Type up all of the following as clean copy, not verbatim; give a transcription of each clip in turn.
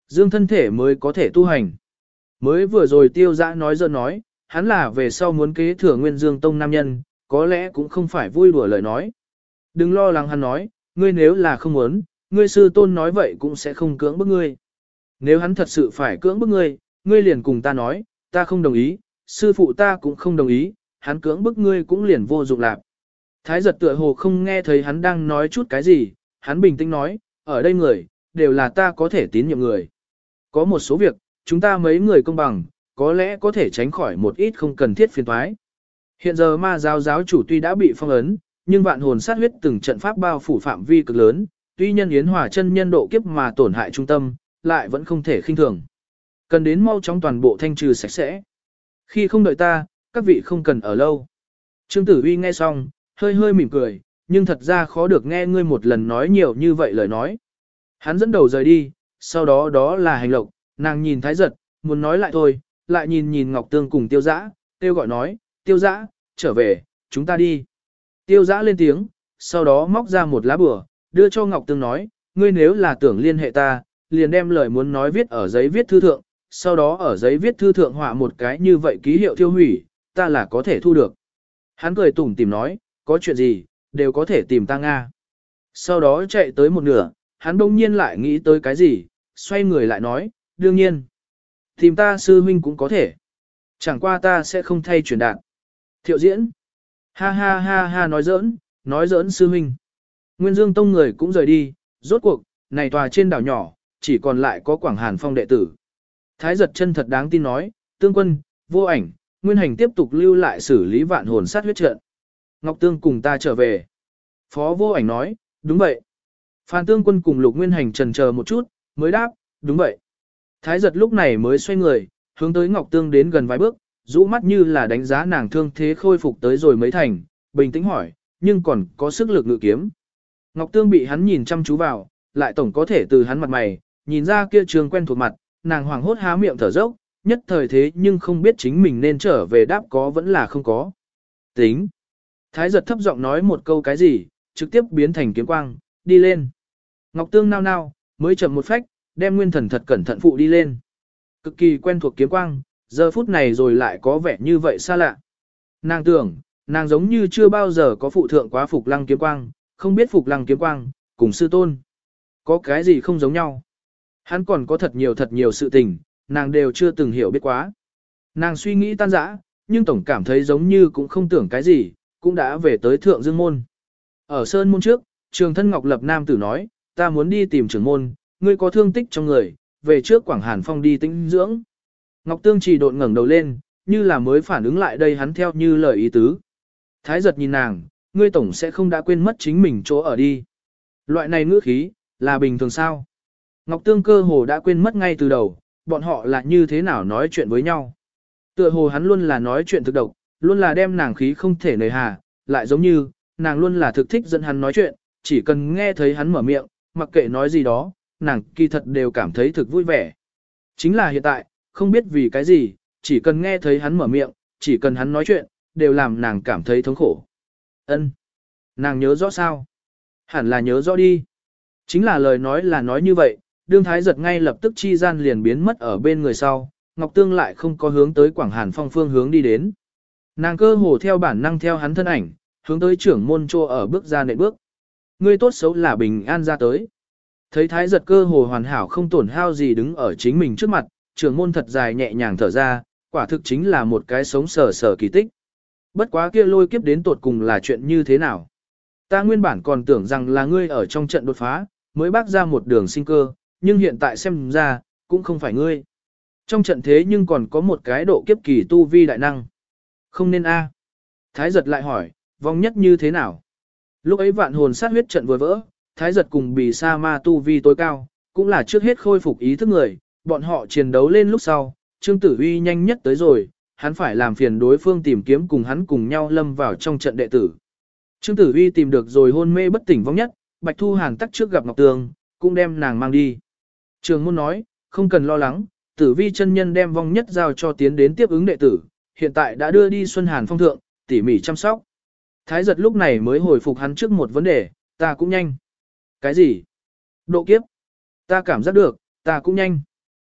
Dương thân thể mới có thể tu hành. Mới vừa rồi Tiêu Dã nói giỡn nói, hắn là về sau muốn kế thừa Nguyên Dương Tông nam nhân, có lẽ cũng không phải vui đùa lời nói. Đừng lo lắng, hắn nói, ngươi nếu là không muốn, ngươi sư tôn nói vậy cũng sẽ không cưỡng bức ngươi. Nếu hắn thật sự phải cưỡng bức ngươi, ngươi liền cùng ta nói, ta không đồng ý, sư phụ ta cũng không đồng ý, hắn cưỡng bức ngươi cũng liền vô dụng lạc. Thái giật tựa hồ không nghe thấy hắn đang nói chút cái gì, hắn bình tĩnh nói, ở đây người, đều là ta có thể tín nhiệm người. Có một số việc, chúng ta mấy người công bằng, có lẽ có thể tránh khỏi một ít không cần thiết phiền toái. Hiện giờ ma giáo giáo chủ tuy đã bị phong ấn, nhưng vạn hồn sát huyết từng trận pháp bao phủ phạm vi cực lớn, tuy nhân yến hòa chân nhân độ kiếp mà tổn hại trung tâm, lại vẫn không thể khinh thường. Cần đến mau chóng toàn bộ thanh trừ sạch sẽ. Khi không đợi ta, các vị không cần ở lâu. Trương Tử Uy nghe xong, hơi hơi mỉm cười, nhưng thật ra khó được nghe ngươi một lần nói nhiều như vậy lời nói. Hắn dẫn đầu rời đi, sau đó đó là hành lộc, nàng nhìn Thái Giật, muốn nói lại thôi, lại nhìn Ngọc Tương cùng Tiêu Dã, Tiêu gọi nói, Tiêu Dã, trở về, chúng ta đi. Tiêu Dã lên tiếng, sau đó móc ra một lá bùa, đưa cho Ngọc Tương nói, ngươi nếu là tưởng liên hệ ta, liền đem lời muốn nói viết ở giấy viết thư thượng, sau đó ở giấy viết thư thượng họa một cái như vậy ký hiệu tiêu hủy, ta là có thể thu được. Hắn cười tủm tìm nói, có chuyện gì, đều có thể tìm ta Nga. Sau đó chạy tới một nửa, hắn đông nhiên lại nghĩ tới cái gì, xoay người lại nói, đương nhiên. Tìm ta sư huynh cũng có thể. Chẳng qua ta sẽ không thay truyền đạt. Thiệu Diễn. Ha ha ha ha nói giỡn sư huynh. Nguyên Dương Tông người cũng rời đi, rốt cuộc, này tòa trên đảo nhỏ, chỉ còn lại có Quảng Hàn Phong đệ tử. Thái Giật chân thật đáng tin nói, Tương Quân, Vô Ảnh, Nguyên Hành tiếp tục lưu lại xử lý vạn hồn sát huyết trận. Ngọc Tương cùng ta trở về. Phó Vô Ảnh nói, đúng vậy. Phan Tương Quân cùng Lục Nguyên Hành trần chờ một chút, mới đáp, đúng vậy. Thái Giật lúc này mới xoay người, hướng tới Ngọc Tương đến gần vài bước, rũ mắt như là đánh giá nàng thương thế khôi phục tới rồi mấy thành, bình tĩnh hỏi, nhưng còn có sức lực ngự kiếm. Ngọc Tương bị hắn nhìn chăm chú vào, lại tổng có thể từ hắn mặt mày, nhìn ra kia trường quen thuộc mặt, nàng hoảng hốt há miệng thở dốc, nhất thời thế nhưng không biết chính mình nên trở về đáp có vẫn là không có. Tính. Thái Giật thấp giọng nói một câu cái gì, trực tiếp biến thành kiếm quang, đi lên. Ngọc Tương nao nao, mới chậm một phách, đem nguyên thần thật cẩn thận phụ đi lên. Cực kỳ quen thuộc kiếm quang, giờ phút này rồi lại có vẻ như vậy xa lạ. Nàng tưởng, nàng giống như chưa bao giờ có phụ thượng quá Phục Lăng kiếm quang, không biết Phục Lăng kiếm quang, cùng sư tôn. Có cái gì không giống nhau? Hắn còn có thật nhiều sự tình, nàng đều chưa từng hiểu biết quá. Nàng suy nghĩ tan rã, nhưng tổng cảm thấy giống như cũng không tưởng cái gì, cũng đã về tới Thượng Dương Môn. Ở Sơn Môn trước, Trường Thân Ngọc Lập Nam tử nói, ta muốn đi tìm trưởng môn, ngươi có thương tích trong người, về trước Quảng Hàn Phong đi tĩnh dưỡng. Ngọc Tương chỉ độn ngẩng đầu lên, như là mới phản ứng lại đây hắn theo như lời ý tứ. Thái Giật nhìn nàng, ngươi tổng sẽ không đã quên mất chính mình chỗ ở đi. Loại này ngữ khí, là bình thường sao? Ngọc Tương cơ hồ đã quên mất ngay từ đầu, bọn họ là như thế nào nói chuyện với nhau. Tựa hồ hắn luôn là nói chuyện thực độc, luôn là đem nàng khí không thể nề hà, lại giống như, nàng luôn là thực thích dẫn hắn nói chuyện, chỉ cần nghe thấy hắn mở miệng, mặc kệ nói gì đó, nàng kỳ thật đều cảm thấy thực vui vẻ. Chính là hiện tại, không biết vì cái gì, chỉ cần nghe thấy hắn mở miệng, chỉ cần hắn nói chuyện, đều làm nàng cảm thấy thống khổ. Ân, nàng nhớ rõ sao? Hẳn là nhớ rõ đi. Chính là lời nói là nói như vậy, đương Thái Giật ngay lập tức chi gian liền biến mất ở bên người sau, Ngọc Tương lại không có hướng tới Quảng Hàn Phong phương hướng đi đến. Nàng cơ hồ theo bản năng theo hắn thân ảnh, hướng tới trưởng môn trô ở bước ra nệm bước. Ngươi tốt xấu là bình an ra tới. Thấy Thái Giật cơ hồ hoàn hảo không tổn hao gì đứng ở chính mình trước mặt, trưởng môn thật dài nhẹ nhàng thở ra, quả thực chính là một cái sống sờ sờ kỳ tích. Bất quá kia lôi kiếp đến tột cùng là chuyện như thế nào? Ta nguyên bản còn tưởng rằng là ngươi ở trong trận đột phá, mới bác ra một đường sinh cơ, nhưng hiện tại xem ra, cũng không phải ngươi. Trong trận thế nhưng còn có một cái độ kiếp kỳ tu vi đại năng. Không nên a? Thái Giật lại hỏi, vong nhất như thế nào? Lúc ấy vạn hồn sát huyết trận vừa vỡ, Thái Giật cùng Bì Sa Ma tu vi tối cao, cũng là trước hết khôi phục ý thức người, bọn họ chiến đấu lên lúc sau, Trương Tử Uy nhanh nhất tới rồi, hắn phải làm phiền đối phương tìm kiếm cùng hắn cùng nhau lâm vào trong trận đệ tử. Trương Tử Uy tìm được rồi hôn mê bất tỉnh vong nhất, Bạch Thu Hàn tắc trước gặp Ngọc Tường, cũng đem nàng mang đi. Trường môn nói, không cần lo lắng, Tử Vi chân nhân đem vong nhất giao cho tiến đến tiếp ứng đệ tử, hiện tại đã đưa đi Xuân Hàn Phong thượng, tỉ mỉ chăm sóc. Thái Giật lúc này mới hồi phục hắn trước một vấn đề, ta cũng nhanh. Cái gì? Độ kiếp. Ta cảm giác được, ta cũng nhanh.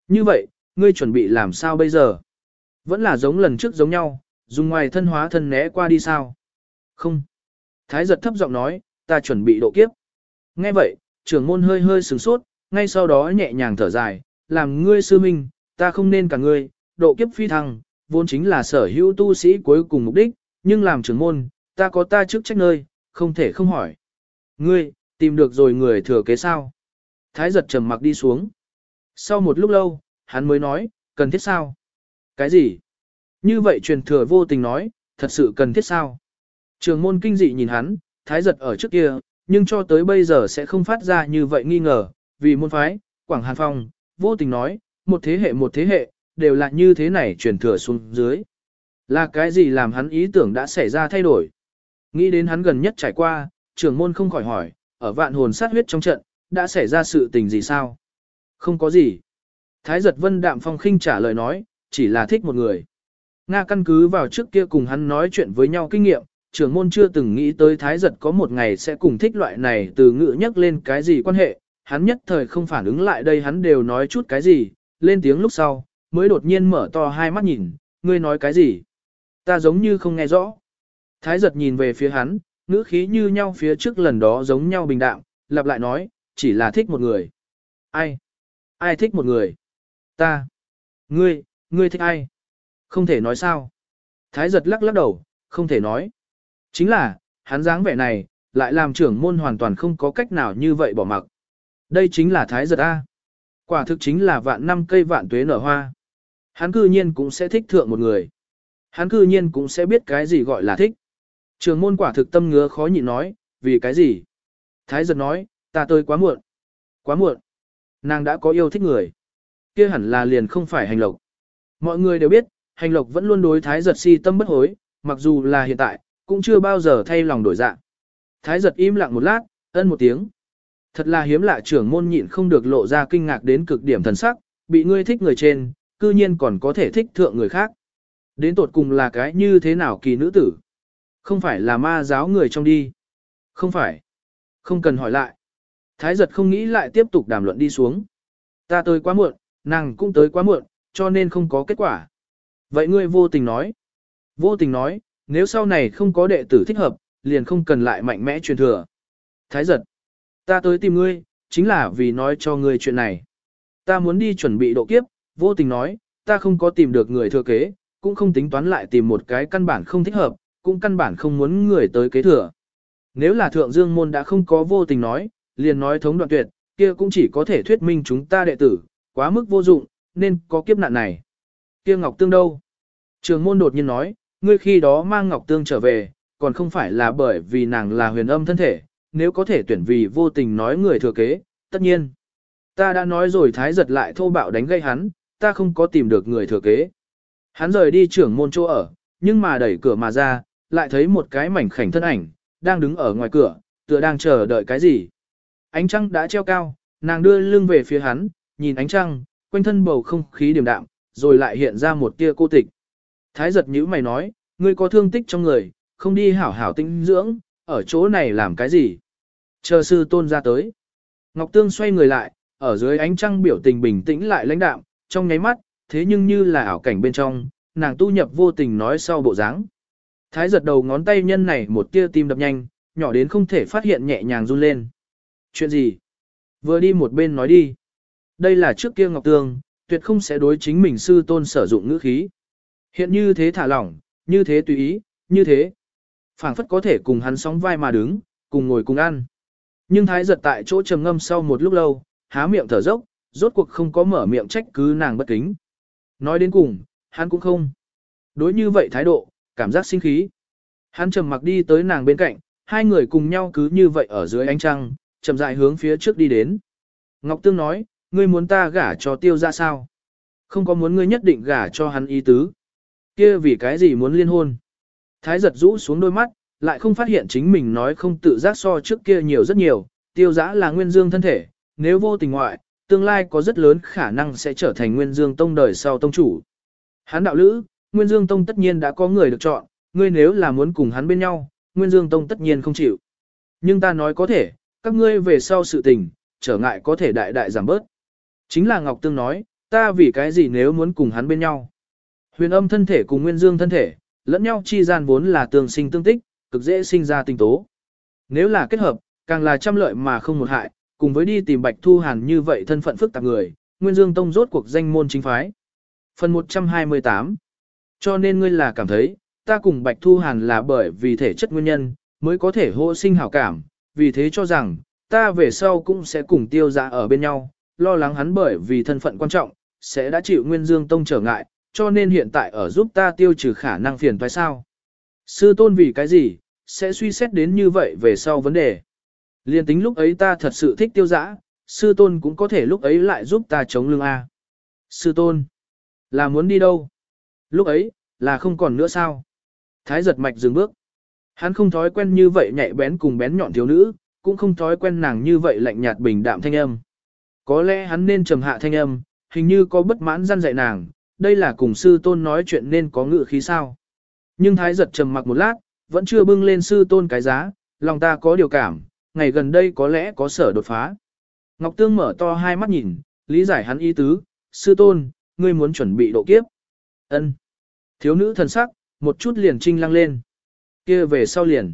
Như vậy, ngươi chuẩn bị làm sao bây giờ? Vẫn là giống lần trước giống nhau, dùng ngoài thân hóa thân né qua đi sao? Không. Thái giật thấp giọng nói, ta chuẩn bị độ kiếp. Nghe vậy, trưởng môn hơi hơi sửng sốt, ngay sau đó nhẹ nhàng thở dài, làm ngươi sư minh, ta không nên cả ngươi, độ kiếp phi thăng, vốn chính là sở hữu tu sĩ cuối cùng mục đích, nhưng làm trưởng môn, ta có ta chức trách nơi, không thể không hỏi. Ngươi, tìm được rồi người thừa kế sao? Thái giật trầm mặc đi xuống. Sau một lúc lâu, hắn mới nói, cần thiết sao? Cái gì? Như vậy truyền thừa vô tình nói, thật sự cần thiết sao? Trường môn kinh dị nhìn hắn, thái giật ở trước kia, nhưng cho tới bây giờ sẽ không phát ra như vậy nghi ngờ, vì môn phái, Quảng Hàn Phong, vô tình nói, một thế hệ, đều là như thế này truyền thừa xuống dưới. Là cái gì làm hắn ý tưởng đã xảy ra thay đổi? Nghĩ đến hắn gần nhất trải qua, trưởng môn không khỏi hỏi, ở vạn hồn sát huyết trong trận, đã xảy ra sự tình gì sao? Không có gì. Thái giật vân đạm phong khinh trả lời nói, chỉ là thích một người. Nga căn cứ vào trước kia cùng hắn nói chuyện với nhau kinh nghiệm, trưởng môn chưa từng nghĩ tới thái giật có một ngày sẽ cùng thích loại này từ ngữ nhắc lên cái gì quan hệ, hắn nhất thời không phản ứng lại đây hắn đều nói chút cái gì, lên tiếng lúc sau, mới đột nhiên mở to hai mắt nhìn, ngươi nói cái gì? Ta giống như không nghe rõ. Thái giật nhìn về phía hắn, ngữ khí như nhau phía trước lần đó giống nhau bình đạm, lặp lại nói, chỉ là thích một người. Ai? Ai thích một người? Ta. Ngươi thích ai? Không thể nói sao? Thái giật lắc lắc đầu, không thể nói. Chính là, hắn dáng vẻ này, lại làm trưởng môn hoàn toàn không có cách nào như vậy bỏ mặc. Đây chính là thái giật A. Quả thực chính là vạn năm cây vạn tuế nở hoa. Hắn cư nhiên cũng sẽ thích thượng một người. Hắn cư nhiên cũng sẽ biết cái gì gọi là thích. Trưởng môn quả thực tâm ngứa khó nhịn nói, vì cái gì? Thái giật nói, ta tới quá muộn. Quá muộn. Nàng đã có yêu thích người. Kia hẳn là liền không phải hành lộc. Mọi người đều biết, hành lộc vẫn luôn đối thái giật si tâm bất hối, mặc dù là hiện tại, cũng chưa bao giờ thay lòng đổi dạ. Thái giật im lặng một lát, ân một tiếng. Thật là hiếm lạ trưởng môn nhịn không được lộ ra kinh ngạc đến cực điểm thần sắc, bị ngươi thích người trên, cư nhiên còn có thể thích thượng người khác. Đến tột cùng là cái như thế nào kỳ nữ tử? Không phải là ma giáo người trong đi. Không phải. Không cần hỏi lại. Thái giật không nghĩ lại tiếp tục đàm luận đi xuống. Ta tới quá muộn, nàng cũng tới quá muộn, cho nên không có kết quả. Vậy ngươi vô tình nói. Vô tình nói, nếu sau này không có đệ tử thích hợp, liền không cần lại mạnh mẽ truyền thừa. Thái giật. Ta tới tìm ngươi, chính là vì nói cho ngươi chuyện này. Ta muốn đi chuẩn bị độ kiếp, vô tình nói, ta không có tìm được người thừa kế, cũng không tính toán lại tìm một cái căn bản không thích hợp, cũng căn bản không muốn người tới kế thừa. Nếu là thượng dương môn đã không có vô tình nói, liền nói thống đoạn tuyệt, kia cũng chỉ có thể thuyết minh chúng ta đệ tử, quá mức vô dụng, nên có kiếp nạn này. Kia Ngọc Tương đâu? Trường môn đột nhiên nói, ngươi khi đó mang Ngọc Tương trở về, còn không phải là bởi vì nàng là huyền âm thân thể, nếu có thể tuyển vì vô tình nói người thừa kế, tất nhiên. Ta đã nói rồi thái giật lại thô bạo đánh gây hắn, ta không có tìm được người thừa kế. Hắn rời đi trưởng môn chỗ ở, nhưng mà đẩy cửa mà ra, lại thấy một cái mảnh khảnh thân ảnh, đang đứng ở ngoài cửa, tựa đang chờ đợi cái gì. Ánh trăng đã treo cao, nàng đưa lưng về phía hắn, nhìn ánh trăng, quanh thân bầu không khí điềm đạm, rồi lại hiện ra một tia cô tịch. Thái giật nhíu mày nói, ngươi có thương tích trong người, không đi hảo hảo tinh dưỡng, ở chỗ này làm cái gì? Chờ sư tôn ra tới. Ngọc Tương xoay người lại, ở dưới ánh trăng biểu tình bình tĩnh lại lãnh đạm, trong nháy mắt, thế nhưng như là ảo cảnh bên trong, nàng tu nhập vô tình nói sau bộ dáng. Thái giật đầu ngón tay nhân này một tia tim đập nhanh, nhỏ đến không thể phát hiện nhẹ nhàng run lên. Chuyện gì? Vừa đi một bên nói đi. Đây là trước kia Ngọc Tương, tuyệt không sẽ đối chính mình sư tôn sử dụng ngữ khí. Hiện như thế thả lỏng, như thế tùy ý, như thế. Phảng phất có thể cùng hắn sóng vai mà đứng, cùng ngồi cùng ăn. Nhưng thái giật tại chỗ trầm ngâm sau một lúc lâu, há miệng thở dốc, rốt cuộc không có mở miệng trách cứ nàng bất kính. Nói đến cùng, hắn cũng không. Đối như vậy thái độ, cảm giác sinh khí. Hắn trầm mặc đi tới nàng bên cạnh, hai người cùng nhau cứ như vậy ở dưới ánh trăng, chậm rãi hướng phía trước đi đến. Ngọc Tương nói, ngươi muốn ta gả cho tiêu ra sao? Không có muốn ngươi nhất định gả cho hắn ý tứ. Kia vì cái gì muốn liên hôn? Thái giật rũ xuống đôi mắt, lại không phát hiện chính mình nói không tự giác so trước kia nhiều rất nhiều. Tiêu giã là nguyên dương thân thể, nếu vô tình ngoại, tương lai có rất lớn khả năng sẽ trở thành nguyên dương tông đời sau tông chủ. Hắn đạo lữ, nguyên dương tông tất nhiên đã có người được chọn, ngươi nếu là muốn cùng hắn bên nhau, nguyên dương tông tất nhiên không chịu. Nhưng ta nói có thể, các ngươi về sau sự tình, trở ngại có thể đại đại giảm bớt. Chính là Ngọc Tương nói, Ta vì cái gì nếu muốn cùng hắn bên nhau? Huyền âm thân thể cùng Nguyên Dương thân thể, lẫn nhau chi gian vốn là tương sinh tương tích, cực dễ sinh ra tình tố. Nếu là kết hợp, càng là trăm lợi mà không một hại, cùng với đi tìm Bạch Thu Hàn như vậy thân phận phức tạp người, Nguyên Dương Tông rốt cuộc danh môn chính phái. Phần 128. Cho nên ngươi là cảm thấy, ta cùng Bạch Thu Hàn là bởi vì thể chất nguyên nhân, mới có thể hô sinh hảo cảm, vì thế cho rằng, ta về sau cũng sẽ cùng Tiêu Dạ ở bên nhau, lo lắng hắn bởi vì thân phận quan trọng, sẽ đã chịu Nguyên Dương Tông trở ngại, cho nên hiện tại ở giúp ta tiêu trừ khả năng phiền toái sao. Sư tôn vì cái gì, sẽ suy xét đến như vậy về sau vấn đề. Liên tính lúc ấy ta thật sự thích Tiêu Dã, sư tôn cũng có thể lúc ấy lại giúp ta chống lưng A. Sư tôn, là muốn đi đâu? Lúc ấy, là không còn nữa sao? Thái giật mạch dừng bước. Hắn không thói quen như vậy nhạy bén cùng bén nhọn thiếu nữ, cũng không thói quen nàng như vậy lạnh nhạt bình đạm thanh âm. Có lẽ hắn nên trầm hạ thanh âm, hình như có bất mãn răn dạy nàng, đây là cùng sư tôn nói chuyện nên có ngự khí sao. Nhưng thái giật trầm mặc một lát, vẫn chưa bưng lên sư tôn cái giá, lòng ta có điều cảm, ngày gần đây có lẽ có sở đột phá. Ngọc Tương mở to hai mắt nhìn, lý giải hắn ý tứ, sư tôn, ngươi muốn chuẩn bị độ kiếp. Ân. Thiếu nữ thần sắc, một chút liền trinh lăng lên. Kia về sau liền,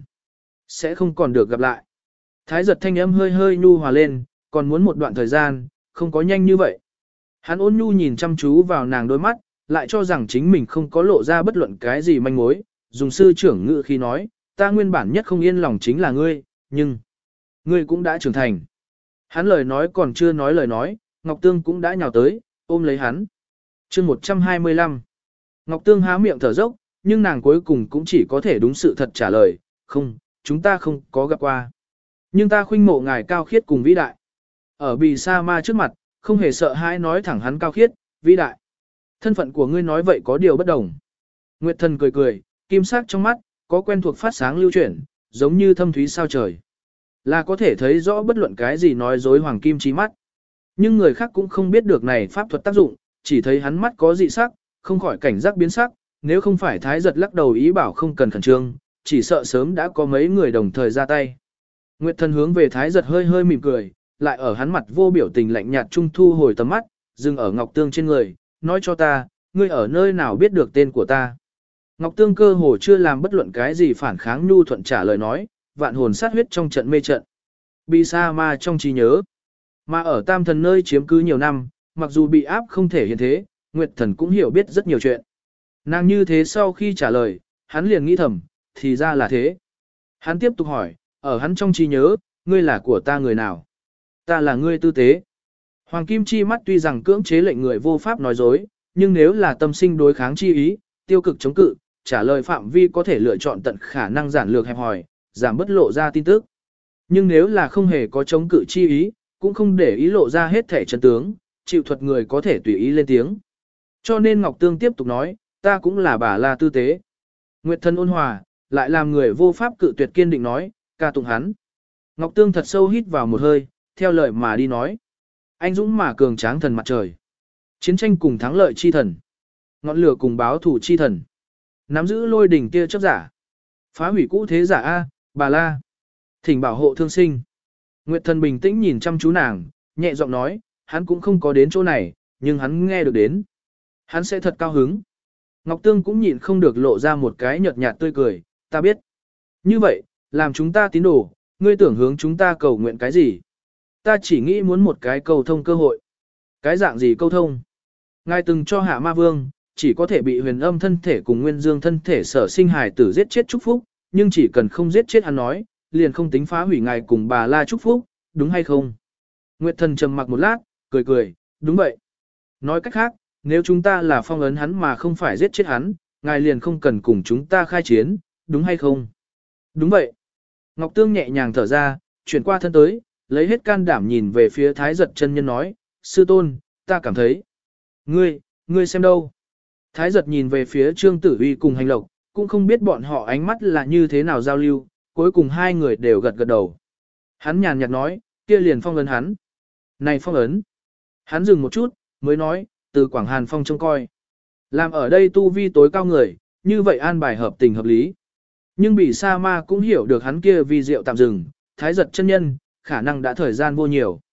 sẽ không còn được gặp lại. Thái giật thanh âm hơi hơi nhu hòa lên, còn muốn một đoạn thời gian, không có nhanh như vậy. Hắn ôn nhu nhìn chăm chú vào nàng đôi mắt, lại cho rằng chính mình không có lộ ra bất luận cái gì manh mối, dùng sư trưởng ngữ khi nói, ta nguyên bản nhất không yên lòng chính là ngươi, nhưng ngươi cũng đã trưởng thành. Hắn lời nói còn chưa nói lời nói, Ngọc Tương cũng đã nhào tới, ôm lấy hắn. Chương 125. Ngọc Tương há miệng thở dốc, nhưng nàng cuối cùng cũng chỉ có thể đúng sự thật trả lời, không, chúng ta không có gặp qua. Nhưng ta khuynh mộ ngài cao khiết cùng vĩ đại. Ở bì sa ma trước mặt, không hề sợ hãi nói thẳng hắn cao khiết, vĩ đại. Thân phận của ngươi nói vậy có điều bất đồng. Nguyệt thần cười cười, kim sắc trong mắt, có quen thuộc phát sáng lưu chuyển, giống như thâm thúy sao trời. Là có thể thấy rõ bất luận cái gì nói dối hoàng kim trí mắt. Nhưng người khác cũng không biết được này pháp thuật tác dụng, chỉ thấy hắn mắt có dị sắc, không khỏi cảnh giác biến sắc, nếu không phải thái giật lắc đầu ý bảo không cần khẩn trương, chỉ sợ sớm đã có mấy người đồng thời ra tay. Nguyệt thần hướng về thái giật hơi hơi mỉm cười, lại ở hắn mặt vô biểu tình lạnh nhạt trung thu hồi tầm mắt, dừng ở Ngọc Tương trên người, nói cho ta, ngươi ở nơi nào biết được tên của ta. Ngọc Tương cơ hồ chưa làm bất luận cái gì phản kháng nhu thuận trả lời nói, vạn hồn sát huyết trong trận mê trận. Bị sa ma trong trí nhớ. Mà ở tam thần nơi chiếm cứ nhiều năm, mặc dù bị áp không thể hiện thế, Nguyệt thần cũng hiểu biết rất nhiều chuyện. Nàng như thế sau khi trả lời, hắn liền nghĩ thầm, thì ra là thế. Hắn tiếp tục hỏi, ở hắn trong trí nhớ, ngươi là của ta người nào? Ta là ngươi tư tế. Hoàng Kim Chi mắt tuy rằng cưỡng chế lệnh người vô pháp nói dối, nhưng nếu là tâm sinh đối kháng chi ý, tiêu cực chống cự, trả lời phạm vi có thể lựa chọn tận khả năng giản lược hẹp hòi, giảm bất lộ ra tin tức. Nhưng nếu là không hề có chống cự chi ý, cũng không để ý lộ ra hết thể chân tướng, chịu thuật người có thể tùy ý lên tiếng. Cho nên Ngọc Tương tiếp tục nói, ta cũng là bà la tư tế. Nguyệt thân ôn hòa, lại làm người vô pháp cự tuyệt kiên định nói, ca tụng hắn. Ngọc Tương thật sâu hít vào một hơi, theo lời mà đi nói. Anh dũng mà cường tráng thần mặt trời. Chiến tranh cùng thắng lợi chi thần. Ngọn lửa cùng báo thủ chi thần. Nắm giữ lôi đỉnh kia chấp giả. Phá hủy cũ thế giả A, bà la. Thỉnh bảo hộ thương sinh. Nguyệt thần bình tĩnh nhìn chăm chú nàng, nhẹ giọng nói, hắn cũng không có đến chỗ này, nhưng hắn nghe được đến. Hắn sẽ thật cao hứng. Ngọc Tương cũng nhịn không được lộ ra một cái nhợt nhạt tươi cười, ta biết. Như vậy, làm chúng ta tín đồ, ngươi tưởng hướng chúng ta cầu nguyện cái gì? Ta chỉ nghĩ muốn một cái cầu thông cơ hội. Cái dạng gì câu thông? Ngài từng cho hạ ma vương, chỉ có thể bị huyền âm thân thể cùng nguyên dương thân thể sở sinh hài tử giết chết chúc phúc, nhưng chỉ cần không giết chết hắn nói, liền không tính phá hủy ngài cùng bà la chúc phúc, đúng hay không? Nguyệt thần trầm mặc một lát, cười cười, đúng vậy. Nói cách khác, nếu chúng ta là phong ấn hắn mà không phải giết chết hắn, ngài liền không cần cùng chúng ta khai chiến, đúng hay không? Đúng vậy. Ngọc Tương nhẹ nhàng thở ra, chuyển qua thân tới, lấy hết can đảm nhìn về phía Thái Giật chân nhân nói, sư tôn, ta cảm thấy. Ngươi xem đâu? Thái Giật nhìn về phía Trương Tử Uy cùng Hành Lộc, cũng không biết bọn họ ánh mắt là như thế nào giao lưu, cuối cùng hai người đều gật gật đầu. Hắn nhàn nhạt nói, kia liền phong ấn hắn. Này phong ấn. Hắn dừng một chút, mới nói, từ Quảng Hàn Phong trông coi. Làm ở đây tu vi tối cao người, như vậy an bài hợp tình hợp lý. Nhưng bị sa ma cũng hiểu được hắn kia vì diệu tạm dừng, Thái Giật chân nhân, khả năng đã thời gian vô nhiều.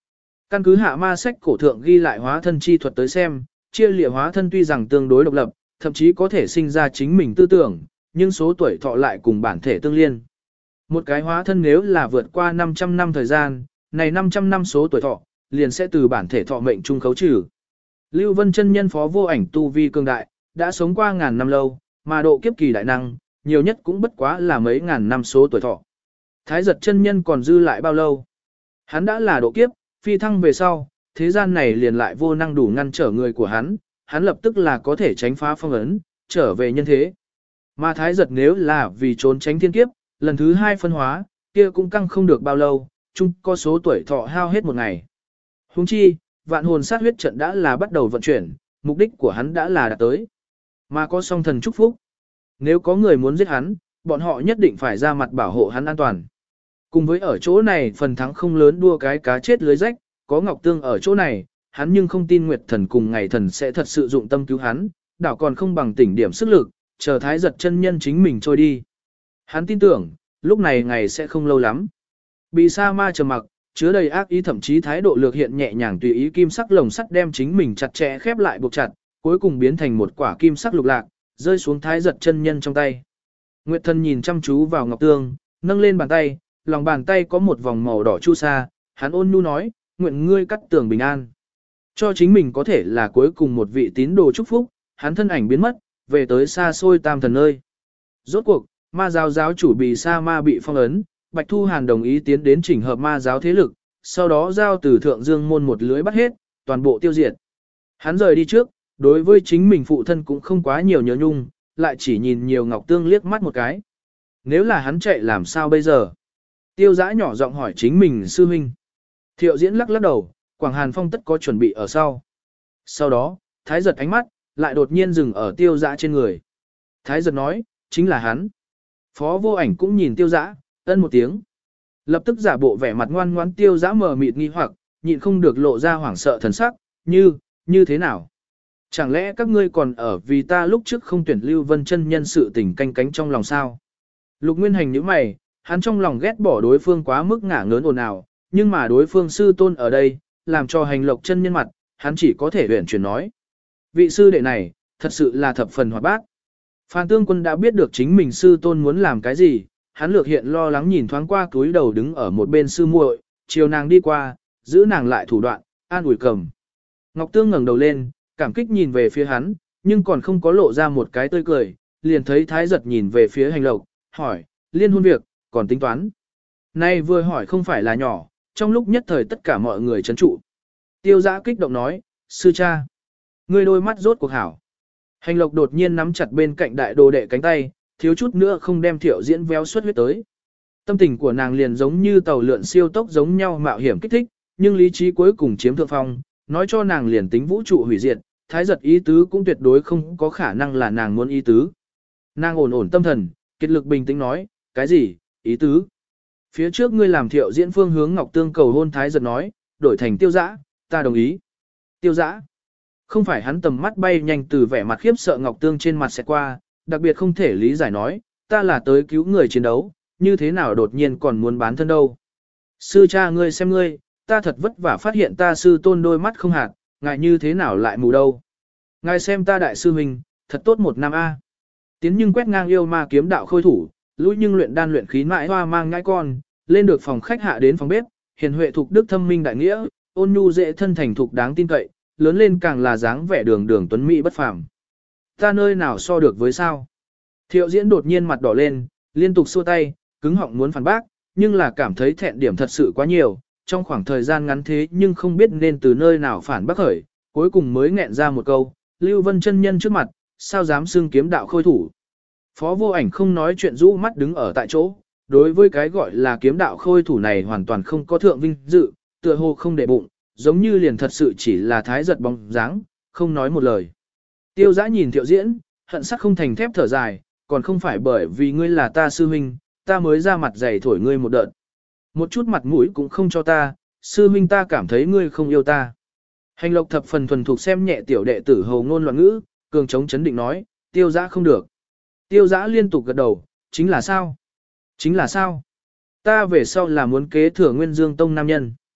Căn cứ hạ ma sách cổ thượng ghi lại hóa thân chi thuật tới xem, chia lịa hóa thân tuy rằng tương đối độc lập, thậm chí có thể sinh ra chính mình tư tưởng, nhưng số tuổi thọ lại cùng bản thể tương liên. Một cái hóa thân nếu là vượt qua 500 năm thời gian, này 500 năm số tuổi thọ, liền sẽ từ bản thể thọ mệnh trung khấu trừ. Lưu Vân chân nhân phó vô ảnh tu vi cường đại, đã sống qua ngàn năm lâu, mà độ kiếp kỳ đại năng, nhiều nhất cũng bất quá là mấy ngàn năm số tuổi thọ. Thái giật chân nhân còn dư lại bao lâu? Hắn đã là độ kiếp, phi thăng về sau, thế gian này liền lại vô năng đủ ngăn trở người của hắn lập tức là có thể tránh phá phong ấn, trở về nhân thế. Mà thái giật nếu là vì trốn tránh thiên kiếp, lần thứ 2 phân hóa, kia cũng căng không được bao lâu, chung có số tuổi thọ hao hết một ngày. Huống chi, vạn hồn sát huyết trận đã là bắt đầu vận chuyển, mục đích của hắn đã là đạt tới. Mà có song thần chúc phúc. Nếu có người muốn giết hắn, bọn họ nhất định phải ra mặt bảo hộ hắn an toàn. Cùng với ở chỗ này phần thắng không lớn đua cái cá chết lưới rách, có Ngọc Tương ở chỗ này, hắn nhưng không tin Nguyệt Thần cùng Ngày Thần sẽ thật sự dụng tâm cứu hắn, đảo còn không bằng tỉnh điểm sức lực, chờ thái giật chân nhân chính mình trôi đi. Hắn tin tưởng, lúc này ngày sẽ không lâu lắm. Bị sa ma trầm mặc, chứa đầy ác ý thậm chí thái độ lược hiện nhẹ nhàng tùy ý kim sắc lồng sắt đem chính mình chặt chẽ khép lại buộc chặt, cuối cùng biến thành một quả kim sắc lục lạc, rơi xuống thái giật chân nhân trong tay. Nguyệt Thần nhìn chăm chú vào Ngọc Tương, nâng lên bàn tay, lòng bàn tay có một vòng màu đỏ chu sa, hắn ôn nhu nói, nguyện ngươi cắt tường bình an. Cho chính mình có thể là cuối cùng một vị tín đồ chúc phúc, hắn thân ảnh biến mất, về tới xa xôi tam thần nơi. Rốt cuộc, ma giáo giáo chủ Bì Sa Ma bị phong ấn, Bạch Thu Hàn đồng ý tiến đến chỉnh hợp ma giáo thế lực, sau đó giao từ Thượng Dương môn một lưới bắt hết, toàn bộ tiêu diệt. Hắn rời đi trước, đối với chính mình phụ thân cũng không quá nhiều nhớ nhung, lại chỉ nhìn nhiều Ngọc Tương liếc mắt một cái. Nếu là hắn chạy làm sao bây giờ? Tiêu Dã nhỏ giọng hỏi chính mình sư huynh. Thiệu Diễn lắc lắc đầu, Quảng Hàn Phong tất có chuẩn bị ở sau. Sau đó, Thái Giật ánh mắt, lại đột nhiên dừng ở Tiêu Dã trên người. Thái Giật nói, chính là hắn. Phó Vô Ảnh cũng nhìn Tiêu Dã, ân một tiếng. Lập tức giả bộ vẻ mặt ngoan ngoãn. Tiêu Dã mờ mịt nghi hoặc, nhịn không được lộ ra hoảng sợ thần sắc, như thế nào? Chẳng lẽ các ngươi còn ở vì ta lúc trước không tuyển Lưu Vân chân nhân sự tình canh cánh trong lòng sao? Lục Nguyên Hành nhíu mày, hắn trong lòng ghét bỏ đối phương quá mức ngả ngớn ồn ào, nhưng mà đối phương sư tôn ở đây, làm cho Hành Lộc chân nhân mặt, hắn chỉ có thể huyền chuyển nói. Vị sư đệ này, thật sự là thập phần hoạt bát. Phan Tương Quân đã biết được chính mình sư tôn muốn làm cái gì, hắn lược hiện lo lắng nhìn thoáng qua túi đầu đứng ở một bên sư muội, chiều nàng đi qua, giữ nàng lại thủ đoạn, an ủi cầm. Ngọc Tương ngẩng đầu lên, cảm kích nhìn về phía hắn, nhưng còn không có lộ ra một cái tươi cười, liền thấy Thái Giật nhìn về phía Hành Lộc, hỏi, liên hôn việc, còn tính toán. Nay vừa hỏi không phải là nhỏ, trong lúc nhất thời tất cả mọi người chấn trụ. Tiêu Dã kích động nói, sư cha, ngươi đôi mắt rốt cuộc hảo. Hành Lộc đột nhiên nắm chặt bên cạnh đại đồ đệ cánh tay, thiếu chút nữa không đem Thiệu Diễn véo xuất huyết tới. Tâm tình của nàng liền giống như tàu lượn siêu tốc giống nhau mạo hiểm kích thích, nhưng lý trí cuối cùng chiếm thượng phong, nói cho nàng liền tính vũ trụ hủy diệt, Thái Giật ý tứ cũng tuyệt đối không có khả năng là nàng muốn ý tứ. Nàng ổn ổn tâm thần, kết lực bình tĩnh nói, cái gì, ý tứ? Phía trước ngươi làm Thiệu Diễn phương hướng Ngọc Tương cầu hôn. Thái Giật nói, đổi thành Tiêu Dã, ta đồng ý. Tiêu Dã. Không phải, hắn tầm mắt bay nhanh từ vẻ mặt khiếp sợ Ngọc Tương trên mặt sẽ qua, đặc biệt không thể lý giải nói, ta là tới cứu người chiến đấu, như thế nào đột nhiên còn muốn bán thân đâu. Sư cha ngươi xem ngươi, ta thật vất vả phát hiện ta sư tôn đôi mắt không hạt, ngại như thế nào lại mù đâu. Ngài xem ta đại sư huynh, thật tốt một năm A. Tiến nhưng quét ngang yêu ma kiếm đạo khôi thủ, lũi nhưng luyện đan luyện khí mãi hoa mang ngãi con, lên được phòng khách hạ đến phòng bếp, hiền huệ thục đức thâm minh đại nghĩa, ôn nhu dễ thân thành thục đáng tin cậy, lớn lên càng là dáng vẻ đường đường tuấn mỹ bất phàm. Ta nơi nào so được với sao? Thiệu Diễn đột nhiên mặt đỏ lên, liên tục xua tay, cứng họng muốn phản bác, nhưng là cảm thấy thẹn điểm thật sự quá nhiều, trong khoảng thời gian ngắn thế nhưng không biết nên từ nơi nào phản bác khởi, cuối cùng mới nghẹn ra một câu, Lưu Vân chân nhân trước mặt, sao dám xưng kiếm đạo khôi thủ. Phó Vô Ảnh không nói chuyện, rũ mắt đứng ở tại chỗ, đối với cái gọi là kiếm đạo khôi thủ này hoàn toàn không có thượng vinh dự, tựa hồ không để bụng, giống như liền thật sự chỉ là Thái Giật bóng dáng, không nói một lời. Tiêu Dã nhìn Thiệu Diễn, hận sắc không thành thép thở dài, còn không phải bởi vì ngươi là ta sư huynh, ta mới ra mặt dày thổi ngươi một đợt. Một chút mặt mũi cũng không cho ta, sư huynh ta cảm thấy ngươi không yêu ta. Hành Lộc thập phần thuần thục xem nhẹ tiểu đệ tử hầu ngôn loạn ngữ, cường chống chấn định nói, Tiêu Dã không được. Tiêu Dã liên tục gật đầu, chính là sao? Chính là sao? Ta về sau là muốn kế thừa Nguyên Dương Tông nam nhân.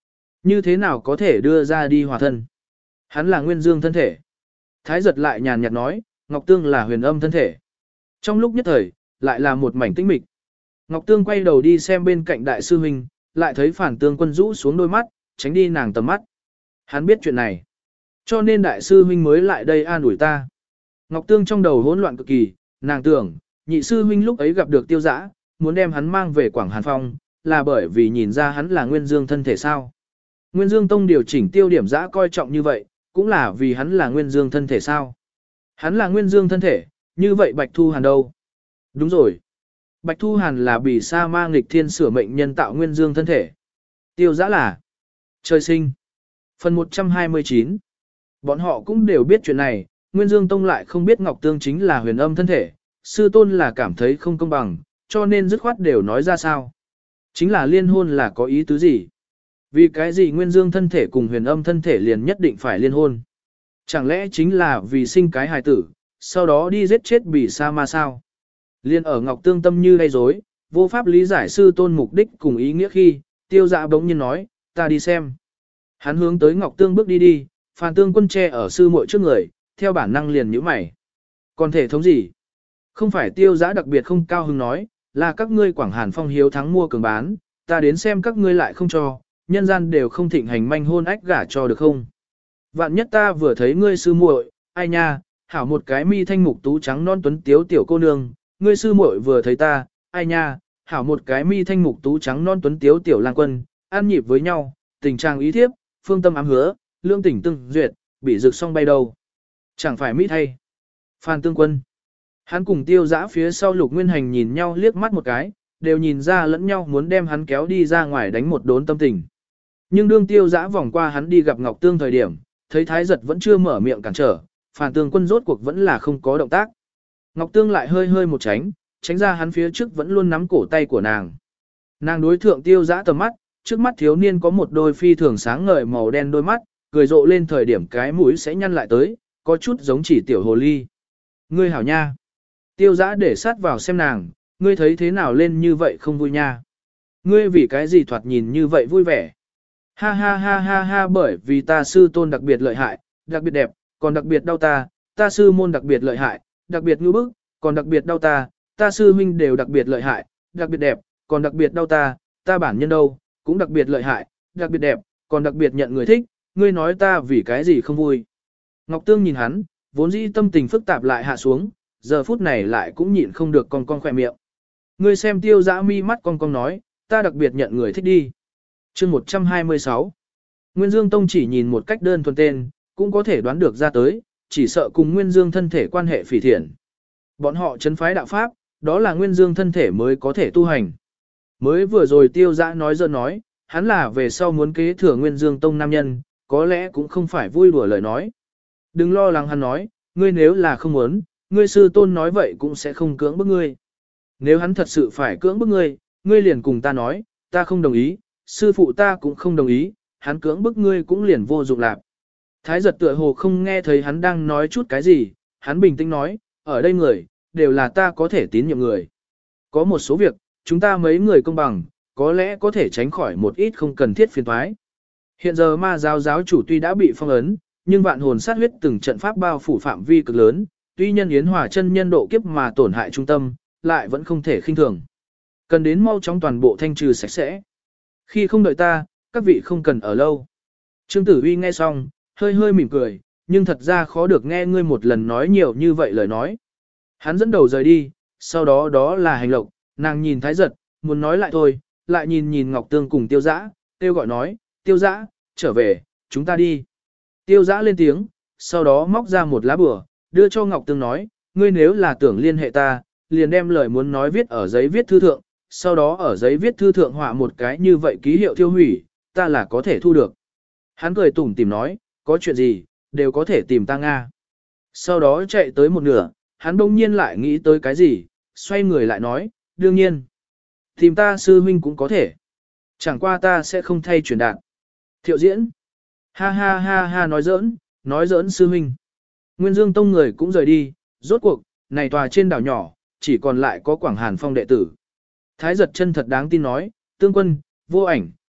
Như thế nào có thể đưa ra đi hòa thân? Hắn là nguyên dương thân thể. Thái giật lại nhàn nhạt nói, Ngọc Tương là huyền âm thân thể. Trong lúc nhất thời, lại là một mảnh tĩnh mịch. Ngọc Tương quay đầu đi xem bên cạnh đại sư huynh, lại thấy Phản Tương Quân rũ xuống đôi mắt, tránh đi nàng tầm mắt. Hắn biết chuyện này, cho nên đại sư huynh mới lại đây an ủi ta. Ngọc Tương trong đầu hỗn loạn cực kỳ, nàng tưởng, nhị sư huynh lúc ấy gặp được Tiêu Dã, muốn đem hắn mang về Quảng Hàn Phong, là bởi vì nhìn ra hắn là nguyên dương thân thể sao. Nguyên Dương Tông điều chỉnh tiêu điểm Dã coi trọng như vậy, cũng là vì hắn là nguyên dương thân thể sao. Hắn là nguyên dương thân thể, như vậy Bạch Thu Hàn đâu? Đúng rồi. Bạch Thu Hàn là bỉ sa ma nghịch thiên sửa mệnh nhân tạo nguyên dương thân thể. Tiêu Dã là trời sinh. Phần 129. Bọn họ cũng đều biết chuyện này, Nguyên Dương Tông lại không biết Ngọc Tương chính là huyền âm thân thể, sư tôn là cảm thấy không công bằng, cho nên dứt khoát đều nói ra sao. Chính là liên hôn là có ý tứ gì? Vì cái gì Nguyên Dương thân thể cùng huyền âm thân thể liền nhất định phải liên hôn? Chẳng lẽ chính là vì sinh cái hài tử, sau đó đi giết chết bỉ sa ma sao? Liên ở Ngọc Tương tâm như gây rối, vô pháp lý giải sư tôn mục đích cùng ý nghĩa khi, Tiêu Dã bỗng nhiên nói, ta đi xem. Hắn hướng tới Ngọc Tương bước đi đi, Phàn Tương Quân che ở sư muội trước người, theo bản năng liền nhíu mày. Còn thể thống gì? Không phải Tiêu Dã đặc biệt không cao hứng nói, là các ngươi Quảng Hàn Phong hiếu thắng mua cường bán, ta đến xem các ngươi lại không cho, nhân gian đều không thịnh hành manh hôn ách gả cho được không? Vạn nhất ta vừa thấy ngươi sư muội, ai nha, hảo một cái mi thanh mục tú trắng non tuấn tiếu tiểu cô nương, ngươi sư muội vừa thấy ta, ai nha, hảo một cái mi thanh mục tú trắng non tuấn tiếu tiểu lang quân, an nhịp với nhau, tình trạng ý thiếp, phương tâm ám hứa, lương tỉnh tương duyệt, bị rực song bay đầu. Chẳng phải mỹ thay. Phan Tương Quân. Hắn cùng Tiêu Dã phía sau Lục Nguyên Hành nhìn nhau liếc mắt một cái, đều nhìn ra lẫn nhau muốn đem hắn kéo đi ra ngoài đánh một đốn tâm tình. Nhưng đương Tiêu Dã vòng qua hắn đi gặp Ngọc Tương thời điểm, thấy Thái Giật vẫn chưa mở miệng cản trở, Phan Tương Quân rốt cuộc vẫn là không có động tác. Ngọc Tương lại hơi hơi một tránh ra hắn phía trước vẫn luôn nắm cổ tay của nàng. Nàng đối thượng Tiêu Dã tầm mắt, trước mắt thiếu niên có một đôi phi thường sáng ngời màu đen đôi mắt, cười rộ lên thời điểm cái mũi sẽ nhăn lại tới, có chút giống chỉ tiểu hồ ly. Ngươi hảo nha. Tiêu Dã để sát vào xem nàng, ngươi thấy thế nào lên như vậy không vui nha. Ngươi vì cái gì thoạt nhìn như vậy vui vẻ. Ha ha ha ha ha, bởi vì ta sư tôn đặc biệt lợi hại, đặc biệt đẹp, còn đặc biệt đau ta, ta sư môn đặc biệt lợi hại, đặc biệt ngưu bức, còn đặc biệt đau ta sư huynh đều đặc biệt lợi hại, đặc biệt đẹp, còn đặc biệt đau ta bản nhân đâu, cũng đặc biệt lợi hại, đặc biệt đẹp, còn đặc biệt nhận người thích, ngươi nói ta vì cái gì không vui. Ngọc Tương nhìn hắn, vốn dĩ tâm tình phức tạp lại hạ xuống, giờ phút này lại cũng nhịn không được con khỏe miệng. Ngươi xem Tiêu Dã mi mắt con nói, ta đặc biệt nhận người thích đi. Chương 126. Nguyên Dương Tông chỉ nhìn một cách đơn thuần tên, cũng có thể đoán được ra tới, chỉ sợ cùng Nguyên Dương thân thể quan hệ phỉ thiện. Bọn họ trấn phái đạo pháp, đó là Nguyên Dương thân thể mới có thể tu hành. Mới vừa rồi Tiêu Dã nói dơ nói, hắn là về sau muốn kế thừa Nguyên Dương Tông nam nhân, có lẽ cũng không phải vui đùa lời nói. Đừng lo lắng hắn nói, ngươi nếu là không muốn, ngươi sư tôn nói vậy cũng sẽ không cưỡng bức ngươi. Nếu hắn thật sự phải cưỡng bức ngươi, ngươi liền cùng ta nói, ta không đồng ý, sư phụ ta cũng không đồng ý, hắn cưỡng bức ngươi cũng liền vô dụng lạc. Thái Giật tựa hồ không nghe thấy hắn đang nói chút cái gì, hắn bình tĩnh nói, ở đây người, đều là ta có thể tín nhiệm người. Có một số việc, chúng ta mấy người công bằng, có lẽ có thể tránh khỏi một ít không cần thiết phiền toái. Hiện giờ ma giáo giáo chủ tuy đã bị phong ấn, nhưng vạn hồn sát huyết từng trận pháp bao phủ phạm vi cực lớn, tuy nhân yến hòa chân nhân độ kiếp mà tổn hại trung tâm, lại vẫn không thể khinh thường. Cần đến mau chóng toàn bộ thanh trừ sạch sẽ. Khi không đợi ta, các vị không cần ở lâu. Trương Tử Uy nghe xong, hơi hơi mỉm cười, nhưng thật ra khó được nghe ngươi một lần nói nhiều như vậy lời nói. Hắn dẫn đầu rời đi, sau đó đó là hành lộc, nàng nhìn Thái Giật, muốn nói lại thôi, lại nhìn Ngọc Tương cùng Tiêu Dã, Tiêu gọi nói, Tiêu Dã, trở về, chúng ta đi. Tiêu Dã lên tiếng, sau đó móc ra một lá bùa, đưa cho Ngọc Tương nói, ngươi nếu là tưởng liên hệ ta, liền đem lời muốn nói viết ở giấy viết thư thượng, sau đó ở giấy viết thư thượng họa một cái như vậy ký hiệu tiêu hủy, ta là có thể thu được. Hắn cười tủm tìm nói, có chuyện gì, đều có thể tìm ta Nga. Sau đó chạy tới một nửa, hắn đông nhiên lại nghĩ tới cái gì, xoay người lại nói, đương nhiên. Tìm ta sư huynh cũng có thể. Chẳng qua ta sẽ không thay truyền đạt. Thiệu Diễn. Ha ha ha ha nói giỡn sư huynh. Nguyên Dương Tông người cũng rời đi, rốt cuộc, này tòa trên đảo nhỏ, chỉ còn lại có Quảng Hàn Phong đệ tử. Thái Giật chân thật đáng tin nói, Tương Quân, Vô Ảnh,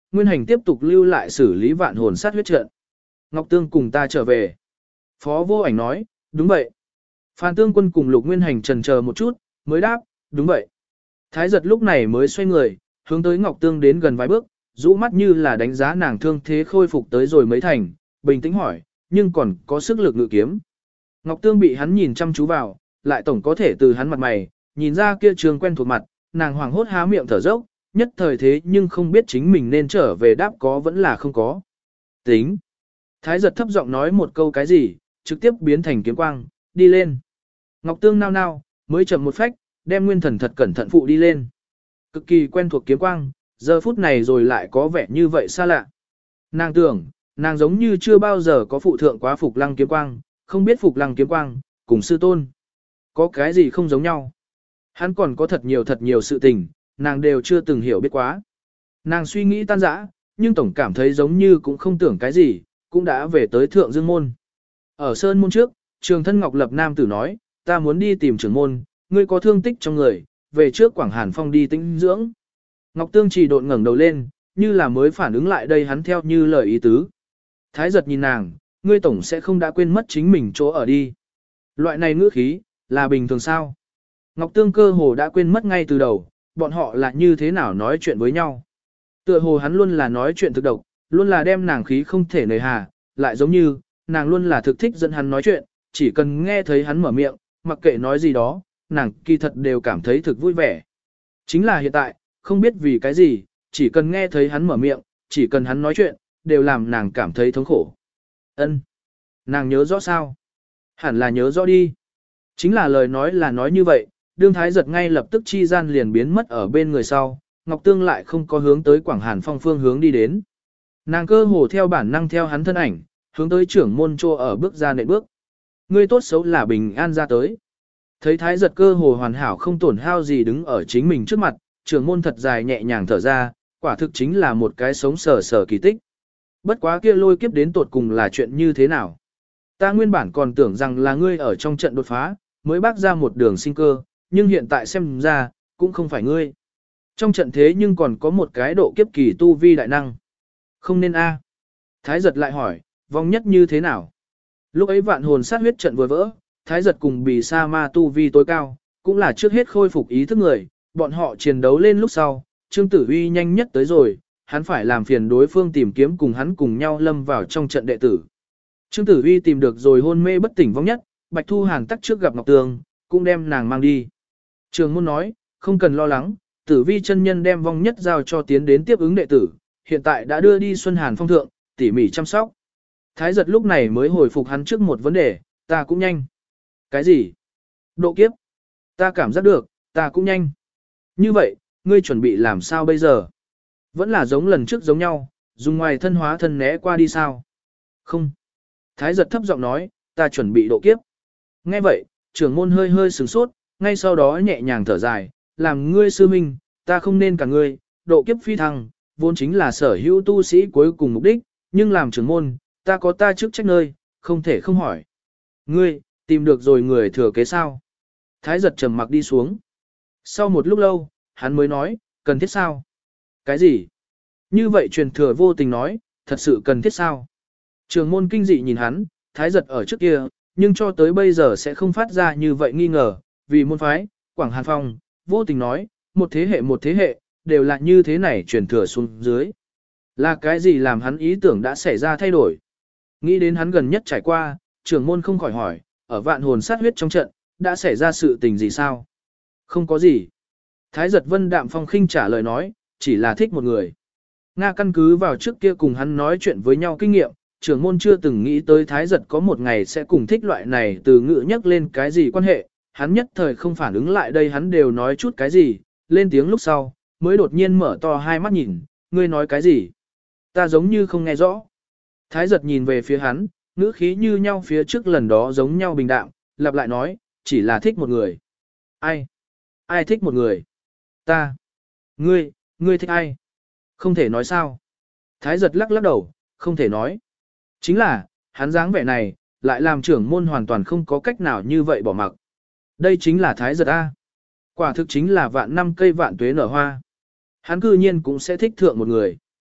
Nguyên Hành tiếp tục lưu lại xử lý vạn hồn sát huyết trận. Ngọc Tương cùng ta trở về. Phó Vô Ảnh nói, đúng vậy. Phan Tương Quân cùng Lục Nguyên Hành trần chờ một chút, mới đáp, đúng vậy. Thái giật lúc này mới xoay người, hướng tới Ngọc Tương đến gần vài bước, rũ mắt như là đánh giá nàng thương thế khôi phục tới rồi mấy thành, bình tĩnh hỏi, nhưng còn có sức lực ngự kiếm. Ngọc Tương bị hắn nhìn chăm chú vào, lại tổng có thể từ hắn mặt mày, nhìn ra kia trường quen thuộc mặt, nàng hoảng hốt há miệng thở dốc, nhất thời thế nhưng không biết chính mình nên trở về đáp có vẫn là không có. Tính. Thái giật thấp giọng nói một câu cái gì, trực tiếp biến thành kiếm quang, đi lên. Ngọc Tương nao nao, mới chậm một phách, đem nguyên thần thật cẩn thận phụ đi lên. Cực kỳ quen thuộc kiếm quang, giờ phút này rồi lại có vẻ như vậy xa lạ. Nàng tưởng, nàng giống như chưa bao giờ có phụ thượng quá Phục Lăng kiếm quang, không biết Phục Lăng kiếm quang, cùng sư tôn. Có cái gì không giống nhau. Hắn còn có thật nhiều sự tình, nàng đều chưa từng hiểu biết quá. Nàng suy nghĩ tan rã, nhưng tổng cảm thấy giống như cũng không tưởng cái gì, cũng đã về tới Thượng Dương Môn. Ở Sơn Môn trước, Trường Thân Ngọc Lập Nam tử nói, ta muốn đi tìm trưởng môn, ngươi có thương tích trong người, về trước Quảng Hàn Phong đi tĩnh dưỡng. Ngọc Tương chỉ độn ngẩng đầu lên, như là mới phản ứng lại đây hắn theo như lời ý tứ. Thái giật nhìn nàng, ngươi tổng sẽ không đã quên mất chính mình chỗ ở đi. Loại này ngữ khí, là bình thường sao? Ngọc Tương cơ hồ đã quên mất ngay từ đầu, bọn họ là như thế nào nói chuyện với nhau. Tựa hồ hắn luôn là nói chuyện thực độc, luôn là đem nàng khí không thể nề hà, lại giống như, nàng luôn là thực thích dẫn hắn nói chuyện, chỉ cần nghe thấy hắn mở miệng, mặc kệ nói gì đó, nàng kỳ thật đều cảm thấy thực vui vẻ. Chính là hiện tại, không biết vì cái gì, chỉ cần nghe thấy hắn mở miệng, chỉ cần hắn nói chuyện, đều làm nàng cảm thấy thống khổ. Ân, nàng nhớ rõ sao? Hẳn là nhớ rõ đi. Chính là lời nói là nói như vậy, đương thái giật ngay lập tức chi gian liền biến mất ở bên người sau, Ngọc Tương lại không có hướng tới Quảng Hàn Phong phương hướng đi đến. Nàng cơ hồ theo bản năng theo hắn thân ảnh, hướng tới trưởng môn trô ở bước ra nệm bước. Ngươi tốt xấu là bình an ra tới. Thấy thái giật cơ hồ hoàn hảo không tổn hao gì đứng ở chính mình trước mặt, trưởng môn thật dài nhẹ nhàng thở ra, quả thực chính là một cái sống sờ sờ kỳ tích. Bất quá kia lôi kiếp đến tột cùng là chuyện như thế nào? Ta nguyên bản còn tưởng rằng là ngươi ở trong trận đột phá, mới bác ra một đường sinh cơ, nhưng hiện tại xem ra, cũng không phải ngươi. Trong trận thế nhưng còn có một cái độ kiếp kỳ tu vi đại năng. Không nên a? Thái giật lại hỏi, vong nhất như thế nào? Lúc ấy vạn hồn sát huyết trận vừa vỡ, thái giật cùng bì sa ma tu vi tối cao, cũng là trước hết khôi phục ý thức người, bọn họ chiến đấu lên lúc sau, Trương Tử Uy nhanh nhất tới rồi, hắn phải làm phiền đối phương tìm kiếm cùng hắn cùng nhau lâm vào trong trận đệ tử. Trương Tử Uy tìm được rồi hôn mê bất tỉnh vong nhất, Bạch Thu Hàn tắc trước gặp Ngọc Tường, cũng đem nàng mang đi. Trường môn nói, không cần lo lắng, Tử Vi chân nhân đem vong nhất giao cho tiến đến tiếp ứng đệ tử, hiện tại đã đưa đi Xuân Hàn Phong thượng, tỉ mỉ chăm sóc. Thái giật lúc này mới hồi phục hắn trước một vấn đề, ta cũng nhanh. Cái gì? Độ kiếp. Ta cảm giác được, ta cũng nhanh. Như vậy, ngươi chuẩn bị làm sao bây giờ? Vẫn là giống lần trước giống nhau, dùng ngoài thân hóa thân né qua đi sao? Không. Thái giật thấp giọng nói, ta chuẩn bị độ kiếp. Nghe vậy, trưởng môn hơi hơi sửng sốt, ngay sau đó nhẹ nhàng thở dài, làm ngươi sư minh, ta không nên cả ngươi, độ kiếp phi thăng, vốn chính là sở hữu tu sĩ cuối cùng mục đích, nhưng làm trưởng môn, ta có ta chức trách nơi, không thể không hỏi. Ngươi, tìm được rồi người thừa kế sao? Thái giật trầm mặc đi xuống. Sau một lúc lâu, hắn mới nói, cần thiết sao? Cái gì? Như vậy truyền thừa vô tình nói, thật sự cần thiết sao? Trường môn kinh dị nhìn hắn, thái giật ở trước kia, nhưng cho tới bây giờ sẽ không phát ra như vậy nghi ngờ, vì môn phái, Quảng Hàn Phong, vô tình nói, một thế hệ, đều là như thế này truyền thừa xuống dưới. Là cái gì làm hắn ý tưởng đã xảy ra thay đổi? Nghĩ đến hắn gần nhất trải qua, trưởng môn không khỏi hỏi, ở vạn hồn sát huyết trong trận, đã xảy ra sự tình gì sao? Không có gì. Thái giật vân đạm phong khinh trả lời nói, chỉ là thích một người. Nga căn cứ vào trước kia cùng hắn nói chuyện với nhau kinh nghiệm, trưởng môn chưa từng nghĩ tới thái giật có một ngày sẽ cùng thích loại này từ ngữ nhắc lên cái gì quan hệ, hắn nhất thời không phản ứng lại đây hắn đều nói chút cái gì, lên tiếng lúc sau, mới đột nhiên mở to hai mắt nhìn, ngươi nói cái gì? Ta giống như không nghe rõ. Thái giật nhìn về phía hắn, ngữ khí như nhau phía trước lần đó giống nhau bình đạm, lặp lại nói, chỉ là thích một người. Ai? Ai thích một người? Ta. Ngươi thích ai? Không thể nói sao? Thái giật lắc lắc đầu, không thể nói. Chính là, hắn dáng vẻ này, lại làm trưởng môn hoàn toàn không có cách nào như vậy bỏ mặc. Đây chính là thái giật A. Quả thực chính là vạn năm cây vạn tuế nở hoa. Hắn cư nhiên cũng sẽ thích thượng một người.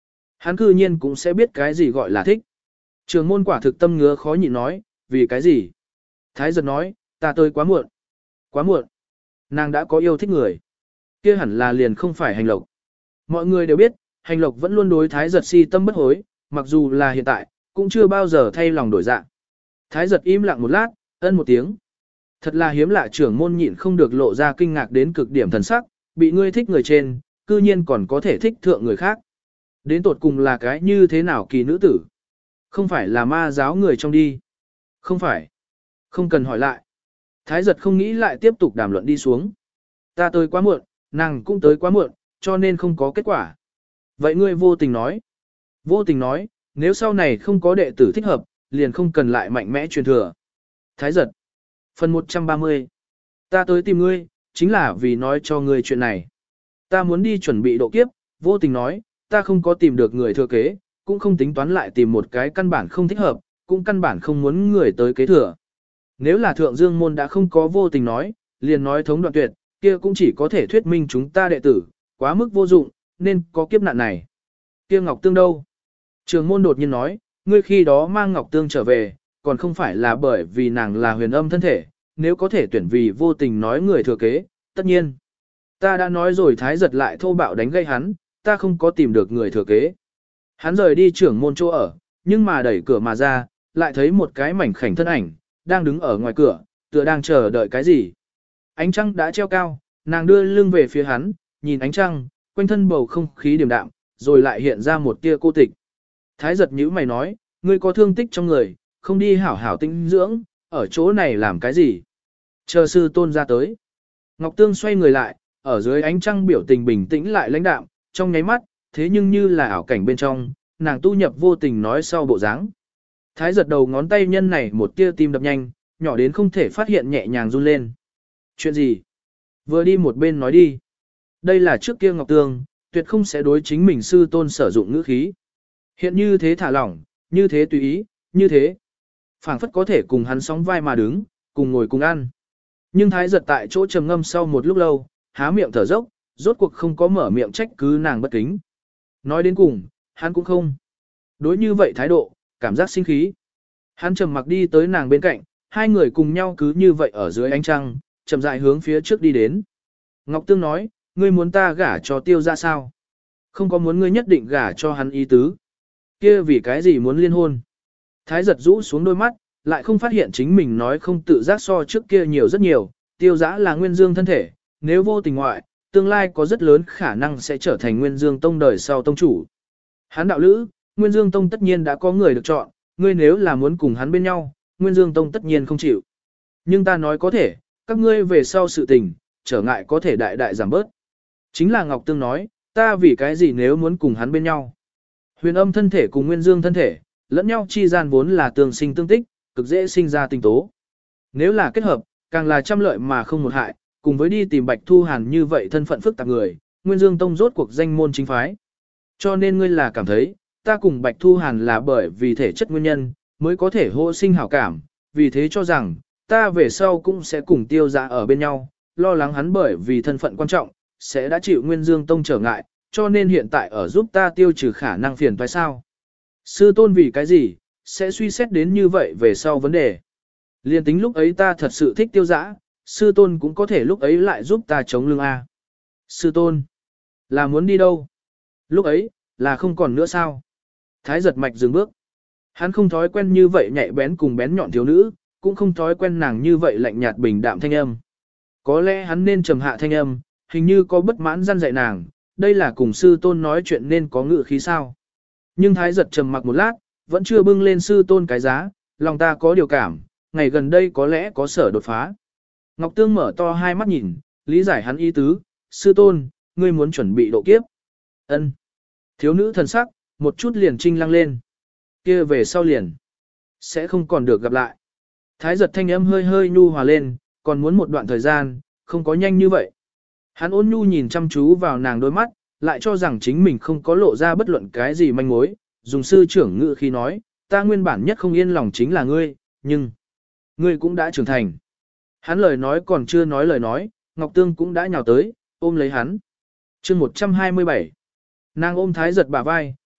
Hắn cư nhiên cũng sẽ biết cái gì gọi là thích. Trường môn quả thực tâm ngứa khó nhịn nói, vì cái gì? Thái giật nói, ta tới quá muộn. Quá muộn. Nàng đã có yêu thích người. Kia hẳn là liền không phải hành lộc. Mọi người đều biết, hành lộc vẫn luôn đối thái giật si tâm bất hối, mặc dù là hiện tại, cũng chưa bao giờ thay lòng đổi dạ. Thái giật im lặng một lát, ân một tiếng. Thật là hiếm lạ, trưởng môn nhịn không được lộ ra kinh ngạc đến cực điểm thần sắc, bị ngươi thích người trên, cư nhiên còn có thể thích thượng người khác. Đến tột cùng là cái như thế nào kỳ nữ tử? Không phải là ma giáo người trong đi. Không phải. Không cần hỏi lại. Thái giật không nghĩ lại tiếp tục đàm luận đi xuống. Ta tới quá muộn, nàng cũng tới quá muộn, cho nên không có kết quả. Vậy ngươi vô tình nói. Vô tình nói, nếu sau này không có đệ tử thích hợp, liền không cần lại mạnh mẽ truyền thừa. Thái giật. Phần 130. Ta tới tìm ngươi, chính là vì nói cho ngươi chuyện này. Ta muốn đi chuẩn bị độ kiếp, vô tình nói, ta không có tìm được người thừa kế, cũng không tính toán lại tìm một cái căn bản không thích hợp, cũng căn bản không muốn người tới kế thừa. Nếu là thượng dương môn đã không có vô tình nói, liền nói thống đoạn tuyệt, kia cũng chỉ có thể thuyết minh chúng ta đệ tử, quá mức vô dụng, nên có kiếp nạn này. Kia Ngọc Tương đâu? Trường môn đột nhiên nói, ngươi khi đó mang Ngọc Tương trở về, còn không phải là bởi vì nàng là huyền âm thân thể, nếu có thể tuyển vì vô tình nói người thừa kế, tất nhiên. Ta đã nói rồi, Thái giật lại thô bạo đánh gây hắn, ta không có tìm được người thừa kế. Hắn rời đi trưởng môn chỗ ở, nhưng mà đẩy cửa mà ra, lại thấy một cái mảnh khảnh thân ảnh, đang đứng ở ngoài cửa, tựa đang chờ đợi cái gì. Ánh trăng đã treo cao, nàng đưa lưng về phía hắn, nhìn ánh trăng, quanh thân bầu không khí điềm đạm, rồi lại hiện ra một tia cô tịch. Thái giật nhíu mày nói, ngươi có thương tích trong người, không đi hảo hảo tinh dưỡng, ở chỗ này làm cái gì? Chờ sư tôn ra tới. Ngọc Tương xoay người lại, ở dưới ánh trăng biểu tình bình tĩnh lại lãnh đạm, trong nháy mắt, thế nhưng như là ảo cảnh bên trong, nàng tu nhập vô tình nói sau bộ dáng. Thái giật đầu ngón tay nhân này một tia tim đập nhanh, nhỏ đến không thể phát hiện, nhẹ nhàng run lên. Chuyện gì? Vừa đi một bên nói đi. Đây là trước kia Ngọc Tương, tuyệt không sẽ đối chính mình sư tôn sử dụng ngữ khí. Hiện như thế thả lỏng, như thế tùy ý, như thế. Phảng phất có thể cùng hắn sóng vai mà đứng, cùng ngồi cùng ăn. Nhưng Thái giật tại chỗ trầm ngâm sau một lúc lâu, há miệng thở dốc, rốt cuộc không có mở miệng trách cứ nàng bất kính. Nói đến cùng, hắn cũng không. Đối như vậy thái độ, cảm giác sinh khí. Hắn trầm mặc đi tới nàng bên cạnh, hai người cùng nhau cứ như vậy ở dưới ánh trăng, chậm rãi hướng phía trước đi đến. Ngọc Tương nói, ngươi muốn ta gả cho Tiêu ra sao? Không có muốn ngươi nhất định gả cho hắn ý tứ. Kia vì cái gì muốn liên hôn? Thái giật rũ xuống đôi mắt, lại không phát hiện chính mình nói không tự giác so trước kia nhiều rất nhiều. Tiêu giã là nguyên dương thân thể, nếu vô tình ngoại, tương lai có rất lớn khả năng sẽ trở thành nguyên dương tông đời sau tông chủ. Hắn đạo lữ, nguyên dương tông tất nhiên đã có người được chọn, ngươi nếu là muốn cùng hắn bên nhau, nguyên dương tông tất nhiên không chịu. Nhưng ta nói có thể, các ngươi về sau sự tình, trở ngại có thể đại đại giảm bớt. Chính là Ngọc Tương nói, ta vì cái gì nếu muốn cùng hắn bên nhau. Huyền âm thân thể cùng nguyên dương thân thể, lẫn nhau chi gian vốn là tương sinh tương tích, cực dễ sinh ra tinh tố. Nếu là kết hợp, càng là trăm lợi mà không một hại, cùng với đi tìm Bạch Thu Hàn như vậy thân phận phức tạp người, Nguyên Dương Tông rốt cuộc danh môn chính phái. Cho nên ngươi là cảm thấy, ta cùng Bạch Thu Hàn là bởi vì thể chất nguyên nhân, mới có thể hô sinh hảo cảm, vì thế cho rằng, ta về sau cũng sẽ cùng Tiêu Dạ ở bên nhau, lo lắng hắn bởi vì thân phận quan trọng, sẽ đã chịu Nguyên Dương Tông trở ngại, cho nên hiện tại ở giúp ta tiêu trừ khả năng phiền toái sao. Sư tôn vì cái gì, sẽ suy xét đến như vậy về sau vấn đề. Liên tính lúc ấy ta thật sự thích Tiêu Dạ, sư tôn cũng có thể lúc ấy lại giúp ta chống lưng A. Sư tôn, là muốn đi đâu? Lúc ấy, là không còn nữa sao? Thái giật mạch dừng bước. Hắn không thói quen như vậy nhạy bén cùng bén nhọn thiếu nữ, cũng không thói quen nàng như vậy lạnh nhạt bình đạm thanh âm. Có lẽ hắn nên trầm hạ thanh âm, hình như có bất mãn răn dạy nàng, đây là cùng sư tôn nói chuyện nên có ngự khí sao. Nhưng thái giật trầm mặc một lát, vẫn chưa bưng lên sư tôn cái giá, lòng ta có điều cảm, ngày gần đây có lẽ có sở đột phá. Ngọc Tương mở to hai mắt nhìn, lý giải hắn ý tứ, sư tôn, ngươi muốn chuẩn bị độ kiếp. Ân. Thiếu nữ thần sắc, một chút liền trinh lăng lên. Kia về sau liền, sẽ không còn được gặp lại. Thái giật thanh âm hơi hơi nhu hòa lên, còn muốn một đoạn thời gian, không có nhanh như vậy. Hắn ôn nhu nhìn chăm chú vào nàng đôi mắt, lại cho rằng chính mình không có lộ ra bất luận cái gì manh mối, dùng sư trưởng ngữ khi nói, ta nguyên bản nhất không yên lòng chính là ngươi, nhưng ngươi cũng đã trưởng thành. Hắn lời nói còn chưa nói lời nói, Ngọc Tương cũng đã nhào tới, ôm lấy hắn. Chương 127. Nàng ôm Thái giật bả vai,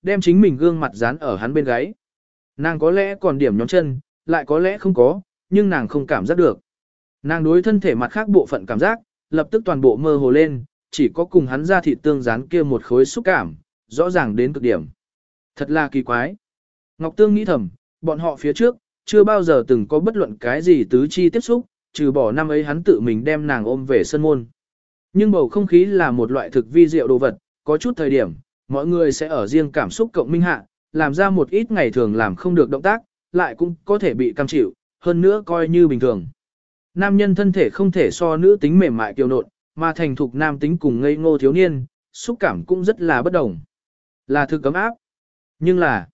đem chính mình gương mặt dán ở hắn bên gáy. Nàng có lẽ còn điểm nhóm chân, lại có lẽ không có, nhưng nàng không cảm giác được. Nàng đối thân thể mặt khác bộ phận cảm giác, lập tức toàn bộ mơ hồ lên, chỉ có cùng hắn ra thịt tương dán kia một khối xúc cảm, rõ ràng đến cực điểm. Thật là kỳ quái. Ngọc Tương nghĩ thầm, bọn họ phía trước, chưa bao giờ từng có bất luận cái gì tứ chi tiếp xúc, trừ bỏ năm ấy hắn tự mình đem nàng ôm về sân môn. Nhưng bầu không khí là một loại thực vi diệu đồ vật, có chút thời điểm, mọi người sẽ ở riêng cảm xúc cộng minh hạ, làm ra một ít ngày thường làm không được động tác, lại cũng có thể bị cam chịu, hơn nữa coi như bình thường. Nam nhân thân thể không thể so nữ tính mềm mại kiều nộn, mà thành thục nam tính cùng ngây ngô thiếu niên, xúc cảm cũng rất là bất đồng. Là thực cấm áp. Nhưng là,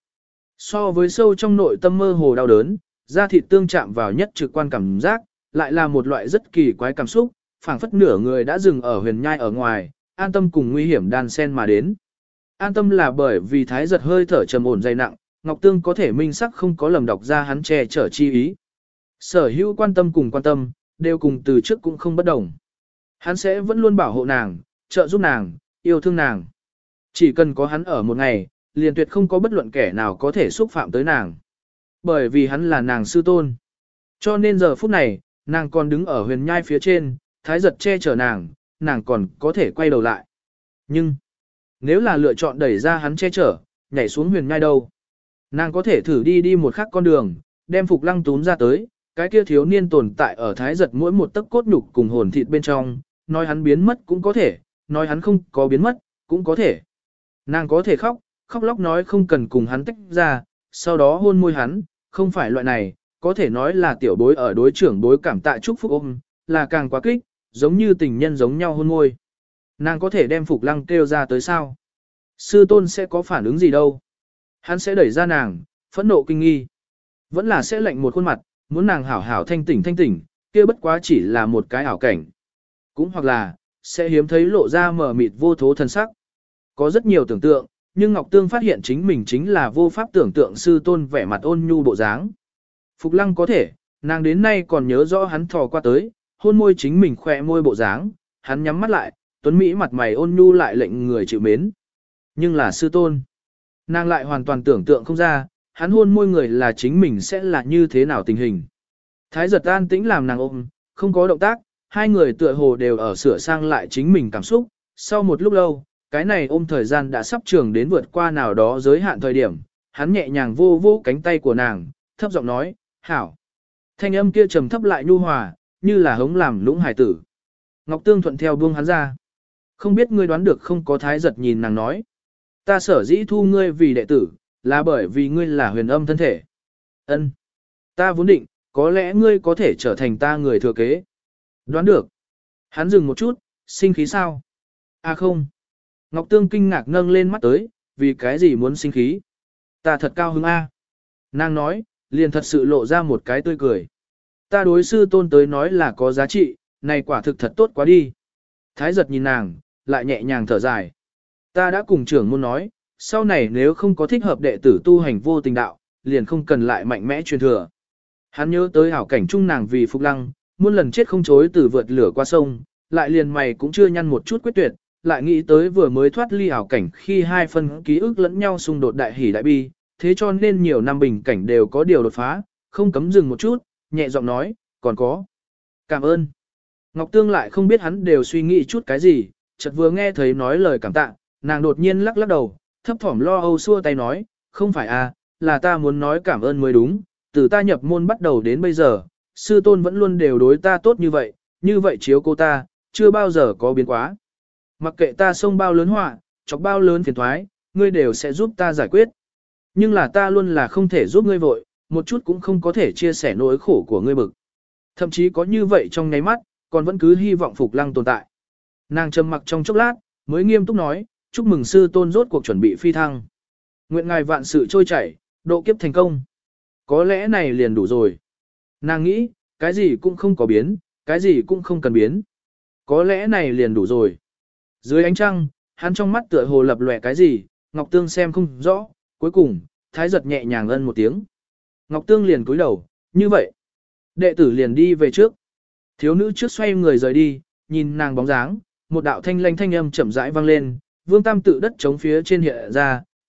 so với sâu trong nội tâm mơ hồ đau đớn, da thịt tương chạm vào nhất trực quan cảm giác, lại là một loại rất kỳ quái cảm xúc, phảng phất nửa người đã dừng ở huyền nhai ở ngoài, an tâm cùng nguy hiểm đan sen mà đến. An tâm là bởi vì thái giật hơi thở trầm ổn dày nặng, Ngọc Tương có thể minh sắc không có lầm đọc ra hắn che chở chi ý. Sở hữu quan tâm cùng quan tâm, đều cùng từ trước cũng không bất đồng. Hắn sẽ vẫn luôn bảo hộ nàng, trợ giúp nàng, yêu thương nàng. Chỉ cần có hắn ở một ngày, liền tuyệt không có bất luận kẻ nào có thể xúc phạm tới nàng. Bởi vì hắn là nàng sư tôn. Cho nên giờ phút này, nàng còn đứng ở huyền nhai phía trên, thái giật che chở nàng, nàng còn có thể quay đầu lại. Nhưng, nếu là lựa chọn đẩy ra hắn che chở, nhảy xuống huyền nhai đâu? Nàng có thể thử đi một khác con đường, đem Phục Lăng túm ra tới, cái kia thiếu niên tồn tại ở thái giật mỗi một tấc cốt nhục cùng hồn thịt bên trong, nói hắn biến mất cũng có thể, nói hắn không có biến mất, cũng có thể. Nàng có thể khóc, khóc lóc nói không cần cùng hắn tách ra, sau đó hôn môi hắn, không phải loại này, có thể nói là tiểu bối ở đối trưởng bối cảm tạ chúc phúc ôm, là càng quá kích, giống như tình nhân giống nhau hôn môi. Nàng có thể đem Phục Lăng kêu ra tới sao? Sư tôn sẽ có phản ứng gì đâu? Hắn sẽ đẩy ra nàng, phẫn nộ kinh nghi. Vẫn là sẽ lạnh một khuôn mặt, muốn nàng hảo hảo thanh tỉnh, kia bất quá chỉ là một cái ảo cảnh. Cũng hoặc là, sẽ hiếm thấy lộ ra mờ mịt vô thố thân sắc. Có rất nhiều tưởng tượng, nhưng Ngọc Tương phát hiện chính mình chính là vô pháp tưởng tượng sư tôn vẻ mặt ôn nhu bộ dáng. Phục Lăng có thể, nàng đến nay còn nhớ rõ hắn thò qua tới, hôn môi chính mình khỏe môi bộ dáng, hắn nhắm mắt lại, tuấn Mỹ mặt mày ôn nhu lại lệnh người chịu mến. Nhưng là sư tôn. Nàng lại hoàn toàn tưởng tượng không ra, hắn hôn môi người là chính mình sẽ là như thế nào tình hình. Thái giật an tĩnh làm nàng ôm, không có động tác, hai người tựa hồ đều ở sửa sang lại chính mình cảm xúc. Sau một lúc lâu, cái này ôm thời gian đã sắp trường đến vượt qua nào đó giới hạn thời điểm, hắn nhẹ nhàng vô vô cánh tay của nàng, thấp giọng nói, hảo. Thanh âm kia trầm thấp lại nhu hòa, như là hống làm lũng hải tử. Ngọc Tương thuận theo buông hắn ra. Không biết ngươi đoán được không, có thái giật nhìn nàng nói. Ta sở dĩ thu ngươi vì đệ tử, là bởi vì ngươi là huyền âm thân thể. Ân, ta vốn định, có lẽ ngươi có thể trở thành ta người thừa kế. Đoán được. Hắn dừng một chút, sinh khí sao? À không. Ngọc Tương kinh ngạc nâng lên mắt tới, vì cái gì muốn sinh khí? Ta thật cao hứng a. Nàng nói, liền thật sự lộ ra một cái tươi cười. Ta đối sư tôn tới nói là có giá trị, này quả thực thật tốt quá đi. Thái giật nhìn nàng, lại nhẹ nhàng thở dài. Ta đã cùng trưởng môn nói, sau này nếu không có thích hợp đệ tử tu hành vô tình đạo, liền không cần lại mạnh mẽ truyền thừa. Hắn nhớ tới hảo cảnh chung nàng vì Phục Lăng, muôn lần chết không chối từ vượt lửa qua sông, lại liền mày cũng chưa nhăn một chút quyết tuyệt, lại nghĩ tới vừa mới thoát ly hảo cảnh khi hai phần ký ức lẫn nhau xung đột đại hỉ đại bi, thế cho nên nhiều năm bình cảnh đều có điều đột phá, không cấm dừng một chút, nhẹ giọng nói, còn có. Cảm ơn. Ngọc Tương lại không biết hắn đều suy nghĩ chút cái gì, chợt vừa nghe thấy nói lời cảm tạ, nàng đột nhiên lắc lắc đầu, thấp thỏm lo âu xua tay nói, không phải à, là ta muốn nói cảm ơn mới đúng, từ ta nhập môn bắt đầu đến bây giờ, sư tôn vẫn luôn đều đối ta tốt như vậy chiếu cô ta, chưa bao giờ có biến quá. Mặc kệ ta xông bao lớn họa, chọc bao lớn phiền thoái, ngươi đều sẽ giúp ta giải quyết. Nhưng là ta luôn là không thể giúp ngươi vội, một chút cũng không có thể chia sẻ nỗi khổ của ngươi bực. Thậm chí có như vậy trong nháy mắt, còn vẫn cứ hy vọng Phục Lăng tồn tại. Nàng trầm mặc trong chốc lát, mới nghiêm túc nói, chúc mừng sư tôn rốt cuộc chuẩn bị phi thăng. Nguyện ngài vạn sự trôi chảy, độ kiếp thành công. Có lẽ này liền đủ rồi. Nàng nghĩ, cái gì cũng không có biến, cái gì cũng không cần biến. Có lẽ này liền đủ rồi. Dưới ánh trăng, hắn trong mắt tựa hồ lập lòe cái gì, Ngọc Tương xem không rõ, cuối cùng, thái giật nhẹ nhàng ân một tiếng. Ngọc Tương liền cúi đầu, như vậy. Đệ tử liền đi về trước. Thiếu nữ trước xoay người rời đi, nhìn nàng bóng dáng, một đạo thanh lanh thanh âm chậm rãi vang lên, Vương Tam tự đất chống phía trên hiện ra,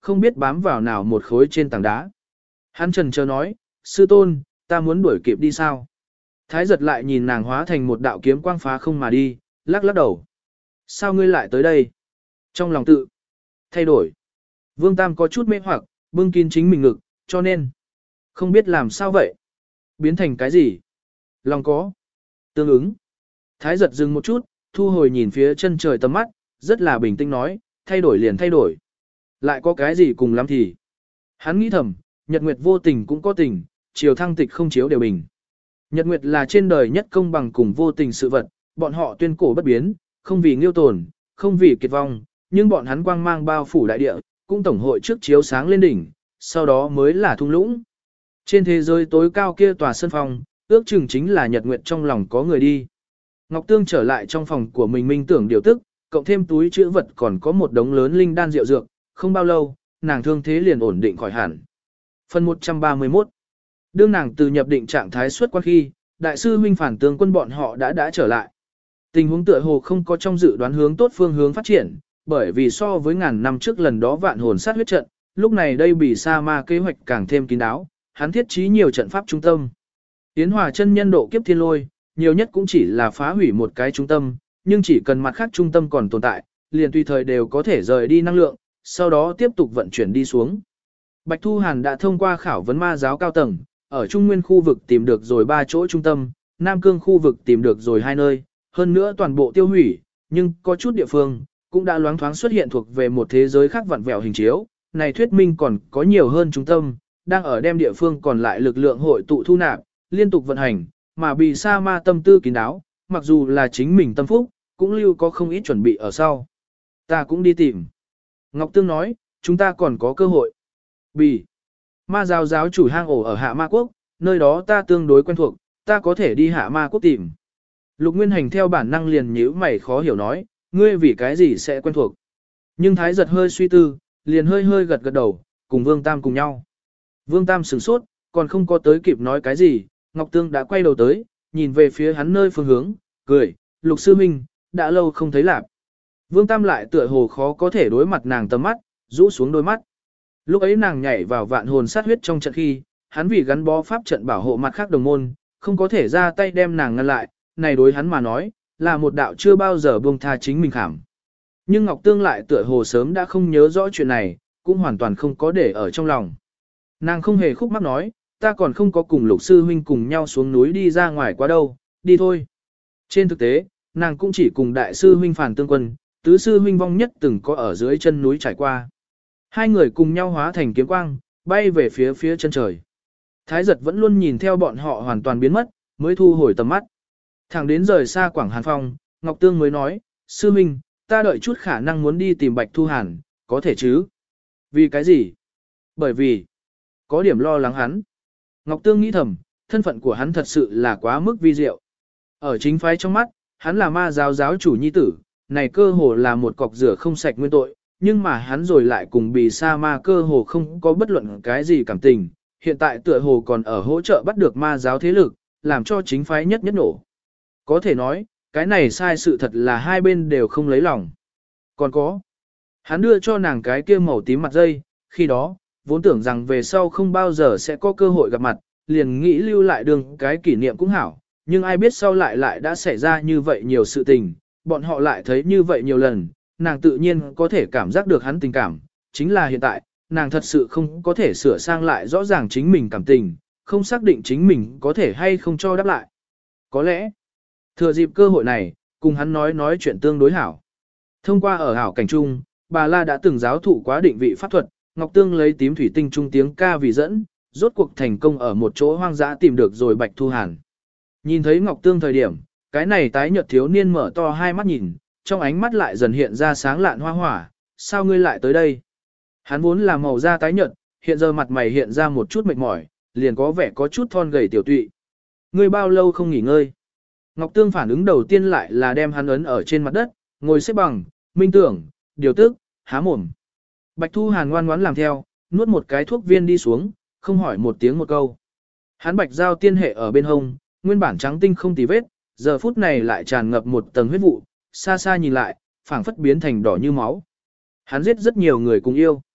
không biết bám vào nào một khối trên tảng đá. Hắn trần chờ nói, sư tôn, ta muốn đuổi kịp đi sao? Thái giật lại nhìn nàng hóa thành một đạo kiếm quang phá không mà đi, lắc lắc đầu. Sao ngươi lại tới đây? Trong lòng tự thay đổi. Vương Tam có chút mê hoặc, bưng kín chính mình ngực, cho nên không biết làm sao vậy. Biến thành cái gì? Lòng có tương ứng. Thái giật dừng một chút, thu hồi nhìn phía chân trời tầm mắt, rất là bình tĩnh nói, thay đổi liền thay đổi. Lại có cái gì cùng lắm thì. Hắn nghĩ thầm, nhật nguyệt vô tình cũng có tình, chiều thăng tịch không chiếu đều bình. Nhật nguyệt là trên đời nhất công bằng cùng vô tình sự vật, bọn họ tuyên cổ bất biến, không vì nghiêu tồn, không vì kiệt vong, nhưng bọn hắn quang mang bao phủ đại địa, cũng tổng hội trước chiếu sáng lên đỉnh, sau đó mới là thung lũng. Trên thế giới tối cao kia tòa sân phòng, ước chừng chính là nhật nguyệt trong lòng có người đi. Ngọc Tương trở lại trong phòng của mình minh tưởng điều tức, cộng thêm túi chữ vật còn có một đống lớn linh đan rượu dược, không bao lâu, nàng thương thế liền ổn định khỏi hẳn. Phần 131. Đương nàng từ nhập định trạng thái xuất quan khi, đại sư huynh phản tướng quân bọn họ đã trở lại. Tình huống tựa hồ không có trong dự đoán hướng tốt phương hướng phát triển, bởi vì so với ngàn năm trước lần đó vạn hồn sát huyết trận, lúc này đây bị sa ma kế hoạch càng thêm kín đáo, hắn thiết trí nhiều trận pháp trung tâm. Tiến hòa chân nhân độ kiếp thiên lôi, nhiều nhất cũng chỉ là phá hủy một cái trung tâm, nhưng chỉ cần mặt khác trung tâm còn tồn tại, liền tùy thời đều có thể rời đi năng lượng, sau đó tiếp tục vận chuyển đi xuống. Bạch Thu Hàn đã thông qua khảo vấn ma giáo cao tầng, ở Trung Nguyên khu vực tìm được rồi 3 chỗ trung tâm, Nam Cương khu vực tìm được rồi 2 nơi, hơn nữa toàn bộ tiêu hủy, nhưng có chút địa phương cũng đã loáng thoáng xuất hiện thuộc về một thế giới khác vặn vẹo hình chiếu, này thuyết minh còn có nhiều hơn trung tâm, đang ở đem địa phương còn lại lực lượng hội tụ thu nạp, liên tục vận hành, mà bị sa ma tâm tư kín đáo, mặc dù là chính mình tâm phúc, cũng lưu có không ít chuẩn bị ở sau. Ta cũng đi tìm. Ngọc Tương nói, chúng ta còn có cơ hội. Bì. Ma giáo giáo chủ hang ổ ở Hạ Ma Quốc, nơi đó ta tương đối quen thuộc, ta có thể đi Hạ Ma Quốc tìm. Lục Nguyên Hành theo bản năng liền nhíu mày khó hiểu nói, ngươi vì cái gì sẽ quen thuộc. Nhưng Thái giật hơi suy tư, liền hơi gật đầu, cùng Vương Tam cùng nhau. Vương Tam sửng sốt, còn không có tới kịp nói cái gì, Ngọc Tương đã quay đầu tới, nhìn về phía hắn nơi phương hướng, cười, Lục sư minh, đã lâu không thấy lạp. Vương Tam lại tựa hồ khó có thể đối mặt nàng tầm mắt, rũ xuống đôi mắt. Lúc ấy nàng nhảy vào vạn hồn sát huyết trong trận khi, hắn vì gắn bó pháp trận bảo hộ mặt khác đồng môn, không có thể ra tay đem nàng ngăn lại, này đối hắn mà nói, là một đạo chưa bao giờ buông tha chính mình khảm. Nhưng Ngọc Tương lại tựa hồ sớm đã không nhớ rõ chuyện này, cũng hoàn toàn không có để ở trong lòng. Nàng không hề khúc mắc nói, ta còn không có cùng Lục sư huynh cùng nhau xuống núi đi ra ngoài quá đâu, đi thôi. Trên thực tế, nàng cũng chỉ cùng đại sư huynh phản tương quân, tứ sư huynh vong nhất từng có ở dưới chân núi trải qua. Hai người cùng nhau hóa thành kiếm quang, bay về phía chân trời. Thái giật vẫn luôn nhìn theo bọn họ hoàn toàn biến mất, mới thu hồi tầm mắt. Thẳng đến rời xa Quảng Hàn Phong, Ngọc Tương mới nói, sư huynh, ta đợi chút khả năng muốn đi tìm Bạch Thu Hàn, có thể chứ? Vì cái gì? Bởi vì, có điểm lo lắng hắn. Ngọc Tương nghĩ thầm, thân phận của hắn thật sự là quá mức vi diệu. Ở chính phái trong mắt, hắn là ma giáo giáo chủ nhi tử, này cơ hồ là một cọc rửa không sạch nguyên tội, nhưng mà hắn rồi lại cùng bì sa ma cơ hồ không có bất luận cái gì cảm tình, hiện tại tựa hồ còn ở hỗ trợ bắt được ma giáo thế lực, làm cho chính phái nhất nổ. Có thể nói, cái này sai sự thật là hai bên đều không lấy lòng. Còn có, hắn đưa cho nàng cái kia màu tím mặt dây, khi đó, vốn tưởng rằng về sau không bao giờ sẽ có cơ hội gặp mặt, liền nghĩ lưu lại đường cái kỷ niệm cũng hảo, nhưng ai biết sau lại đã xảy ra như vậy nhiều sự tình, bọn họ lại thấy như vậy nhiều lần, nàng tự nhiên có thể cảm giác được hắn tình cảm, chính là hiện tại, nàng thật sự không có thể sửa sang lại rõ ràng chính mình cảm tình, không xác định chính mình có thể hay không cho đáp lại. Có lẽ, thừa dịp cơ hội này, cùng hắn nói chuyện tương đối hảo. Thông qua ở hảo cảnh trung, bà La đã từng giáo thụ quá định vị pháp thuật, Ngọc Tương lấy tím thủy tinh trung tiếng ca vì dẫn, rốt cuộc thành công ở một chỗ hoang dã tìm được rồi Bạch Thu Hàn. Nhìn thấy Ngọc Tương thời điểm, cái này tái nhợt thiếu niên mở to hai mắt nhìn, trong ánh mắt lại dần hiện ra sáng lạn hoa hỏa, sao ngươi lại tới đây? Hắn vốn là màu da tái nhợt, hiện giờ mặt mày hiện ra một chút mệt mỏi, liền có vẻ có chút thon gầy tiểu tụy. Ngươi bao lâu không nghỉ ngơi? Ngọc Tương phản ứng đầu tiên lại là đem hắn ấn ở trên mặt đất, ngồi xếp bằng, minh tưởng, điều tức, há mồm. Bạch Thu Hàn ngoan ngoãn làm theo, nuốt một cái thuốc viên đi xuống, không hỏi một tiếng một câu. Hắn bạch giao tiên hệ ở bên hông, nguyên bản trắng tinh không tì vết, giờ phút này lại tràn ngập một tầng huyết vụ, xa xa nhìn lại, phảng phất biến thành đỏ như máu. Hắn giết rất nhiều người cùng yêu.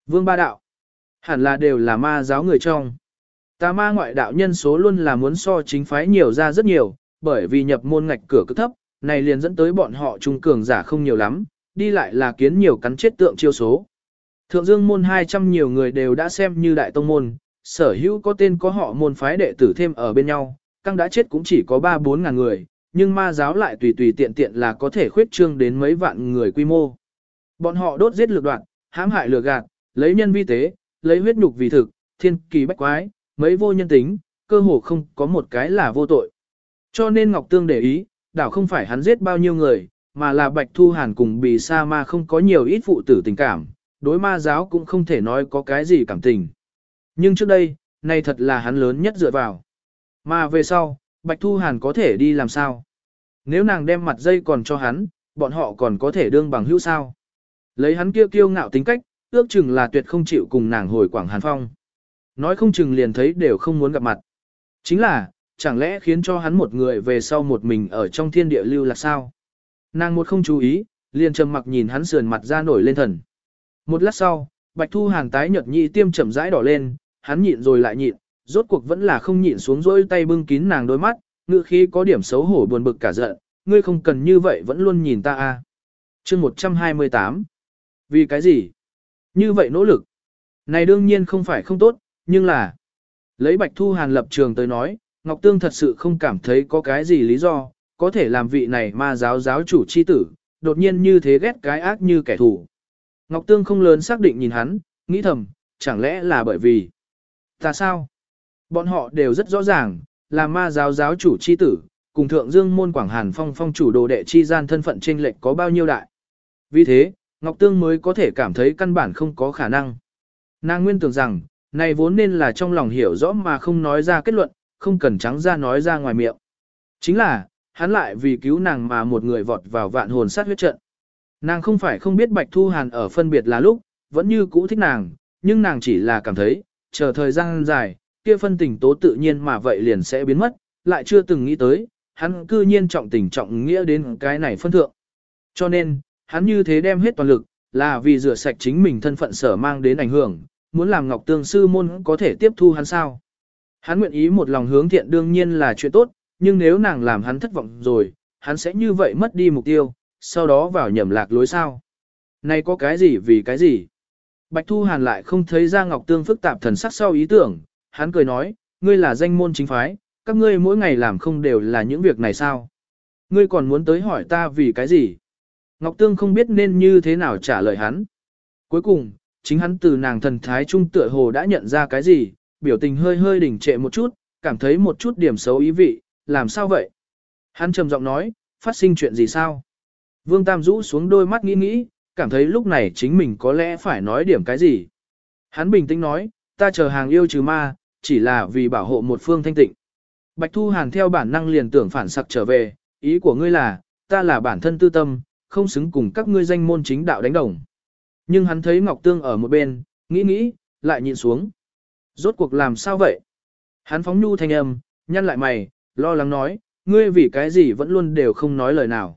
Vương ba đạo. Hẳn là đều là ma giáo người trong. Tà ma ngoại đạo nhân số luôn là muốn so chính phái nhiều ra rất nhiều, bởi vì nhập môn ngạch cửa cực thấp, này liền dẫn tới bọn họ trung cường giả không nhiều lắm, đi lại là kiến nhiều cắn chết tượng chiêu số. Thượng Dương môn 200 nhiều người đều đã xem như đại tông môn, sở hữu có tên có họ môn phái đệ tử thêm ở bên nhau, căng đã chết cũng chỉ có 3-4 ngàn người, nhưng ma giáo lại tùy tùy tiện tiện là có thể khuyết trương đến mấy vạn người quy mô. Bọn họ đốt giết lược đoạn, hãm hại lừa gạt, lấy nhân vi tế, lấy huyết nhục vì thực, thiên kỳ bách quái, mấy vô nhân tính, cơ hồ không có một cái là vô tội. Cho nên Ngọc Tương để ý, đảo không phải hắn giết bao nhiêu người, mà là Bạch Thu Hàn cùng Bì Sa Ma không có nhiều ít phụ tử tình cảm, đối ma giáo cũng không thể nói có cái gì cảm tình. Nhưng trước đây, này thật là hắn lớn nhất dựa vào. Mà về sau, Bạch Thu Hàn có thể đi làm sao? Nếu nàng đem mặt dây còn cho hắn, bọn họ còn có thể đương bằng hữu sao? Lấy hắn kia kiêu ngạo tính cách, ước chừng là tuyệt không chịu cùng nàng hồi Quảng Hàn Phong. Nói không chừng liền thấy đều không muốn gặp mặt. Chính là, chẳng lẽ khiến cho hắn một người về sau một mình ở trong thiên địa lưu là sao? Nàng một không chú ý, liền trầm mặc nhìn hắn sườn mặt ra nổi lên thần. Một lát sau, Bạch Thu Hàn tái nhợt nhị tiêm chậm rãi đỏ lên, hắn nhịn rồi lại nhịn, rốt cuộc vẫn là không nhịn xuống dỗi tay bưng kín nàng đôi mắt, ngữ khí có điểm xấu hổ buồn bực cả giận, ngươi không cần như vậy vẫn luôn nhìn ta a. Chương 128. Vì cái gì? Như vậy nỗ lực. Này đương nhiên không phải không tốt, nhưng là lấy Bạch Thu Hàn lập trường tới nói, Ngọc Tương thật sự không cảm thấy có cái gì lý do, có thể làm vị này ma giáo giáo chủ chi tử, đột nhiên như thế ghét cái ác như kẻ thù. Ngọc Tương không lớn xác định nhìn hắn, nghĩ thầm, chẳng lẽ là bởi vì ta sao? Bọn họ đều rất rõ ràng, là ma giáo giáo chủ chi tử, cùng thượng dương môn Quảng Hàn Phong phong chủ đồ đệ chi gian thân phận chênh lệch có bao nhiêu đại. Vì thế, Ngọc Tương mới có thể cảm thấy căn bản không có khả năng. Nàng nguyên tưởng rằng, này vốn nên là trong lòng hiểu rõ mà không nói ra kết luận, không cần trắng ra nói ra ngoài miệng. Chính là, hắn lại vì cứu nàng mà một người vọt vào vạn hồn sát huyết trận. Nàng không phải không biết Bạch Thu Hàn ở phân biệt là lúc, vẫn như cũ thích nàng, nhưng nàng chỉ là cảm thấy, chờ thời gian dài, kia phân tình tố tự nhiên mà vậy liền sẽ biến mất, lại chưa từng nghĩ tới, hắn cư nhiên trọng tình trọng nghĩa đến cái này phân thượng. Cho nên, hắn như thế đem hết toàn lực, là vì rửa sạch chính mình thân phận sở mang đến ảnh hưởng, muốn làm Ngọc Tương sư môn có thể tiếp thu hắn sao. Hắn nguyện ý một lòng hướng thiện đương nhiên là chuyện tốt, nhưng nếu nàng làm hắn thất vọng rồi, hắn sẽ như vậy mất đi mục tiêu, sau đó vào nhầm lạc lối sao. Này có cái gì vì cái gì? Bạch Thu Hàn lại không thấy ra Ngọc Tương phức tạp thần sắc sau ý tưởng, hắn cười nói, ngươi là danh môn chính phái, các ngươi mỗi ngày làm không đều là những việc này sao? Ngươi còn muốn tới hỏi ta vì cái gì? Ngọc Tương không biết nên như thế nào trả lời hắn. Cuối cùng, chính hắn từ nàng thần thái trung tựa hồ đã nhận ra cái gì, biểu tình hơi hơi đỉnh trệ một chút, cảm thấy một chút điểm xấu ý vị, làm sao vậy? Hắn trầm giọng nói, phát sinh chuyện gì sao? Vương Tam rũ xuống đôi mắt nghĩ nghĩ, cảm thấy lúc này chính mình có lẽ phải nói điểm cái gì. Hắn bình tĩnh nói, ta chờ hàng yêu trừ ma, chỉ là vì bảo hộ một phương thanh tịnh. Bạch Thu Hàn theo bản năng liền tưởng phản sặc trở về, ý của ngươi là, ta là bản thân tư tâm, không xứng cùng các ngươi danh môn chính đạo đánh đồng. Nhưng hắn thấy Ngọc Tương ở một bên, nghĩ, lại nhìn xuống. Rốt cuộc làm sao vậy? Hắn phóng nhu thanh âm, nhăn lại mày, lo lắng nói, ngươi vì cái gì vẫn luôn đều không nói lời nào.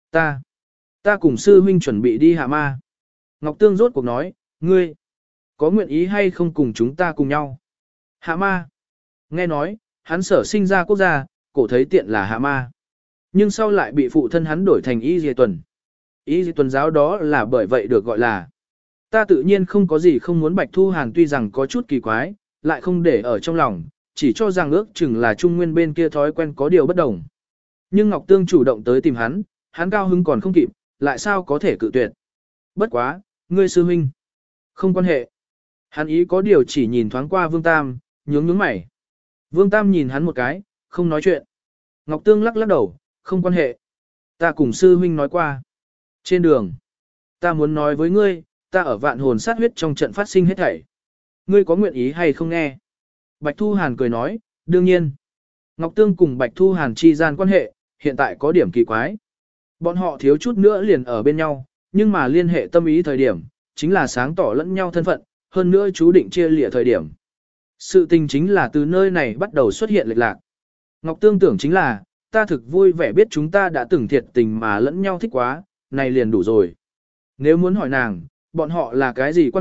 Ta cùng sư huynh chuẩn bị đi hạ ma. Ngọc Tương rốt cuộc nói, ngươi, có nguyện ý hay không cùng chúng ta cùng nhau? Hạ ma. Nghe nói, hắn sở sinh ra quốc gia, cổ thấy tiện là hạ ma. Nhưng sau lại bị phụ thân hắn đổi thành Y Dì Tuần. Y Dì Tuần giáo đó là bởi vậy được gọi là. Ta tự nhiên không có gì không muốn Bạch Thu Hàn tuy rằng có chút kỳ quái, lại không để ở trong lòng, chỉ cho rằng ước chừng là Trung Nguyên bên kia thói quen có điều bất đồng. Nhưng Ngọc Tương chủ động tới tìm hắn cao hứng còn không kịp, lại sao có thể cự tuyệt. Bất quá, ngươi sư huynh. Không quan hệ. Hắn ý có điều chỉ nhìn thoáng qua Vương Tam, nhướng mày. Vương Tam nhìn hắn một cái, không nói chuyện. Ngọc Tương lắc đầu, không quan hệ. Ta cùng sư huynh nói qua. Trên đường, ta muốn nói với ngươi, ta ở vạn hồn sát huyết trong trận phát sinh hết thảy. Ngươi có nguyện ý hay không nghe? Bạch Thu Hàn cười nói, đương nhiên. Ngọc Tương cùng Bạch Thu Hàn chi gian quan hệ, hiện tại có điểm kỳ quái. Bọn họ thiếu chút nữa liền ở bên nhau, nhưng mà liên hệ tâm ý thời điểm, chính là sáng tỏ lẫn nhau thân phận, hơn nữa chú định chia lìa thời điểm. Sự tình chính là từ nơi này bắt đầu xuất hiện lệch lạc. Ngọc Tương tưởng chính là, ta thực vui vẻ biết chúng ta đã từng thiệt tình mà lẫn nhau thích quá, này liền đủ rồi. Nếu muốn hỏi nàng, bọn họ là cái gì quan hệ,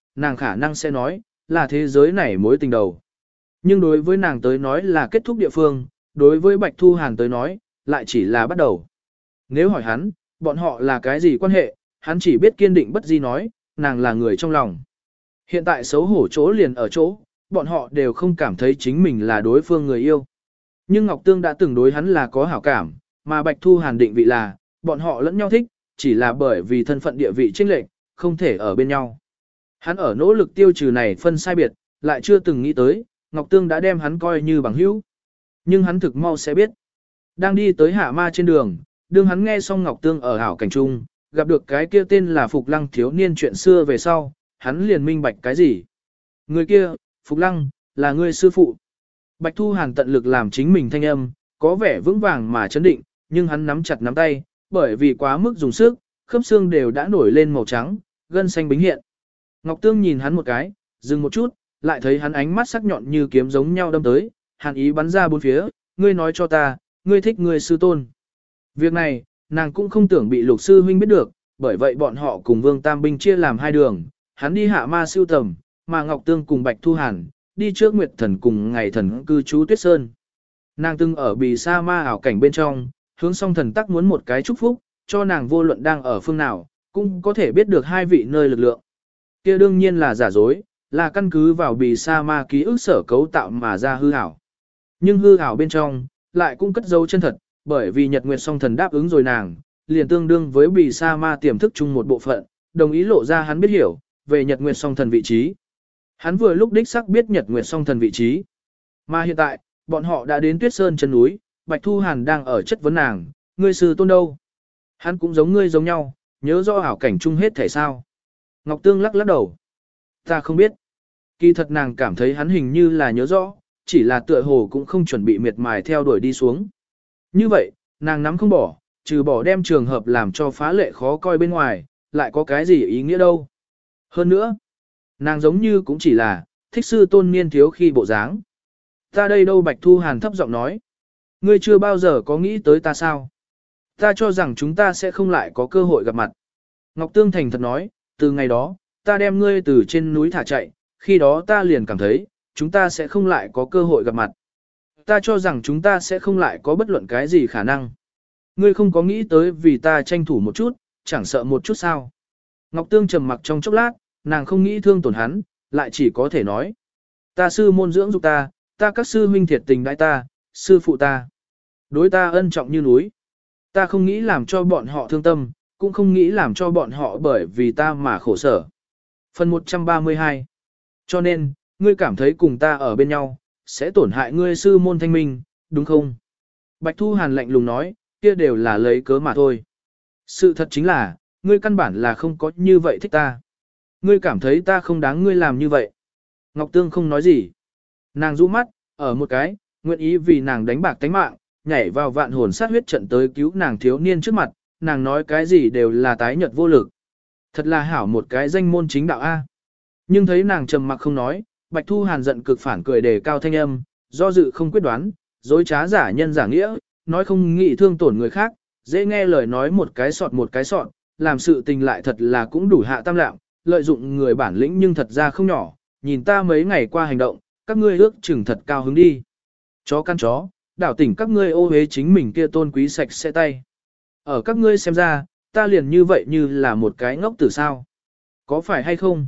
nàng khả năng sẽ nói, là thế giới này mối tình đầu. Nhưng đối với nàng tới nói là kết thúc địa phương, đối với Bạch Thu Hàn tới nói, lại chỉ là bắt đầu. Nếu hỏi hắn, bọn họ là cái gì quan hệ, hắn chỉ biết kiên định bất di nói, nàng là người trong lòng. Hiện tại xấu hổ chỗ liền ở chỗ, bọn họ đều không cảm thấy chính mình là đối phương người yêu. Nhưng Ngọc Tương đã từng đối hắn là có hảo cảm, mà Bạch Thu Hàn định vị là, bọn họ lẫn nhau thích, chỉ là bởi vì thân phận địa vị chênh lệch, không thể ở bên nhau. Hắn ở nỗ lực tiêu trừ này phân sai biệt, lại chưa từng nghĩ tới, Ngọc Tương đã đem hắn coi như bằng hữu. Nhưng hắn thực mau sẽ biết. Đang đi tới Hạ Ma trên đường, đương hắn nghe xong Ngọc Tương ở hảo cảnh trung, gặp được cái kia tên là Phục Lăng thiếu niên chuyện xưa về sau, hắn liền minh bạch cái gì. Người kia, Phục Lăng, là người sư phụ. Bạch Thu Hàn tận lực làm chính mình thanh âm, có vẻ vững vàng mà chấn định, nhưng hắn nắm chặt nắm tay, bởi vì quá mức dùng sức, khớp xương đều đã nổi lên màu trắng, gân xanh bính hiện. Ngọc Tương nhìn hắn một cái, dừng một chút, lại thấy hắn ánh mắt sắc nhọn như kiếm giống nhau đâm tới, hàn ý bắn ra bốn phía, ngươi nói cho ta, ngươi thích ngươi sư tôn. Việc này, nàng cũng không tưởng bị Lục sư huynh biết được, bởi vậy bọn họ cùng Vương Tam Binh chia làm hai đường, hắn đi Hạ Ma siêu tầm, mà Ngọc Tương cùng Bạch Thu Hàn, đi trước Nguyệt Thần cùng ngày thần cư trú Tuyết Sơn. Nàng từng ở Bì Sa Ma ảo cảnh bên trong, hướng song thần tắc muốn một cái chúc phúc, cho nàng vô luận đang ở phương nào, cũng có thể biết được hai vị nơi lực lượng. Kia đương nhiên là giả dối, là căn cứ vào Bì Sa Ma ký ức sở cấu tạo mà ra hư ảo. Nhưng hư ảo bên trong, lại cũng cất dấu chân thật, bởi vì Nhật Nguyệt song thần đáp ứng rồi nàng, liền tương đương với Bì Sa Ma tiềm thức chung một bộ phận, đồng ý lộ ra hắn biết hiểu, về Nhật Nguyệt song thần vị trí. Hắn vừa lúc đích xác biết Nhật Nguyệt song thần vị trí. Mà hiện tại, bọn họ đã đến Tuyết Sơn chân núi, Bạch Thu Hàn đang ở chất vấn nàng, ngươi sư tôn đâu? Hắn cũng giống ngươi giống nhau, nhớ rõ ảo cảnh chung hết thể sao. Ngọc Tương lắc lắc đầu. Ta không biết. Kỳ thật nàng cảm thấy hắn hình như là nhớ rõ, chỉ là tựa hồ cũng không chuẩn bị miệt mài theo đuổi đi xuống. Như vậy, nàng nắm không bỏ, trừ bỏ đem trường hợp làm cho phá lệ khó coi bên ngoài, lại có cái gì ý nghĩa đâu. Hơn nữa, nàng giống như cũng chỉ là, thích sư tôn niên thiếu khi bộ dáng. Ta đây đâu Bạch Thu Hàn thấp giọng nói. Ngươi chưa bao giờ có nghĩ tới ta sao? Ta cho rằng chúng ta sẽ không lại có cơ hội gặp mặt. Ngọc Tương thành thật nói, từ ngày đó, ta đem ngươi từ trên núi thả chạy, khi đó ta liền cảm thấy, chúng ta sẽ không lại có cơ hội gặp mặt. Ta cho rằng chúng ta sẽ không lại có bất luận cái gì khả năng. Ngươi không có nghĩ tới vì ta tranh thủ một chút, chẳng sợ một chút sao. Ngọc Tương trầm mặc trong chốc lát, nàng không nghĩ thương tổn hắn, lại chỉ có thể nói. Ta sư môn dưỡng dục ta, ta các sư huynh thiệt tình đãi ta, sư phụ ta. Đối ta ân trọng như núi. Ta không nghĩ làm cho bọn họ thương tâm, cũng không nghĩ làm cho bọn họ bởi vì ta mà khổ sở. Phần 132. Cho nên, ngươi cảm thấy cùng ta ở bên nhau, sẽ tổn hại ngươi sư môn thanh minh, đúng không? Bạch Thu Hàn lạnh lùng nói, kia đều là lấy cớ mà thôi. Sự thật chính là, ngươi căn bản là không có như vậy thích ta. Ngươi cảm thấy ta không đáng ngươi làm như vậy. Ngọc Tương không nói gì. Nàng rũ mắt, ở một cái, nguyện ý vì nàng đánh bạc tánh mạng, nhảy vào vạn hồn sát huyết trận tới cứu nàng thiếu niên trước mặt, nàng nói cái gì đều là tái nhợt vô lực. Thật là hảo một cái danh môn chính đạo A. Nhưng thấy nàng trầm mặc không nói, Bạch Thu Hàn giận cực phản cười đề cao thanh âm, do dự không quyết đoán, dối trá giả nhân giả nghĩa, nói không nghĩ thương tổn người khác, dễ nghe lời nói một cái sọt, làm sự tình lại thật là cũng đủ hạ tam lạm, lợi dụng người bản lĩnh nhưng thật ra không nhỏ, nhìn ta mấy ngày qua hành động, các ngươi ước chừng thật cao hứng đi. Chó căn chó, đảo tỉnh các ngươi ô hế chính mình kia tôn quý sạch sẽ tay. Ở các ngươi xem ra, ta liền như vậy như là một cái ngốc tử sao. Có phải hay không?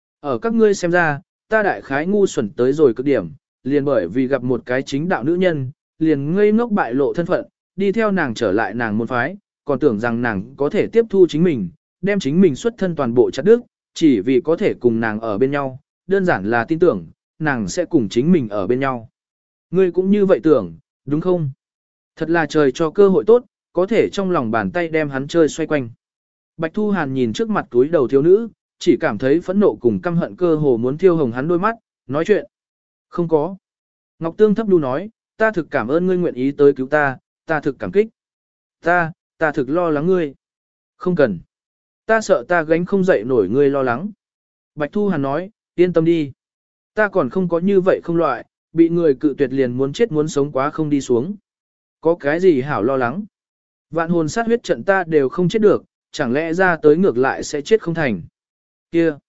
Ở các ngươi xem ra, ta đại khái ngu xuẩn tới rồi cực điểm, liền bởi vì gặp một cái chính đạo nữ nhân, liền ngây ngốc bại lộ thân phận, đi theo nàng trở lại nàng môn phái, còn tưởng rằng nàng có thể tiếp thu chính mình, đem chính mình xuất thân toàn bộ chặt đứt, chỉ vì có thể cùng nàng ở bên nhau, đơn giản là tin tưởng, nàng sẽ cùng chính mình ở bên nhau. Ngươi cũng như vậy tưởng, đúng không? Thật là trời cho cơ hội tốt, có thể trong lòng bàn tay đem hắn chơi xoay quanh. Bạch Thu Hàn nhìn trước mặt túi đầu thiếu nữ, chỉ cảm thấy phẫn nộ cùng căm hận cơ hồ muốn thiêu hồng hắn đôi mắt, nói chuyện. Không có. Ngọc Tương thấp đu nói, ta thực cảm ơn ngươi nguyện ý tới cứu ta, ta thực cảm kích. Ta thực lo lắng ngươi. Không cần. Ta sợ ta gánh không dậy nổi ngươi lo lắng. Bạch Thu Hàn nói, yên tâm đi. Ta còn không có như vậy không loại, bị người cự tuyệt liền muốn chết muốn sống quá không đi xuống. Có cái gì hảo lo lắng. Vạn hồn sát huyết trận ta đều không chết được, chẳng lẽ ra tới ngược lại sẽ chết không thành. Kia.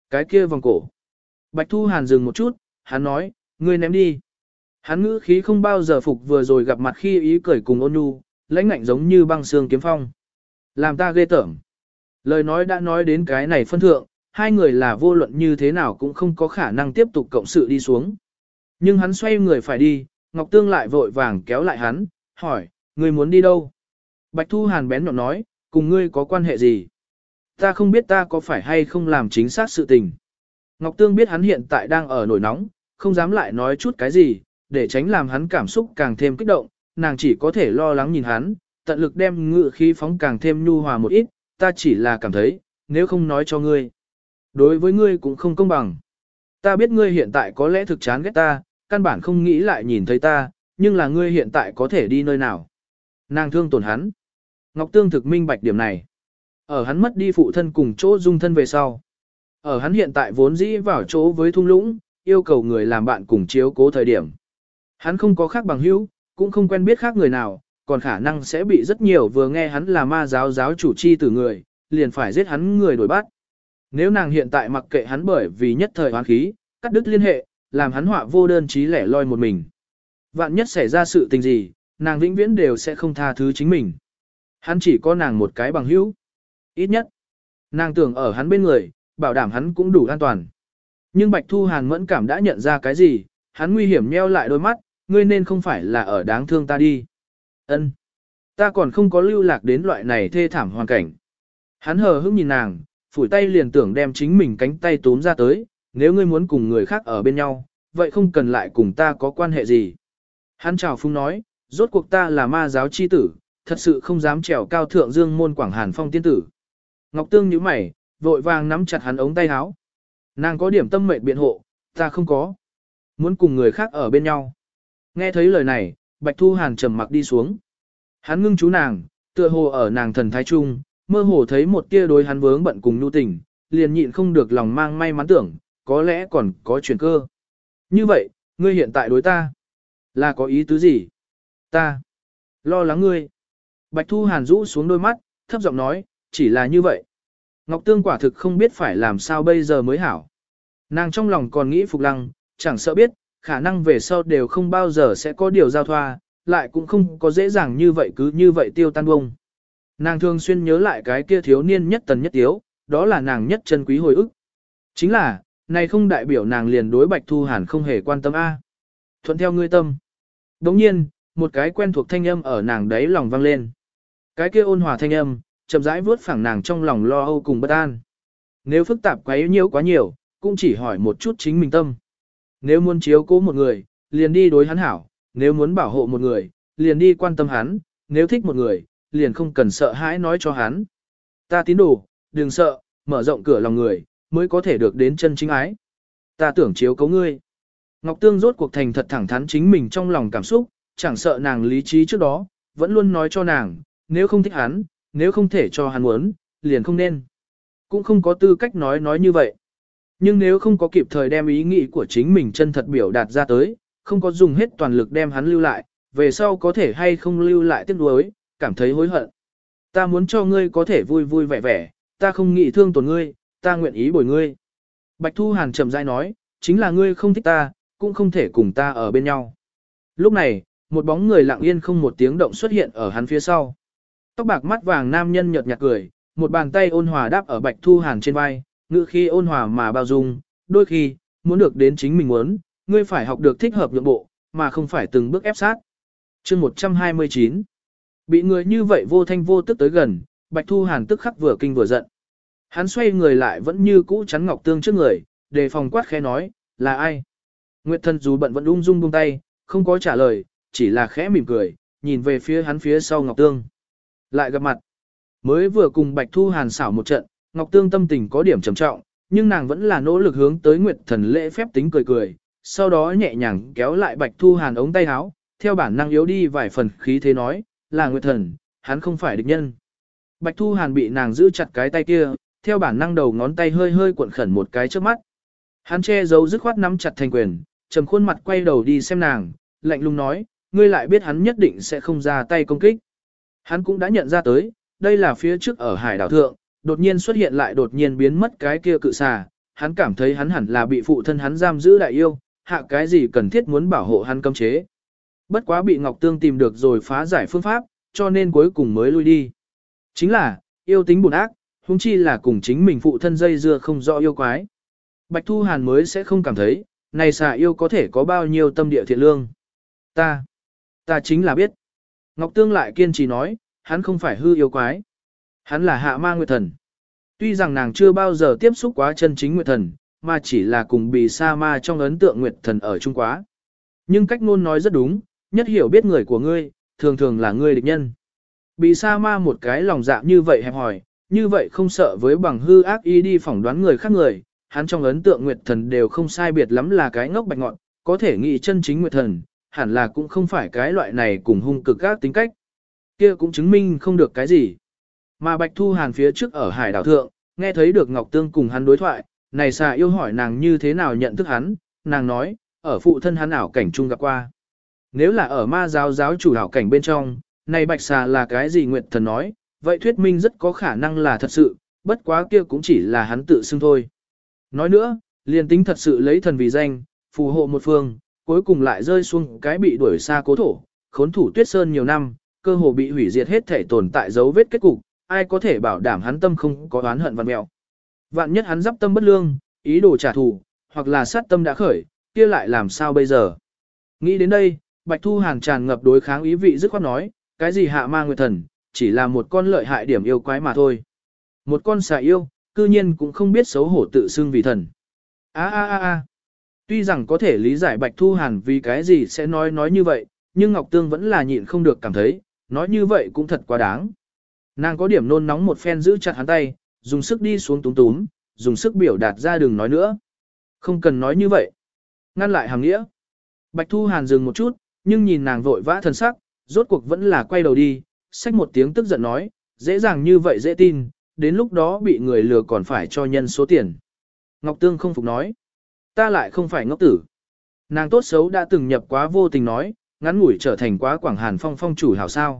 Cái kia vòng cổ. Bạch Thu Hàn dừng một chút, hắn nói, ngươi ném đi. Hắn ngữ khí không bao giờ phục vừa rồi gặp mặt khi ý cười cùng ôn nhu, lãnh ngạnh giống như băng xương kiếm phong. Làm ta ghê tởm. Lời nói đã nói đến cái này phân thượng, hai người là vô luận như thế nào cũng không có khả năng tiếp tục cộng sự đi xuống. Nhưng hắn xoay người phải đi, Ngọc Tương lại vội vàng kéo lại hắn, hỏi, ngươi muốn đi đâu? Bạch Thu Hàn bén nhọn nói, cùng ngươi có quan hệ gì? Ta không biết ta có phải hay không làm chính xác sự tình. Ngọc Tương biết hắn hiện tại đang ở nổi nóng, không dám lại nói chút cái gì, để tránh làm hắn cảm xúc càng thêm kích động, nàng chỉ có thể lo lắng nhìn hắn, tận lực đem ngự khí phóng càng thêm nhu hòa một ít, ta chỉ là cảm thấy, nếu không nói cho ngươi, đối với ngươi cũng không công bằng. Ta biết ngươi hiện tại có lẽ thực chán ghét ta, căn bản không nghĩ lại nhìn thấy ta, nhưng là ngươi hiện tại có thể đi nơi nào. Nàng thương tổn hắn. Ngọc Tương thực minh bạch điểm này. Ở hắn mất đi phụ thân cùng chỗ dung thân về sau. Ở hắn hiện tại vốn dĩ vào chỗ với thung lũng, yêu cầu người làm bạn cùng chiếu cố thời điểm. Hắn không có khác bằng hữu, cũng không quen biết khác người nào, còn khả năng sẽ bị rất nhiều vừa nghe hắn là ma giáo giáo chủ chi tử người, liền phải giết hắn người đuổi bắt. Nếu nàng hiện tại mặc kệ hắn bởi vì nhất thời hoán khí, cắt đứt liên hệ, làm hắn họa vô đơn chí lẻ loi một mình. Vạn nhất xảy ra sự tình gì, nàng vĩnh viễn đều sẽ không tha thứ chính mình. Hắn chỉ có nàng một cái bằng hữu. Ít nhất, nàng tưởng ở hắn bên người, bảo đảm hắn cũng đủ an toàn. Nhưng Bạch Thu Hàn mẫn cảm đã nhận ra cái gì, hắn nguy hiểm nheo lại đôi mắt, ngươi nên không phải là ở đáng thương ta đi. Ân, ta còn không có lưu lạc đến loại này thê thảm hoàn cảnh. Hắn hờ hững nhìn nàng, phủi tay liền tưởng đem chính mình cánh tay túm ra tới, nếu ngươi muốn cùng người khác ở bên nhau, vậy không cần lại cùng ta có quan hệ gì. Hắn chào phúng nói, rốt cuộc ta là ma giáo chi tử, thật sự không dám trèo cao thượng dương môn Quảng Hàn Phong tiên tử. Ngọc Tương nhíu mày, vội vàng nắm chặt hắn ống tay áo. Nàng có điểm tâm mệnh biện hộ, ta không có. Muốn cùng người khác ở bên nhau. Nghe thấy lời này, Bạch Thu Hàn trầm mặc đi xuống. Hắn ngưng chú nàng, tựa hồ ở nàng thần thái trung, mơ hồ thấy một tia đối hắn vướng bận cùng nhu tình, liền nhịn không được lòng mang may mắn tưởng, có lẽ còn có chuyển cơ. Như vậy, ngươi hiện tại đối ta, là có ý tứ gì? Ta, lo lắng ngươi. Bạch Thu Hàn rũ xuống đôi mắt, thấp giọng nói, chỉ là như vậy. Ngọc Tương quả thực không biết phải làm sao bây giờ mới hảo. Nàng trong lòng còn nghĩ Phục Lăng, chẳng sợ biết, khả năng về sau đều không bao giờ sẽ có điều giao thoa, lại cũng không có dễ dàng như vậy cứ như vậy tiêu tan bông. Nàng thường xuyên nhớ lại cái kia thiếu niên nhất tần nhất tiếu, đó là nàng nhất chân quý hồi ức. Chính là, này không đại biểu nàng liền đối Bạch Thu Hàn không hề quan tâm a. Thuận theo ngươi tâm. Đồng nhiên, một cái quen thuộc thanh âm ở nàng đấy lòng vang lên. Cái kia ôn hòa thanh âm, chậm rãi vớt phẳng nàng trong lòng lo âu cùng bất an. Nếu phức tạp quấy nhiễu quá nhiều, cũng chỉ hỏi một chút chính mình tâm. Nếu muốn chiếu cố một người, liền đi đối hắn hảo, nếu muốn bảo hộ một người, liền đi quan tâm hắn, nếu thích một người, liền không cần sợ hãi nói cho hắn. Ta tín đồ, đừng sợ, mở rộng cửa lòng người, mới có thể được đến chân chính ái. Ta tưởng chiếu cố ngươi. Ngọc Tương rốt cuộc thành thật thẳng thắn chính mình trong lòng cảm xúc, chẳng sợ nàng lý trí trước đó, vẫn luôn nói cho nàng, nếu không thích hắn, nếu không thể cho hắn muốn, liền không nên. Cũng không có tư cách nói như vậy. Nhưng nếu không có kịp thời đem ý nghĩ của chính mình chân thật biểu đạt ra tới, không có dùng hết toàn lực đem hắn lưu lại, về sau có thể hay không lưu lại tiếc nuối, cảm thấy hối hận. Ta muốn cho ngươi có thể vui vui vẻ vẻ, ta không nghĩ thương tổn ngươi, ta nguyện ý bồi ngươi. Bạch Thu Hàn chậm rãi nói, chính là ngươi không thích ta, cũng không thể cùng ta ở bên nhau. Lúc này, một bóng người lặng yên không một tiếng động xuất hiện ở hắn phía sau. Tóc bạc mắt vàng nam nhân nhợt nhạt cười, một bàn tay ôn hòa đáp ở Bạch Thu Hàn trên vai, ngữ khi ôn hòa mà bao dung, đôi khi, muốn được đến chính mình muốn, ngươi phải học được thích hợp nhượng bộ, mà không phải từng bước ép sát. Chương 129. Bị người như vậy vô thanh vô tức tới gần, Bạch Thu Hàn tức khắc vừa kinh vừa giận. Hắn xoay người lại vẫn như cũ chắn Ngọc Tương trước người, đề phòng quát khẽ nói, là ai? Nguyệt Thần dù bận vẫn ung dung buông tay, không có trả lời, chỉ là khẽ mỉm cười, nhìn về phía hắn phía sau Ngọc Tương. Lại gặp mặt. Mới vừa cùng Bạch Thu Hàn xảo một trận, Ngọc Tương tâm tình có điểm trầm trọng, nhưng nàng vẫn là nỗ lực hướng tới Nguyệt Thần lễ phép tính cười cười, sau đó nhẹ nhàng kéo lại Bạch Thu Hàn ống tay áo, theo bản năng yếu đi vài phần khí thế nói, là Nguyệt Thần, hắn không phải địch nhân. Bạch Thu Hàn bị nàng giữ chặt cái tay kia, theo bản năng đầu ngón tay hơi hơi cuộn khẩn một cái trước mắt. Hắn che giấu dứt khoát nắm chặt thành quyền, trầm khuôn mặt quay đầu đi xem nàng, lạnh lùng nói, ngươi lại biết hắn nhất định sẽ không ra tay công kích. Hắn cũng đã nhận ra tới, đây là phía trước ở hải đảo thượng, đột nhiên xuất hiện lại đột nhiên biến mất cái kia cự xà, hắn cảm thấy hắn hẳn là bị phụ thân hắn giam giữ đại yêu, hạ cái gì cần thiết muốn bảo hộ hắn cấm chế. Bất quá bị Ngọc Tương tìm được rồi phá giải phương pháp, cho nên cuối cùng mới lui đi. Chính là, yêu tính buồn ác, huống chi là cùng chính mình phụ thân dây dưa không rõ yêu quái. Bạch Thu Hàn mới sẽ không cảm thấy, này xà yêu có thể có bao nhiêu tâm địa thiện lương. Ta chính là biết. Ngọc Tương lại kiên trì nói, hắn không phải hư yêu quái. Hắn là hạ ma nguyệt thần. Tuy rằng nàng chưa bao giờ tiếp xúc quá chân chính nguyệt thần, mà chỉ là cùng bì sa ma trong ấn tượng nguyệt thần ở Trung Quá. Nhưng cách ngôn nói rất đúng, nhất hiểu biết người của ngươi, thường thường là ngươi địch nhân. Bì sa ma một cái lòng dạ như vậy hẹp hỏi, như vậy không sợ với bằng hư ác ý đi phỏng đoán người khác người, hắn trong ấn tượng nguyệt thần đều không sai biệt lắm là cái ngốc bạch ngọn, có thể nghĩ chân chính nguyệt thần, hẳn là cũng không phải cái loại này cùng hung cực các tính cách. Kia cũng chứng minh không được cái gì. Mà Bạch Thu Hàn phía trước ở hải đảo thượng, nghe thấy được Ngọc Tương cùng hắn đối thoại, này xà yêu hỏi nàng như thế nào nhận thức hắn, nàng nói, ở phụ thân hắn ảo cảnh chung gặp qua. Nếu là ở ma giáo giáo chủ ảo cảnh bên trong, này bạch xà là cái gì nguyệt thần nói, vậy thuyết minh rất có khả năng là thật sự, bất quá kia cũng chỉ là hắn tự xưng thôi. Nói nữa, liền tính thật sự lấy thần vì danh, phù hộ một phương, cuối cùng lại rơi xuống cái bị đuổi xa cố thổ, khốn thủ tuyết sơn nhiều năm, cơ hồ bị hủy diệt hết thể tồn tại dấu vết kết cục, ai có thể bảo đảm hắn tâm không có oán hận vặn mẹo. Vạn nhất hắn giáp tâm bất lương, ý đồ trả thù, hoặc là sát tâm đã khởi, kia lại làm sao bây giờ? Nghĩ đến đây, Bạch Thu Hàn tràn ngập đối kháng ý vị dứt khoát nói, cái gì hạ ma nguyệt thần, chỉ là một con lợi hại điểm yêu quái mà thôi. Một con xà yêu, cư nhiên cũng không biết xấu hổ tự xưng vì thần. A. Tuy rằng có thể lý giải Bạch Thu Hàn vì cái gì sẽ nói như vậy, nhưng Ngọc Tương vẫn là nhịn không được cảm thấy, nói như vậy cũng thật quá đáng. Nàng có điểm nôn nóng một phen giữ chặt hắn tay, dùng sức đi xuống túm túm, dùng sức biểu đạt ra đừng nói nữa. Không cần nói như vậy. Ngăn lại hàng nghĩa. Bạch Thu Hàn dừng một chút, nhưng nhìn nàng vội vã thần sắc, rốt cuộc vẫn là quay đầu đi, xách một tiếng tức giận nói, dễ dàng như vậy dễ tin, đến lúc đó bị người lừa còn phải cho nhân số tiền. Ngọc Tương không phục nói, ta lại không phải ngốc tử. Nàng tốt xấu đã từng nhập quá vô tình nói, ngắn ngủi trở thành quá Quảng Hàn phong phong chủ hảo sao.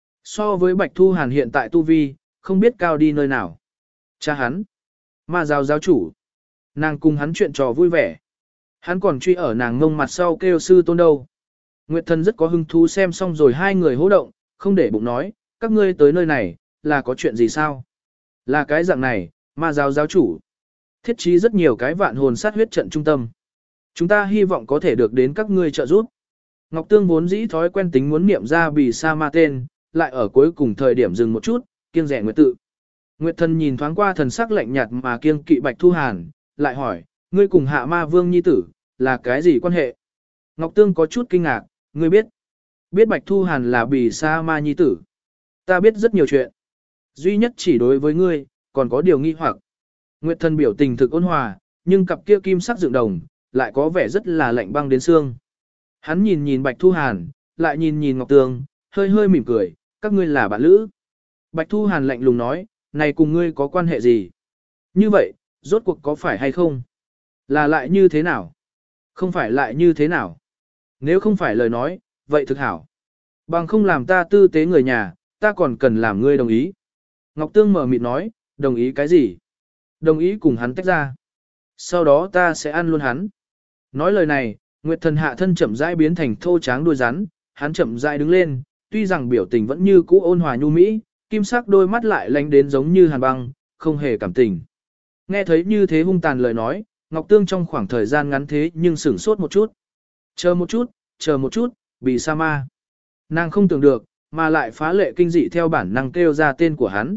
So với Bạch Thu Hàn hiện tại tu vi, không biết cao đi nơi nào. Cha hắn, ma giáo giáo chủ, nàng cùng hắn chuyện trò vui vẻ. Hắn còn truy ở nàng ngông mặt sau kêu sư tôn đâu. Nguyệt thần rất có hứng thú xem xong rồi hai người hô động, không để bụng nói, các ngươi tới nơi này, là có chuyện gì sao? Là cái dạng này, ma giáo giáo chủ. Thiết trí rất nhiều cái vạn hồn sát huyết trận trung tâm. Chúng ta hy vọng có thể được đến các ngươi trợ giúp. Ngọc Tương vốn dĩ thói quen tính muốn niệm ra bì sa ma tên, lại ở cuối cùng thời điểm dừng một chút, kiêng rẻ nguyệt tự. Nguyệt thần nhìn thoáng qua thần sắc lạnh nhạt mà kiêng kỵ Bạch Thu Hàn, lại hỏi, ngươi cùng hạ ma vương nhi tử, là cái gì quan hệ? Ngọc Tương có chút kinh ngạc, ngươi biết. Biết Bạch Thu Hàn là bì sa ma nhi tử. Ta biết rất nhiều chuyện. Duy nhất chỉ đối với ngươi, còn có điều nghi hoặc. Nguyệt thần biểu tình thực ôn hòa, nhưng cặp kia kim sắc dựng đồng, lại có vẻ rất là lạnh băng đến xương. Hắn nhìn nhìn Bạch Thu Hàn, lại nhìn nhìn Ngọc Tương, hơi hơi mỉm cười, các ngươi là bạn lữ. Bạch Thu Hàn lạnh lùng nói, này cùng ngươi có quan hệ gì? Như vậy, rốt cuộc có phải hay không? Là lại như thế nào? Không phải lại như thế nào? Nếu không phải lời nói, vậy thực hảo. Bằng không làm ta tư tế người nhà, ta còn cần làm ngươi đồng ý. Ngọc Tương mở mịt nói, đồng ý cái gì? Đồng ý cùng hắn tách ra. Sau đó ta sẽ ăn luôn hắn. Nói lời này, Nguyệt thần hạ thân chậm rãi biến thành thô tráng đuôi rắn, hắn chậm rãi đứng lên, tuy rằng biểu tình vẫn như cũ ôn hòa nhu mỹ, kim sắc đôi mắt lại lánh đến giống như hàn băng, không hề cảm tình. Nghe thấy như thế hung tàn lời nói, Ngọc Tương trong khoảng thời gian ngắn thế nhưng sửng sốt một chút. Chờ một chút, bị sa ma. Nàng không tưởng được, mà lại phá lệ kinh dị theo bản năng kêu ra tên của hắn,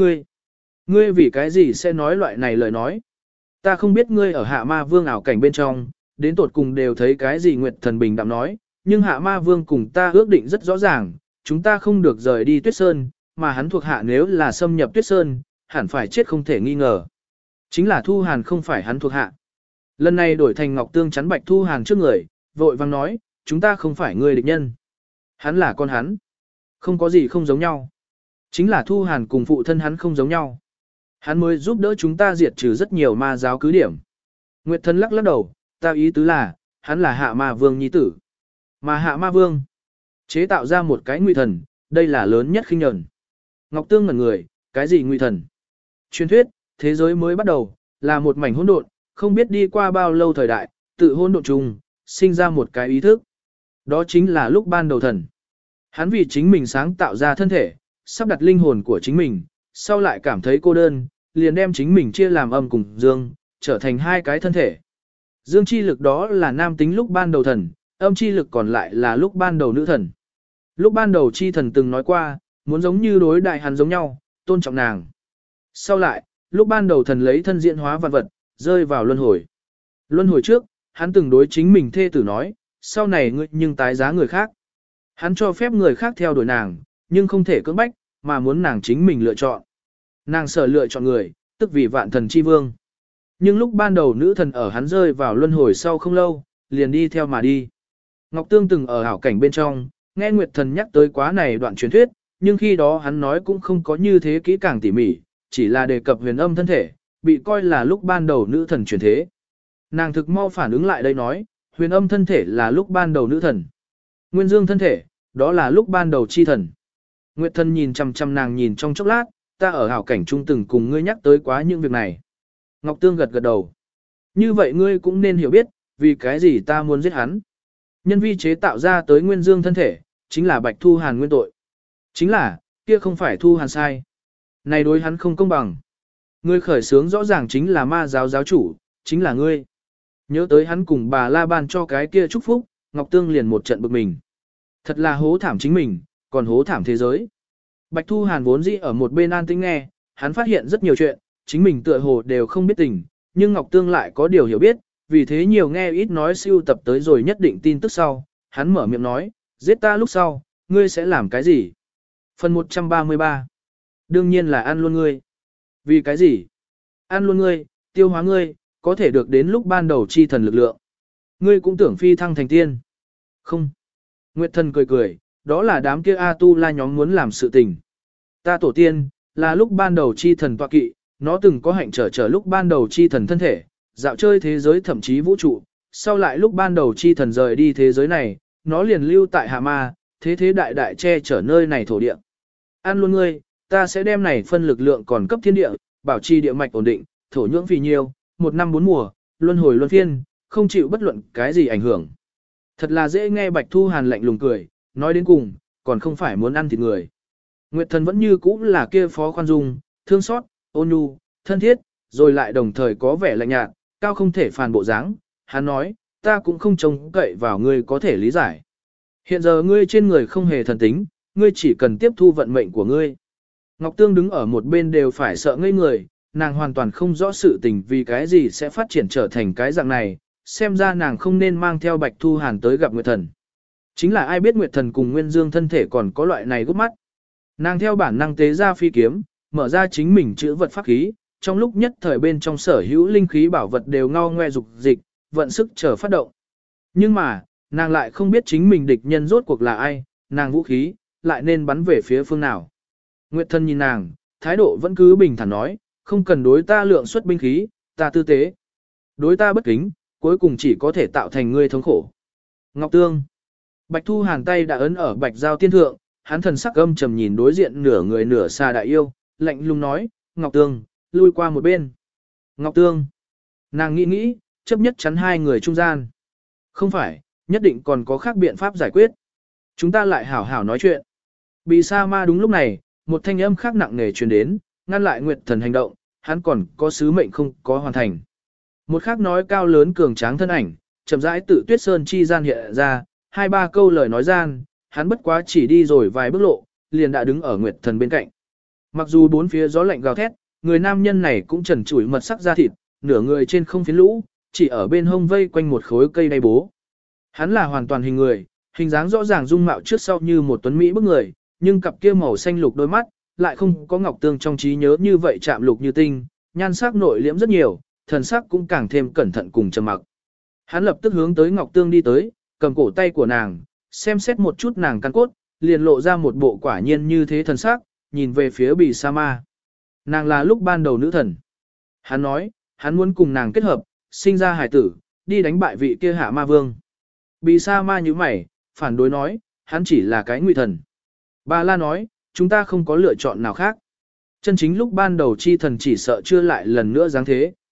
ngươi vì cái gì sẽ nói loại này lời nói? Ta không biết ngươi ở hạ ma vương ảo cảnh bên trong, đến tột cùng đều thấy cái gì Nguyệt thần bình đạm nói, nhưng hạ ma vương cùng ta ước định rất rõ ràng, chúng ta không được rời đi Tuyết Sơn, mà hắn thuộc hạ nếu là xâm nhập Tuyết Sơn, hẳn phải chết không thể nghi ngờ. Chính là Thu Hàn không phải hắn thuộc hạ. Lần này đổi thành Ngọc Tương chắn Bạch Thu Hàn trước người, vội vang nói, chúng ta không phải người địch nhân. Hắn là con hắn. Không có gì không giống nhau. Chính là Thu Hàn cùng phụ thân hắn không giống nhau. Hắn mới giúp đỡ chúng ta diệt trừ rất nhiều ma giáo cứ điểm. Nguyệt thần lắc lắc đầu, ta ý tứ là, hắn là hạ ma vương nhi tử. Mà hạ ma vương, chế tạo ra một cái nguy thần, đây là lớn nhất khinh nhẫn. Ngọc Tương ngẩn người, cái gì nguy thần? Truyền thuyết, thế giới mới bắt đầu, là một mảnh hỗn độn, không biết đi qua bao lâu thời đại, tự hôn độ trùng, sinh ra một cái ý thức. Đó chính là lúc ban đầu thần. Hắn vì chính mình sáng tạo ra thân thể, sắp đặt linh hồn của chính mình, sau lại cảm thấy cô đơn, liền đem chính mình chia làm âm cùng dương, trở thành hai cái thân thể. Dương chi lực đó là nam tính lúc ban đầu thần, âm chi lực còn lại là lúc ban đầu nữ thần. Lúc ban đầu chi thần từng nói qua, muốn giống như đối đại hắn giống nhau, tôn trọng nàng. Sau lại, lúc ban đầu thần lấy thân diễn hóa vạn vật, rơi vào luân hồi. Luân hồi trước, hắn từng đối chính mình thê tử nói, sau này ngươi nhưng tái giá người khác. Hắn cho phép người khác theo đuổi nàng, nhưng không thể cưỡng bách, mà muốn nàng chính mình lựa chọn. Nàng sở lựa chọn người, tức vì vạn thần chi vương. Nhưng lúc ban đầu nữ thần ở hắn rơi vào luân hồi sau không lâu, liền đi theo mà đi. Ngọc Tương từng ở hảo cảnh bên trong, nghe Nguyệt Thần nhắc tới quá này đoạn truyền thuyết, nhưng khi đó hắn nói cũng không có như thế kỹ càng tỉ mỉ, chỉ là đề cập huyền âm thân thể, bị coi là lúc ban đầu nữ thần truyền thế. Nàng thực mau phản ứng lại đây nói, huyền âm thân thể là lúc ban đầu nữ thần. Nguyên dương thân thể, đó là lúc ban đầu chi thần. Nguyệt Thần nhìn chằm chằm nàng nhìn trong chốc lát, ta ở hảo cảnh trung từng cùng ngươi nhắc tới quá những việc này. Ngọc Tương gật gật đầu. Như vậy ngươi cũng nên hiểu biết, vì cái gì ta muốn giết hắn. Nhân vi chế tạo ra tới nguyên dương thân thể, chính là Bạch Thu Hàn nguyên tội. Chính là, kia không phải Thu Hàn sai. Này đối hắn không công bằng. Ngươi khởi sướng rõ ràng chính là ma giáo giáo chủ, chính là ngươi. Nhớ tới hắn cùng bà La Ban cho cái kia chúc phúc, Ngọc Tương liền một trận bực mình. Thật là hố thảm chính mình, còn hố thảm thế giới. Bạch Thu Hàn vốn dĩ ở một bên an tĩnh nghe, hắn phát hiện rất nhiều chuyện, chính mình tựa hồ đều không biết tình, nhưng Ngọc Tương lại có điều hiểu biết, vì thế nhiều nghe ít nói siêu tập tới rồi nhất định tin tức sau, hắn mở miệng nói, giết ta lúc sau, ngươi sẽ làm cái gì? Phần 133. Đương nhiên là ăn luôn ngươi. Vì cái gì? Ăn luôn ngươi, tiêu hóa ngươi, có thể được đến lúc ban đầu chi thần lực lượng. Ngươi cũng tưởng phi thăng thành tiên. Không. Nguyệt Thần cười cười, đó là đám kia A-tu-la nhóm muốn làm sự tình. Ta tổ tiên, là lúc ban đầu chi thần tọa kỵ, nó từng có hạnh trở lúc ban đầu chi thần thân thể, dạo chơi thế giới thậm chí vũ trụ, sau lại lúc ban đầu chi thần rời đi thế giới này, nó liền lưu tại Hạ Ma, thế đại đại che chở nơi này thổ địa. Ăn luôn ngươi, ta sẽ đem này phân lực lượng còn cấp thiên địa, bảo trì địa mạch ổn định, thổ nhưỡng vì nhiều, một năm bốn mùa, luân hồi luân phiên, không chịu bất luận cái gì ảnh hưởng. Thật là dễ nghe Bạch Thu Hàn lạnh lùng cười, nói đến cùng, còn không phải muốn ăn thịt người. Nguyệt Thần vẫn như cũ là kia phó khoan dung, thương xót, ôn nhu, thân thiết, rồi lại đồng thời có vẻ lạnh nhạt, cao không thể phản bộ dáng. Hắn nói, ta cũng không trông cậy vào ngươi có thể lý giải. Hiện giờ ngươi trên người không hề thần tính, ngươi chỉ cần tiếp thu vận mệnh của ngươi. Ngọc Tương đứng ở một bên đều phải sợ ngây người, nàng hoàn toàn không rõ sự tình vì cái gì sẽ phát triển trở thành cái dạng này, xem ra nàng không nên mang theo Bạch Thu Hàn tới gặp Nguyệt Thần. Chính là ai biết Nguyệt Thần cùng Nguyên Dương thân thể còn có loại này gút mắt. Nàng theo bản năng tế ra phi kiếm, mở ra chính mình chữ vật pháp khí, trong lúc nhất thời bên trong sở hữu linh khí bảo vật đều ngao ngoe dục dịch, vận sức chờ phát động. Nhưng mà, nàng lại không biết chính mình địch nhân rốt cuộc là ai, nàng vũ khí, lại nên bắn về phía phương nào. Nguyệt Thần nhìn nàng, thái độ vẫn cứ bình thản nói, không cần đối ta lượng xuất binh khí, ta tư tế. Đối ta bất kính, cuối cùng chỉ có thể tạo thành ngươi thống khổ. Ngọc Tương. Bạch Thu Hàn tay đã ấn ở Bạch Giao Tiên thượng, hắn thần sắc âm trầm nhìn đối diện nửa người nửa xa đại yêu, lạnh lùng nói, Ngọc Tương, lui qua một bên. Ngọc Tương. Nàng nghĩ nghĩ, chấp nhất chắn hai người trung gian. Không phải, nhất định còn có khác biện pháp giải quyết. Chúng ta lại hảo hảo nói chuyện. Bị sa ma đúng lúc này, một thanh âm khác nặng nề truyền đến, ngăn lại Nguyệt Thần hành động, hắn còn có sứ mệnh không có hoàn thành. Một khác nói cao lớn cường tráng thân ảnh, chậm rãi tự Tuyết Sơn chi gian hiện ra, hai ba câu lời nói gian, hắn bất quá chỉ đi rồi vài bước lộ, liền đã đứng ở Nguyệt Thần bên cạnh. Mặc dù bốn phía gió lạnh gào thét, người nam nhân này cũng trần trụi mật sắc da thịt, nửa người trên không phiến lũ, chỉ ở bên hông vây quanh một khối cây đay bố. Hắn là hoàn toàn hình người, hình dáng rõ ràng dung mạo trước sau như một tuấn mỹ bức người, nhưng cặp kia màu xanh lục đôi mắt, lại không có Ngọc Tương trong trí nhớ như vậy chạm lục như tinh, nhan sắc nội liễm rất nhiều, thần sắc cũng càng thêm cẩn thận cùng trầm mặc. Hắn lập tức hướng tới Ngọc Tương đi tới, cầm cổ tay của nàng, xem xét một chút nàng căn cốt, liền lộ ra một bộ quả nhiên như thế thần sắc, nhìn về phía Bì Sa Ma. Nàng là lúc ban đầu nữ thần. Hắn nói, hắn muốn cùng nàng kết hợp, sinh ra hải tử, đi đánh bại vị kia Hạ Ma Vương. Bì Sa Ma như mày, phản đối nói, hắn chỉ là cái ngụy thần. Bà La nói, chúng ta không có lựa chọn nào khác. Chân chính lúc ban đầu chi thần chỉ sợ chưa lại lần nữa dáng thế.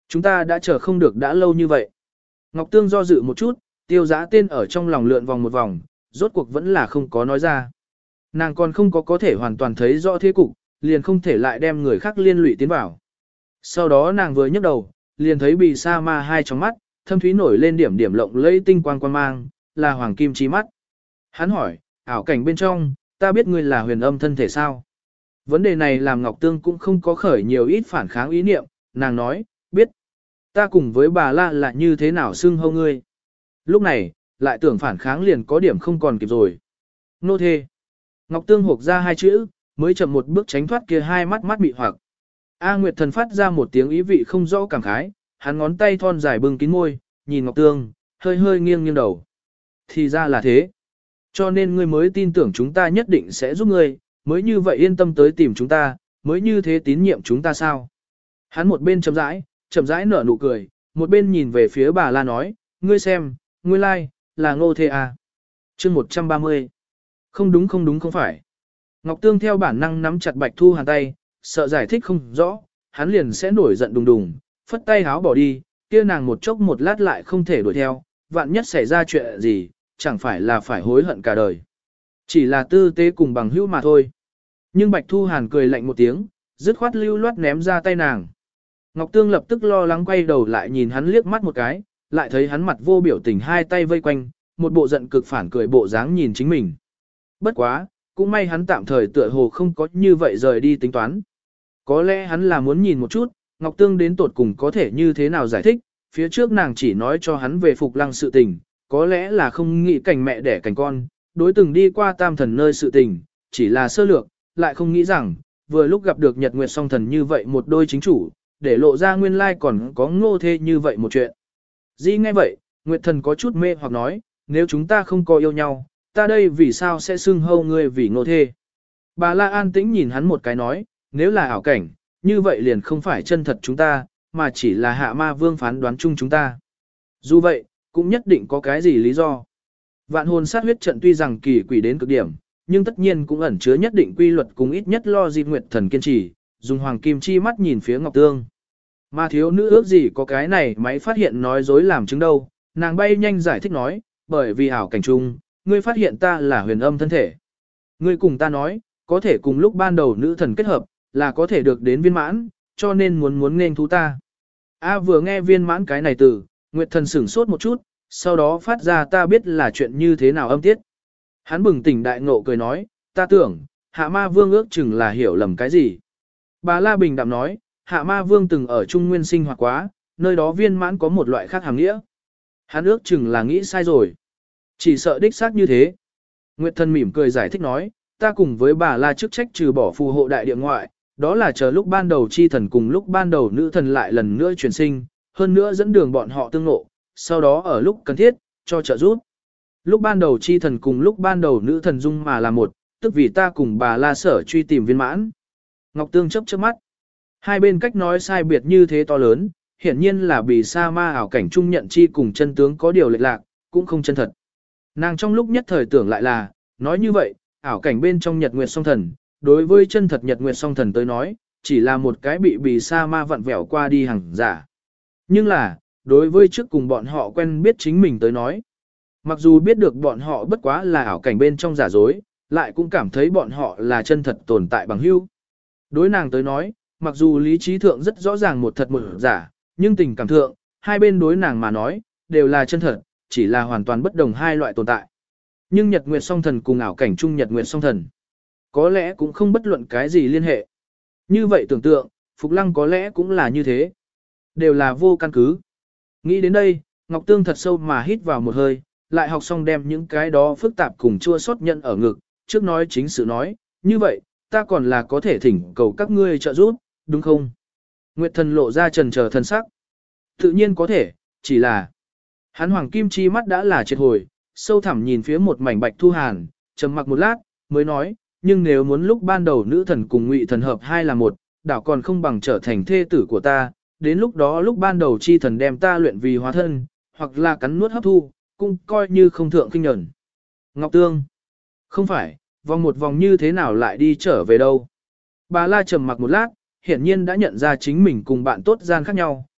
Chúng ta đã chờ không được đã lâu như vậy. Ngọc Tương do dự một chút, Tiêu Dã tên ở trong lòng lượn vòng một vòng, rốt cuộc vẫn là không có nói ra. Nàng còn không có thể hoàn toàn thấy rõ thế cục, liền không thể lại đem người khác liên lụy tiến vào. Sau đó nàng vừa nhấc đầu, liền thấy Bì Sa Ma hai trong mắt, thâm thúy nổi lên điểm điểm lộng lẫy tinh quang quang mang, là hoàng kim chi mắt. Hắn hỏi, ảo cảnh bên trong, ta biết ngươi là huyền âm thân thể sao? Vấn đề này làm Ngọc Tương cũng không có khởi nhiều ít phản kháng ý niệm, nàng nói, biết. Ta cùng với bà La là như thế nào xưng hô ngươi? Lúc này, lại tưởng phản kháng liền có điểm không còn kịp rồi. Nô thê. Ngọc Tương hộc ra hai chữ, mới chậm một bước tránh thoát kia hai mắt mắt bị hoặc. A Nguyệt Thần phát ra một tiếng ý vị không rõ cảm khái, hắn ngón tay thon dài bưng kín môi, nhìn Ngọc Tương, hơi hơi nghiêng nghiêng đầu. Thì ra là thế. Cho nên ngươi mới tin tưởng chúng ta nhất định sẽ giúp ngươi, mới như vậy yên tâm tới tìm chúng ta, mới như thế tín nhiệm chúng ta sao. Hắn một bên chậm rãi nở nụ cười, một bên nhìn về phía bà La nói, ngươi xem, ngươi lai, là Ngô Thê à. Chương 130. Không đúng không phải. Ngọc Tương theo bản năng nắm chặt Bạch Thu Hàn tay, sợ giải thích không rõ, hắn liền sẽ nổi giận đùng đùng, phất tay háo bỏ đi, kia nàng một chốc một lát lại không thể đuổi theo, vạn nhất xảy ra chuyện gì, chẳng phải là phải hối hận cả đời. Chỉ là tư tế cùng bằng hữu mà thôi. Nhưng Bạch Thu Hàn cười lạnh một tiếng, dứt khoát lưu loát ném ra tay nàng. Ngọc Tương lập tức lo lắng quay đầu lại nhìn hắn liếc mắt một cái, lại thấy hắn mặt vô biểu tình hai tay vây quanh, một bộ giận cực phản cười bộ dáng nhìn chính mình. Bất quá, cũng may hắn tạm thời tựa hồ không có như vậy rời đi tính toán. Có lẽ hắn là muốn nhìn một chút, Ngọc Tương đến tột cùng có thể như thế nào giải thích, phía trước nàng chỉ nói cho hắn về Phục Lăng sự tình, có lẽ là không nghĩ cảnh mẹ đẻ cảnh con, đối từng đi qua tam thần nơi sự tình, chỉ là sơ lược, lại không nghĩ rằng, vừa lúc gặp được Nhật Nguyệt song thần như vậy một đôi chính chủ, để lộ ra nguyên lai còn có Ngô Thê như vậy một chuyện. Di nghe vậy, Nguyệt thần có chút mê hoặc nói, nếu chúng ta không có yêu nhau, ta đây vì sao sẽ xưng hâu ngươi vì Ngô Thê. Bà La an tĩnh nhìn hắn một cái nói, nếu là ảo cảnh, như vậy liền không phải chân thật chúng ta, mà chỉ là hạ ma vương phán đoán chung chúng ta. Dù vậy, cũng nhất định có cái gì lý do. Vạn hồn sát huyết trận tuy rằng kỳ quỷ đến cực điểm, nhưng tất nhiên cũng ẩn chứa nhất định quy luật cùng ít nhất lo dịp Nguyệt thần kiên trì, dùng hoàng kim chi mắt nhìn phía Ngọc Tương. Mà thiếu nữ ước gì có cái này máy phát hiện nói dối làm chứng đâu, nàng bay nhanh giải thích nói, bởi vì ảo cảnh chung, ngươi phát hiện ta là huyền âm thân thể. Ngươi cùng ta nói, có thể cùng lúc ban đầu nữ thần kết hợp, là có thể được đến viên mãn, cho nên muốn nên thú ta. A vừa nghe viên mãn cái này từ, Nguyệt thần sửng sốt một chút, sau đó phát ra ta biết là chuyện như thế nào âm tiết. Hắn bừng tỉnh đại ngộ cười nói, ta tưởng, hạ ma vương ước chừng là hiểu lầm cái gì. Bà La Bình đạm nói, hạ ma vương từng ở Trung Nguyên sinh hoạt quá, nơi đó viên mãn có một loại khác hàm nghĩa. Hắn ước chừng là nghĩ sai rồi. Chỉ sợ đích xác như thế. Nguyệt thần mỉm cười giải thích nói, ta cùng với bà La chức trách trừ bỏ phù hộ đại địa ngoại, đó là chờ lúc ban đầu chi thần cùng lúc ban đầu nữ thần lại lần nữa chuyển sinh, hơn nữa dẫn đường bọn họ tương ngộ, sau đó ở lúc cần thiết, cho trợ giúp. Lúc ban đầu chi thần cùng lúc ban đầu nữ thần dung mà là một, tức vì ta cùng bà La sở truy tìm viên mãn. Ngọc Tương chớp chớp mắt. Hai bên cách nói sai biệt như thế to lớn, hiển nhiên là Bì Sa Ma ảo cảnh trung nhận chi cùng chân tướng có điều lệch lạc, cũng không chân thật. Nàng trong lúc nhất thời tưởng lại là, nói như vậy, ảo cảnh bên trong Nhật Nguyệt song thần, đối với chân thật Nhật Nguyệt song thần tới nói, chỉ là một cái bị Bì Sa Ma vặn vẹo qua đi hàng giả. Nhưng là, đối với trước cùng bọn họ quen biết chính mình tới nói, mặc dù biết được bọn họ bất quá là ảo cảnh bên trong giả dối, lại cũng cảm thấy bọn họ là chân thật tồn tại bằng hữu. Đối nàng tới nói, mặc dù lý trí thượng rất rõ ràng một thật một giả, nhưng tình cảm thượng, hai bên đối nàng mà nói, đều là chân thật, chỉ là hoàn toàn bất đồng hai loại tồn tại. Nhưng Nhật Nguyệt song thần cùng ảo cảnh chung Nhật Nguyệt song thần, có lẽ cũng không bất luận cái gì liên hệ. Như vậy tưởng tượng, Phục Lăng có lẽ cũng là như thế. Đều là vô căn cứ. Nghĩ đến đây, Ngọc Tương thật sâu mà hít vào một hơi, lại học xong đem những cái đó phức tạp cùng chua xót nhận ở ngực, trước nói chính sự nói, như vậy, ta còn là có thể thỉnh cầu các ngươi trợ giúp, đúng không? Nguyệt thần lộ ra trần chờ thần sắc. Tự nhiên có thể, chỉ là hắn hoàng kim chi mắt đã là triệt hồi, sâu thẳm nhìn phía một mảnh Bạch Thu Hàn, trầm mặc một lát, mới nói, nhưng nếu muốn lúc ban đầu nữ thần cùng ngụy thần hợp hai là một, đảo còn không bằng trở thành thê tử của ta, đến lúc đó lúc ban đầu chi thần đem ta luyện vì hóa thân, hoặc là cắn nuốt hấp thu, cũng coi như không thượng kinh nhẫn. Ngọc Tương, không phải, vòng một vòng như thế nào lại đi trở về đâu. Bà La trầm mặc một lát, hiển nhiên đã nhận ra chính mình cùng bạn tốt gian khác nhau,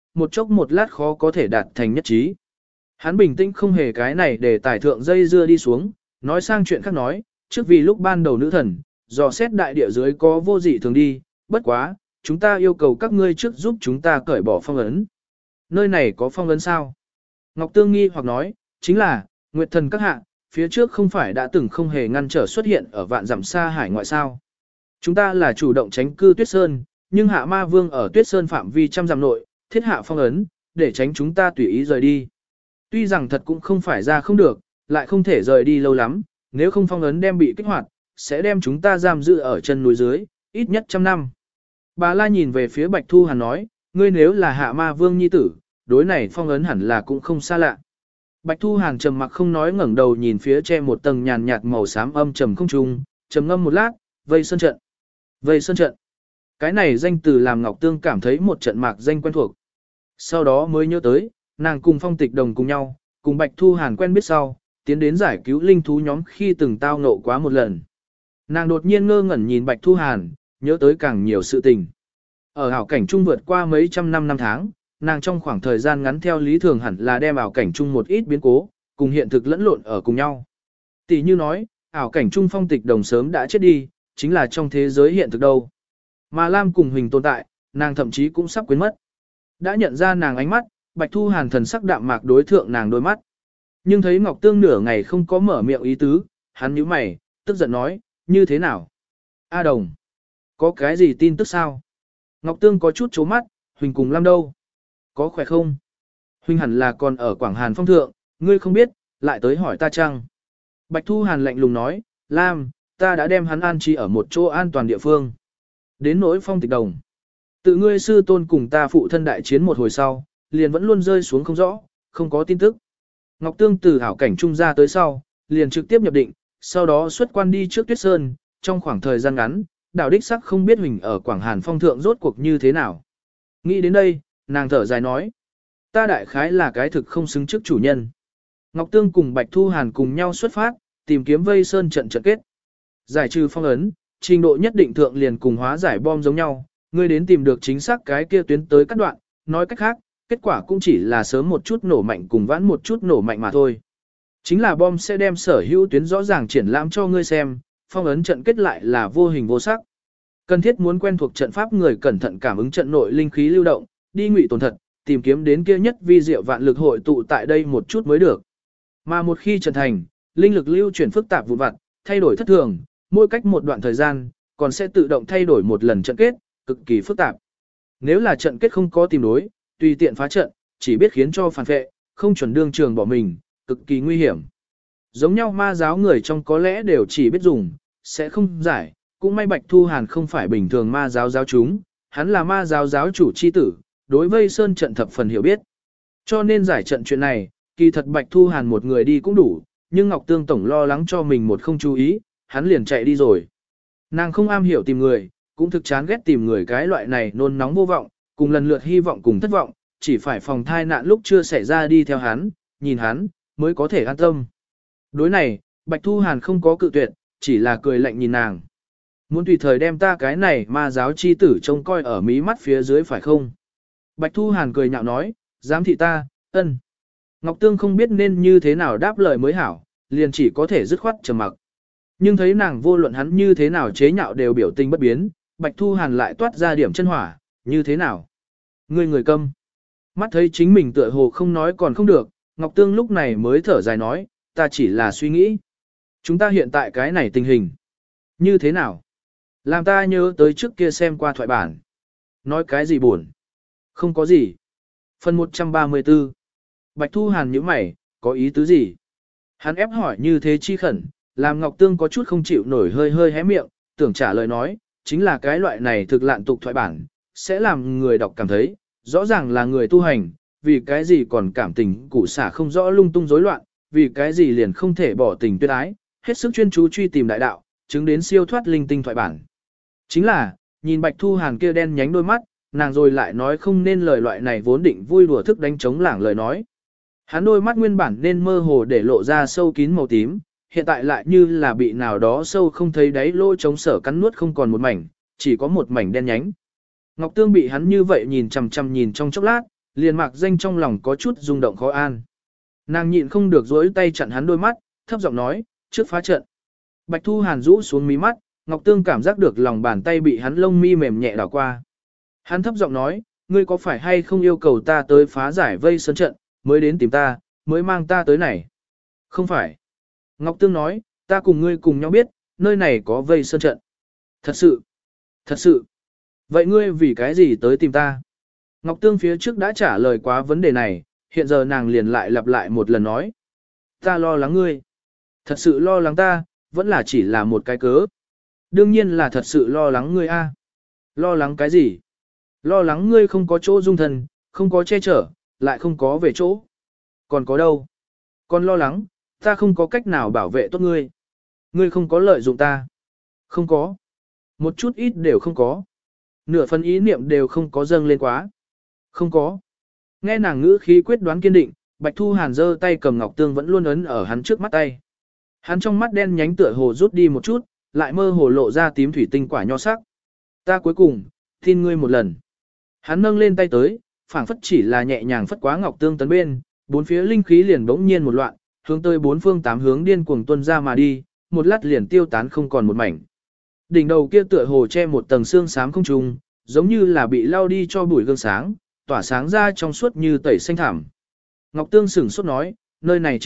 một chốc một lát khó có thể đạt thành nhất trí. Hắn bình tĩnh không hề cái này để tải thượng dây dưa đi xuống, nói sang chuyện khác nói, trước vì lúc ban đầu nữ thần, dò xét đại địa dưới có vô dị thường đi, bất quá, chúng ta yêu cầu các ngươi trước giúp chúng ta cởi bỏ phong ấn. Nơi này có phong ấn sao? Ngọc Tương nghi hoặc nói, chính là, Nguyệt thần các hạ, phía trước không phải đã từng không hề ngăn trở xuất hiện ở vạn dặm xa hải ngoại sao. Chúng ta là chủ động tránh cư Tuyết Sơn, nhưng hạ ma vương ở Tuyết Sơn phạm vi trăm dặm nội, thiết hạ phong ấn, để tránh chúng ta tùy ý rời đi. Tuy rằng thật cũng không phải ra không được, lại không thể rời đi lâu lắm, nếu không phong ấn đem bị kích hoạt, sẽ đem chúng ta giam giữ ở chân núi dưới, ít nhất 100 năm. Bà La nhìn về phía Bạch Thu Hàn nói, ngươi nếu là hạ ma vương nhi tử, đối này phong ấn hẳn là cũng không xa lạ. Bạch Thu Hàn trầm mặc không nói ngẩng đầu nhìn phía che một tầng nhàn nhạt màu xám âm trầm không trung, trầm ngâm một lát, vây sơn trận. Vây sơn trận. Cái này danh từ làm Ngọc Tương cảm thấy một trận mạc danh quen thuộc. Sau đó mới nhớ tới, nàng cùng Phong Tịch Đồng cùng nhau, cùng Bạch Thu Hàn quen biết sau, tiến đến giải cứu linh thú nhóm khi từng tao ngộ quá một lần. Nàng đột nhiên ngơ ngẩn nhìn Bạch Thu Hàn, nhớ tới càng nhiều sự tình. Ở ảo cảnh chung vượt qua mấy trăm năm tháng, nàng trong khoảng thời gian ngắn theo lý thường hẳn là đem ảo cảnh chung một ít biến cố, cùng hiện thực lẫn lộn ở cùng nhau. Tỷ như nói, ảo cảnh chung Phong Tịch Đồng sớm đã chết đi, chính là trong thế giới hiện thực đâu. Mà Lam cùng Huỳnh tồn tại, nàng thậm chí cũng sắp quên mất. Đã nhận ra nàng ánh mắt, Bạch Thu Hàn thần sắc đạm mạc đối thượng nàng đôi mắt. Nhưng thấy Ngọc Tương nửa ngày không có mở miệng ý tứ, hắn nhíu mày, tức giận nói, như thế nào? A Đồng, có cái gì tin tức sao? Ngọc Tương có chút chố mắt, Huỳnh cùng Lam đâu? Có khỏe không? Huỳnh hẳn là còn ở Quảng Hàn Phong thượng, ngươi không biết, lại tới hỏi ta chăng? Bạch Thu Hàn lạnh lùng nói, Lam, ta đã đem hắn an trí ở một chỗ an toàn địa phương. Đến nỗi Phong Tịch Đồng. Tự ngươi sư tôn cùng ta phụ thân đại chiến một hồi sau, liền vẫn luôn rơi xuống không rõ, không có tin tức. Ngọc Tương từ hảo cảnh trung ra tới sau, liền trực tiếp nhập định, sau đó xuất quan đi trước Tuyết Sơn, trong khoảng thời gian ngắn, đảo đích sắc không biết Huỳnh ở Quảng Hàn Phong thượng rốt cuộc như thế nào. Nghĩ đến đây, nàng thở dài nói, ta đại khái là cái thực không xứng trước chủ nhân. Ngọc Tương cùng Bạch Thu Hàn cùng nhau xuất phát, tìm kiếm vây sơn trận kết. Giải trừ phong ấn, trình độ nhất định thượng liền cùng hóa giải bom giống nhau, ngươi đến tìm được chính xác cái kia tuyến tới cắt đoạn, nói cách khác, kết quả cũng chỉ là sớm một chút nổ mạnh cùng vãn một chút nổ mạnh mà thôi. Chính là bom sẽ đem sở hữu tuyến rõ ràng triển lãm cho ngươi xem, phong ấn trận kết lại là vô hình vô sắc. Cần thiết muốn quen thuộc trận pháp người cẩn thận cảm ứng trận nội linh khí lưu động, đi ngụy tồn thật, tìm kiếm đến kia nhất vi diệu vạn lực hội tụ tại đây một chút mới được. Mà một khi trận thành, linh lực lưu chuyển phức tạp vụn vặt, thay đổi thất thường, mỗi cách một đoạn thời gian, còn sẽ tự động thay đổi một lần trận kết, cực kỳ phức tạp. Nếu là trận kết không có tìm đối, tùy tiện phá trận, chỉ biết khiến cho phản vệ, không chuẩn đương trường bỏ mình, cực kỳ nguy hiểm. Giống nhau ma giáo người trong có lẽ đều chỉ biết dùng, sẽ không giải, cũng may Bạch Thu Hàn không phải bình thường ma giáo giáo chúng, hắn là ma giáo giáo chủ chi tử, đối vây sơn trận thập phần hiểu biết. Cho nên giải trận chuyện này, kỳ thật Bạch Thu Hàn một người đi cũng đủ, nhưng Ngọc Tương Tổng lo lắng cho mình một không chú ý, hắn liền chạy đi rồi. Nàng không am hiểu tìm người, cũng thực chán ghét tìm người cái loại này nôn nóng vô vọng, cùng lần lượt hy vọng cùng thất vọng, chỉ phải phòng thai nạn lúc chưa xảy ra đi theo hắn, nhìn hắn, mới có thể an tâm. Đối này, Bạch Thu Hàn không có cự tuyệt, chỉ là cười lạnh nhìn nàng. Muốn tùy thời đem ta cái này ma giáo chi tử trông coi ở mí mắt phía dưới phải không? Bạch Thu Hàn cười nhạo nói, giám thị ta, ân. Ngọc Tương không biết nên như thế nào đáp lời mới hảo, liền chỉ có thể dứt khoát trầm mặc. Nhưng thấy nàng vô luận hắn như thế nào chế nhạo đều biểu tình bất biến, Bạch Thu Hàn lại toát ra điểm chân hỏa, như thế nào? Ngươi người câm. Mắt thấy chính mình tựa hồ không nói còn không được, Ngọc Tương lúc này mới thở dài nói, ta chỉ là suy nghĩ. Chúng ta hiện tại cái này tình hình. Như thế nào? Làm ta nhớ tới trước kia xem qua thoại bản. Nói cái gì buồn? Không có gì. Phần 134. Bạch Thu Hàn nhíu mày, có ý tứ gì? Hắn ép hỏi như thế chi khẩn, làm Ngọc Tương có chút không chịu nổi hơi hơi hé miệng, tưởng trả lời nói, chính là cái loại này thực lạn tục thoại bản, sẽ làm người đọc cảm thấy, rõ ràng là người tu hành, vì cái gì còn cảm tình củ xả không rõ lung tung rối loạn, vì cái gì liền không thể bỏ tình tuyệt ái, hết sức chuyên chú truy tìm đại đạo, chứng đến siêu thoát linh tinh thoại bản. Chính là, nhìn Bạch Thu Hàn kia đen nhánh đôi mắt, nàng rồi lại nói không nên lời loại này vốn định vui đùa thức đánh chống lảng lời nói. Hắn đôi mắt nguyên bản nên mơ hồ để lộ ra sâu kín màu tím, hiện tại lại như là bị nào đó sâu không thấy đáy lỗ chống sở cắn nuốt không còn một mảnh, chỉ có một mảnh đen nhánh. Ngọc Tương bị hắn như vậy nhìn chằm chằm nhìn trong chốc lát, liền Mạc Danh trong lòng có chút rung động khó an. Nàng nhịn không được dối tay chặn hắn đôi mắt, thấp giọng nói, trước phá trận. Bạch Thu Hàn rũ xuống mí mắt, Ngọc Tương cảm giác được lòng bàn tay bị hắn lông mi mềm nhẹ đảo qua. Hắn thấp giọng nói, ngươi có phải hay không yêu cầu ta tới phá giải vây sơn trận, mới đến tìm ta, mới mang ta tới này? Không phải. Ngọc Tương nói, ta cùng ngươi cùng nhau biết, nơi này có vây sơn trận. Thật sự. Thật sự. Vậy ngươi vì cái gì tới tìm ta? Ngọc Tương phía trước đã trả lời quá vấn đề này, hiện giờ nàng liền lại lặp lại một lần nói. Ta lo lắng ngươi. Thật sự lo lắng ta, vẫn là chỉ là một cái cớ. Đương nhiên là thật sự lo lắng ngươi a. Lo lắng cái gì? Lo lắng ngươi không có chỗ dung thân, không có che chở, lại không có về chỗ. Còn có đâu? Còn lo lắng, ta không có cách nào bảo vệ tốt ngươi. Ngươi không có lợi dụng ta. Không có. Một chút ít đều không có. Nửa phần ý niệm đều không có dâng lên quá. Không có. Nghe nàng ngữ khí quyết đoán kiên định, Bạch Thu Hàn giơ tay cầm Ngọc Tương vẫn luôn ấn ở hắn trước mắt tay. Hắn trong mắt đen nhánh tựa hồ rút đi một chút, lại mơ hồ lộ ra tím thủy tinh quả nho sắc. Ta cuối cùng, tin ngươi một lần. Hắn nâng lên tay tới, phảng phất chỉ là nhẹ nhàng phất quá Ngọc Tương tấn bên, bốn phía linh khí liền bỗng nhiên một loạn, hướng tới bốn phương tám hướng điên cuồng tuôn ra mà đi, một lát liền tiêu tán không còn một mảnh. Đỉnh đầu kia tựa hồ che một tầng xương xám không trùng, giống như là bị lao đi cho bụi gương sáng, tỏa sáng ra trong suốt như tẩy xanh thảm. Ngọc Tương sửng sốt nói, nơi này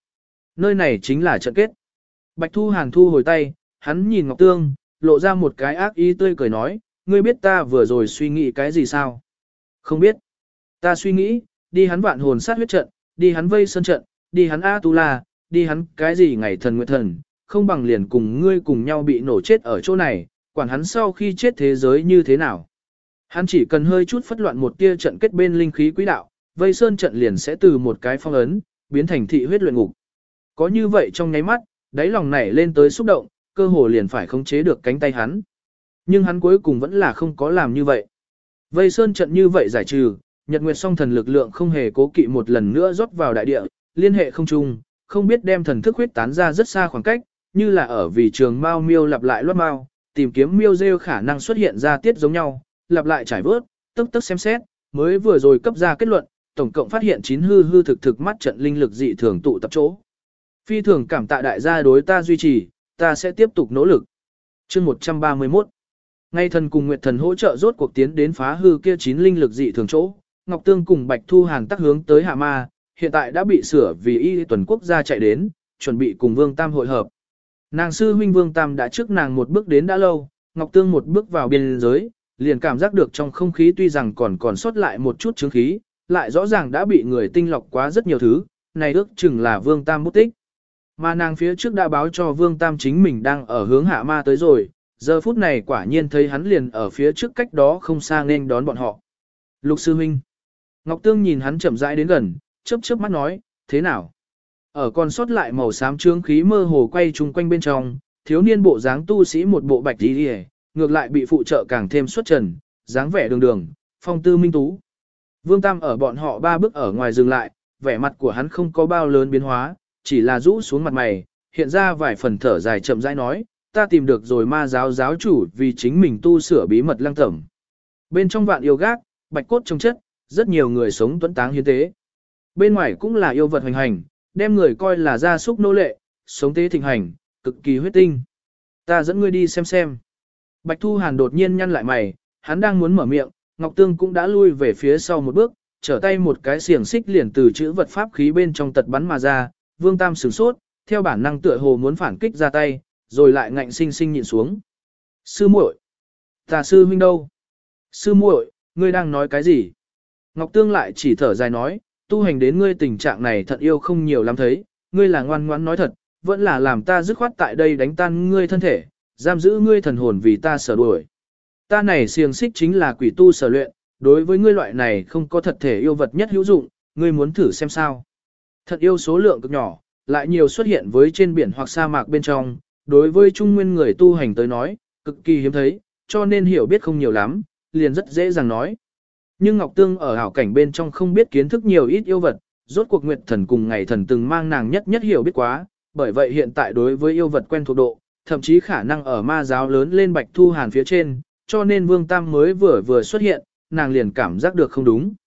chính là trận kết. Bạch Thu Hàn thu hồi tay, hắn nhìn Ngọc Tương, lộ ra một cái ác ý tươi cười nói, ngươi biết ta vừa rồi suy nghĩ cái gì sao? Không biết. Ta suy nghĩ, đi hắn vạn hồn sát huyết trận, đi hắn vây sơn trận, đi hắn A-tu-la, đi hắn cái gì ngày thần nguyệt thần, không bằng liền cùng ngươi cùng nhau bị nổ chết ở chỗ này, quản hắn sau khi chết thế giới như thế nào. Hắn chỉ cần hơi chút phất loạn một tia trận kết bên linh khí quỹ đạo, vây sơn trận liền sẽ từ một cái phong ấn, biến thành thị huyết luyện ngục. Có như vậy trong nháy mắt, đáy lòng nảy lên tới xúc động, cơ hồ liền phải khống chế được cánh tay hắn. Nhưng hắn cuối cùng vẫn là không có làm như vậy. Vây sơn trận như vậy giải trừ, Nhật Nguyệt song thần lực lượng không hề cố kỵ một lần nữa rót vào đại địa, liên hệ không trung, không biết đem thần thức huyết tán ra rất xa khoảng cách, như là ở vì trường mao miêu lặp lại loát mao, tìm kiếm miêu rêu khả năng xuất hiện ra tiết giống nhau, lặp lại trải vớt, tức tức xem xét, mới vừa rồi cấp ra kết luận, tổng cộng phát hiện 9 hư thực mắt trận linh lực dị thường tụ tập chỗ. Phi thường cảm tạ đại gia đối ta duy trì, ta sẽ tiếp tục nỗ lực. Chương 131. Ngay thần cùng Nguyệt thần hỗ trợ rốt cuộc tiến đến phá hư kia 9 linh lực dị thường chỗ, Ngọc Tương cùng Bạch Thu Hàn tác hướng tới Hạ Ma, hiện tại đã bị sửa vì y tuần quốc gia chạy đến, chuẩn bị cùng Vương Tam hội hợp. Nàng sư huynh Vương Tam đã trước nàng một bước đến đã lâu, Ngọc Tương một bước vào biên giới, liền cảm giác được trong không khí tuy rằng còn sót lại một chút chứng khí, lại rõ ràng đã bị người tinh lọc quá rất nhiều thứ, này ước chừng là Vương Tam bút tích. Mà nàng phía trước đã báo cho Vương Tam chính mình đang ở hướng Hạ Ma tới rồi, giờ phút này quả nhiên thấy hắn liền ở phía trước cách đó không xa nên đón bọn họ. Lục sư huynh. Ngọc Tương nhìn hắn chậm rãi đến gần, chớp chớp mắt nói, thế nào? Ở còn sót lại màu xám trướng khí mơ hồ quay chung quanh bên trong, thiếu niên bộ dáng tu sĩ một bộ bạch y liễu, ngược lại bị phụ trợ càng thêm xuất trần, dáng vẻ đường đường, phong tư minh tú. Vương Tam ở bọn họ 3 bước ở ngoài dừng lại, vẻ mặt của hắn không có bao lớn biến hóa, chỉ là rũ xuống mặt mày, hiện ra vài phần thở dài chậm rãi nói, ta tìm được rồi ma giáo giáo chủ vì chính mình tu sửa bí mật lăng tẩm. Bên trong vạn yêu gác, bạch cốt trong chất, rất nhiều người sống tuấn táng hiến tế. Bên ngoài cũng là yêu vật hoành hành, đem người coi là gia súc nô lệ, sống tế thịnh hành, cực kỳ huyết tinh. Ta dẫn ngươi đi xem. Bạch Thu Hàn đột nhiên nhăn lại mày, hắn đang muốn mở miệng, Ngọc Tương cũng đã lui về phía sau một bước, trở tay một cái xiềng xích liền từ chữ vật pháp khí bên trong tật bắn mà ra, Vương Tam sửng sốt, theo bản năng tựa hồ muốn phản kích ra tay, rồi lại ngạnh sinh sinh nhịn xuống. Sư muội, ta sư huynh đâu? Sư muội, ngươi đang nói cái gì? Ngọc Tương lại chỉ thở dài nói, tu hành đến ngươi tình trạng này thật yêu không nhiều lắm thấy, ngươi là ngoan ngoãn nói thật, vẫn là làm ta dứt khoát tại đây đánh tan ngươi thân thể, giam giữ ngươi thần hồn vì ta sở đuổi. Ta này xiềng xích chính là quỷ tu sở luyện, đối với ngươi loại này không có thật thể yêu vật nhất hữu dụng, ngươi muốn thử xem sao. Thật yêu số lượng cực nhỏ, lại nhiều xuất hiện với trên biển hoặc sa mạc bên trong, đối với trung nguyên người tu hành tới nói, cực kỳ hiếm thấy, cho nên hiểu biết không nhiều lắm, liền rất dễ dàng nói. Nhưng Ngọc Tương ở hảo cảnh bên trong không biết kiến thức nhiều ít yêu vật, rốt cuộc Nguyệt Thần cùng Ngày Thần từng mang nàng nhất hiểu biết quá, bởi vậy hiện tại đối với yêu vật quen thuộc độ, thậm chí khả năng ở ma giáo lớn lên Bạch Thu Hàn phía trên, cho nên Vương Tam mới vừa xuất hiện, nàng liền cảm giác được không đúng.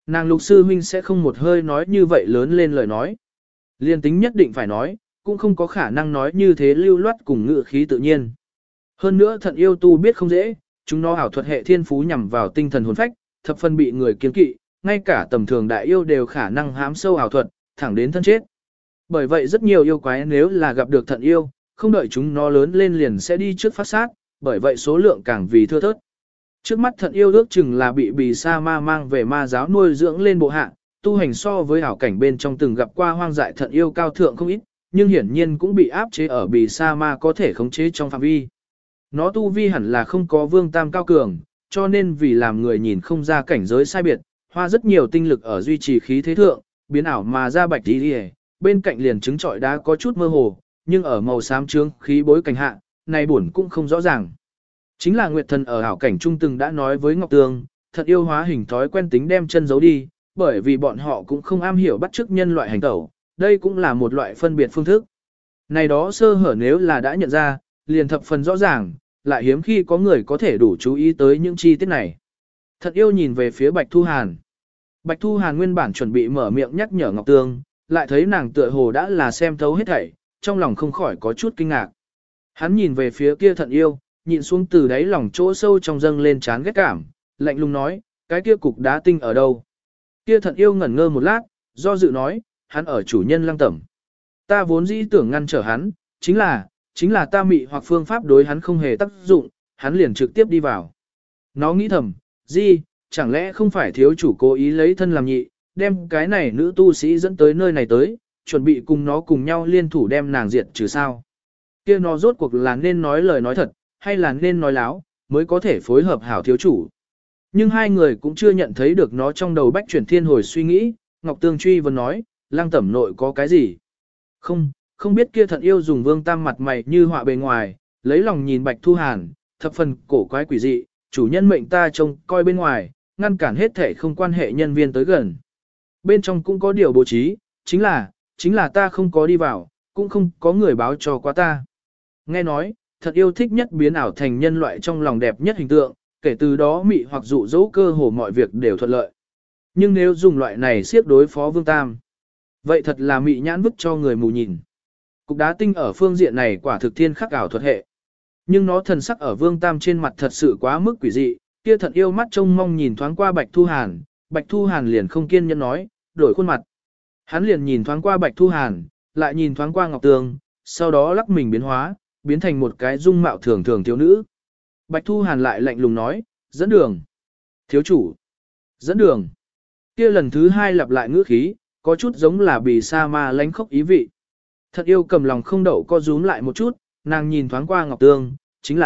nàng Lục sư huynh sẽ không một hơi nói như vậy lớn lên lời nói. Liên tính nhất định phải nói, cũng không có khả năng nói như thế lưu loát cùng ngữ khí tự nhiên. Hơn nữa thận yêu tu biết không dễ, chúng nó ảo thuật hệ thiên phú nhằm vào tinh thần hồn phách, thập phân bị người kiêng kỵ, ngay cả tầm thường đại yêu đều khả năng hám sâu ảo thuật, thẳng đến thân chết. Bởi vậy rất nhiều yêu quái nếu là gặp được thận yêu, không đợi chúng nó lớn lên liền sẽ đi trước phát sát, bởi vậy số lượng càng vì thưa thớt. Trước mắt thận yêu ước chừng là bị bì sa ma mang về ma giáo nuôi dưỡng lên bộ hạ, tu hành so với ảo cảnh bên trong từng gặp qua hoang dại thận yêu cao thượng không ít, nhưng hiển nhiên cũng bị áp chế ở bì sa ma có thể khống chế trong phạm vi. Nó tu vi hẳn là không có vương tam cao cường, cho nên vì làm người nhìn không ra cảnh giới sai biệt, hoa rất nhiều tinh lực ở duy trì khí thế thượng, biến ảo mà ra bạch đi đi, bên cạnh liền trứng trọi đá có chút mơ hồ, nhưng ở màu xám trướng khí bối cảnh hạ, này buồn cũng không rõ ràng. Chính là Nguyệt Thần ở ảo cảnh trung từng đã nói với Ngọc Tường, thật yêu hóa hình thói quen tính đem chân giấu đi, bởi vì bọn họ cũng không am hiểu bắt chước nhân loại hành tẩu, đây cũng là một loại phân biệt phương thức. Này đó sơ hở nếu là đã nhận ra, liền thập phần rõ ràng, lại hiếm khi có người có thể đủ chú ý tới những chi tiết này. Thật yêu nhìn về phía Bạch Thu Hàn. Bạch Thu Hàn nguyên bản chuẩn bị mở miệng nhắc nhở Ngọc Tường, lại thấy nàng tựa hồ đã là xem thấu hết thảy, trong lòng không khỏi có chút kinh ngạc. Hắn nhìn về phía kia thận yêu, nhìn xuống từ đáy lòng chỗ sâu trong dâng lên chán ghét cảm, lạnh lùng nói, cái kia cục đá tinh ở đâu? Kia thận yêu ngẩn ngơ một lát, do dự nói, hắn ở chủ nhân Lăng Tẩm. Ta vốn dĩ tưởng ngăn trở hắn, chính là ta mị hoặc phương pháp đối hắn không hề tác dụng, hắn liền trực tiếp đi vào. Nó nghĩ thầm, chẳng lẽ không phải thiếu chủ cố ý lấy thân làm nhị, đem cái này nữ tu sĩ dẫn tới nơi này tới, chuẩn bị cùng nó cùng nhau liên thủ đem nàng diệt trừ sao? Kia nó rốt cuộc là nên nói lời nói thật, hay là nên nói láo, mới có thể phối hợp hảo thiếu chủ. Nhưng hai người cũng chưa nhận thấy được nó trong đầu bách chuyển thiên hồi suy nghĩ, Ngọc Tương truy vấn nói, Lăng Tẩm nội có cái gì? Không biết kia thận yêu dùng vương tam mặt mày như họa bề ngoài, lấy lòng nhìn Bạch Thu Hàn, thập phần cổ quái quỷ dị, chủ nhân mệnh ta trông coi bên ngoài, ngăn cản hết thể không quan hệ nhân viên tới gần. Bên trong cũng có điều bố trí, chính là ta không có đi vào, cũng không có người báo cho qua ta. Nghe nói, thật yêu thích nhất biến ảo thành nhân loại trong lòng đẹp nhất hình tượng, kể từ đó mị hoặc dụ dỗ cơ hồ mọi việc đều thuận lợi. Nhưng nếu dùng loại này siết đối phó Vương Tam, vậy thật là mị nhãn vứt cho người mù nhìn. Cục đá tinh ở phương diện này quả thực thiên khắc ảo thuật hệ. Nhưng nó thần sắc ở Vương Tam trên mặt thật sự quá mức quỷ dị, kia thật yêu mắt trông mong nhìn thoáng qua Bạch Thu Hàn liền không kiên nhẫn nói, đổi khuôn mặt. Hắn liền nhìn thoáng qua Bạch Thu Hàn, lại nhìn thoáng qua Ngọc Tường, sau đó lắc mình biến hóa, biến thành một cái dung mạo thường thường thiếu nữ. Bạch Thu Hàn lại lạnh lùng nói, dẫn đường. Thiếu chủ. Dẫn đường. Kia lần thứ hai lặp lại ngữ khí, có chút giống là bì sa ma lánh khốc ý vị. Thật yêu cầm lòng không đậu co rúm lại một chút, nàng nhìn thoáng qua Ngọc Tương, chính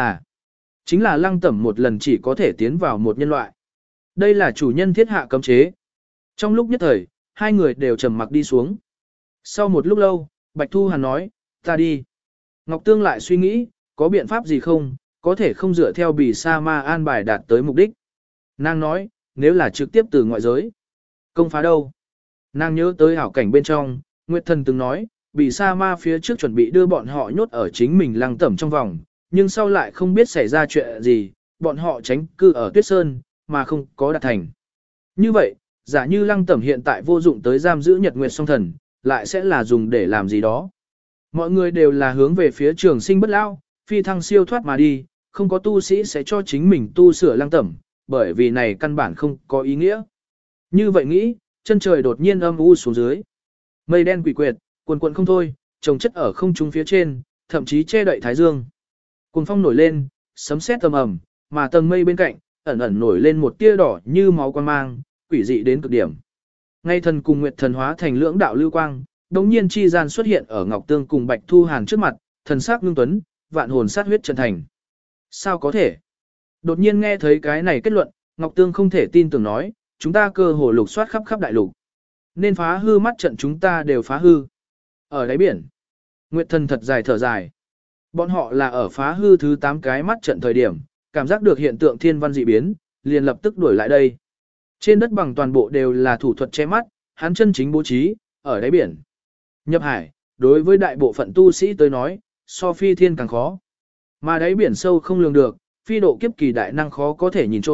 là Lăng Tẩm một lần chỉ có thể tiến vào một nhân loại. Đây là chủ nhân thiết hạ cấm chế. Trong lúc nhất thời, hai người đều trầm mặc đi xuống. Sau một lúc lâu, Bạch Thu Hàn nói, ta đi. Ngọc Tương lại suy nghĩ, có biện pháp gì không, có thể không dựa theo bì sa ma an bài đạt tới mục đích. Nàng nói, nếu là trực tiếp từ ngoại giới. Công phá đâu? Nàng nhớ tới hảo cảnh bên trong, Nguyệt Thần từng nói, bì sa ma phía trước chuẩn bị đưa bọn họ nhốt ở chính mình Lăng Tẩm trong vòng, nhưng sau lại không biết xảy ra chuyện gì, bọn họ tránh cư ở Tuyết Sơn, mà không có đạt thành. Như vậy, giả như Lăng Tẩm hiện tại vô dụng tới giam giữ Nhật Nguyệt Song Thần, lại sẽ là dùng để làm gì đó. Mọi người đều là hướng về phía trường sinh bất lao, phi thăng siêu thoát mà đi, không có tu sĩ sẽ cho chính mình tu sửa Lăng Tẩm, bởi vì này căn bản không có ý nghĩa. Như vậy nghĩ, chân trời đột nhiên âm u xuống dưới. Mây đen quỷ quyệt, cuồn cuộn không thôi, chồng chất ở không trung phía trên, thậm chí che đậy thái dương. Cuồng phong nổi lên, sấm sét ầm ầm, mà tầng mây bên cạnh, ẩn ẩn nổi lên một tia đỏ như máu quang mang, quỷ dị đến cực điểm. Ngay thần cùng Nguyệt Thần hóa thành lưỡng đạo lưu quang, đống nhiên chi gian xuất hiện ở Ngọc Tương cùng Bạch Thu Hàn trước mặt, thần sắc ngưng tuấn, vạn hồn sát huyết chân thành. Sao có thể? Đột nhiên nghe thấy cái này kết luận, Ngọc Tương không thể tin tưởng nói, chúng ta cơ hồ lục soát khắp khắp đại lục. Nên phá hư mắt trận chúng ta đều phá hư. Ở đáy biển, Nguyệt Thần thật dài thở dài. Bọn họ là ở phá hư thứ 8 cái mắt trận thời điểm, cảm giác được hiện tượng thiên văn dị biến, liền lập tức đuổi lại đây. Trên đất bằng toàn bộ đều là thủ thuật che mắt, hắn chân chính bố trí, ở đáy biển. Nhập hải, đối với đại bộ phận tu sĩ tới nói, so phi thiên càng khó. Mà đáy biển sâu không lường được, phi độ kiếp kỳ đại năng khó có thể nhìn trộm,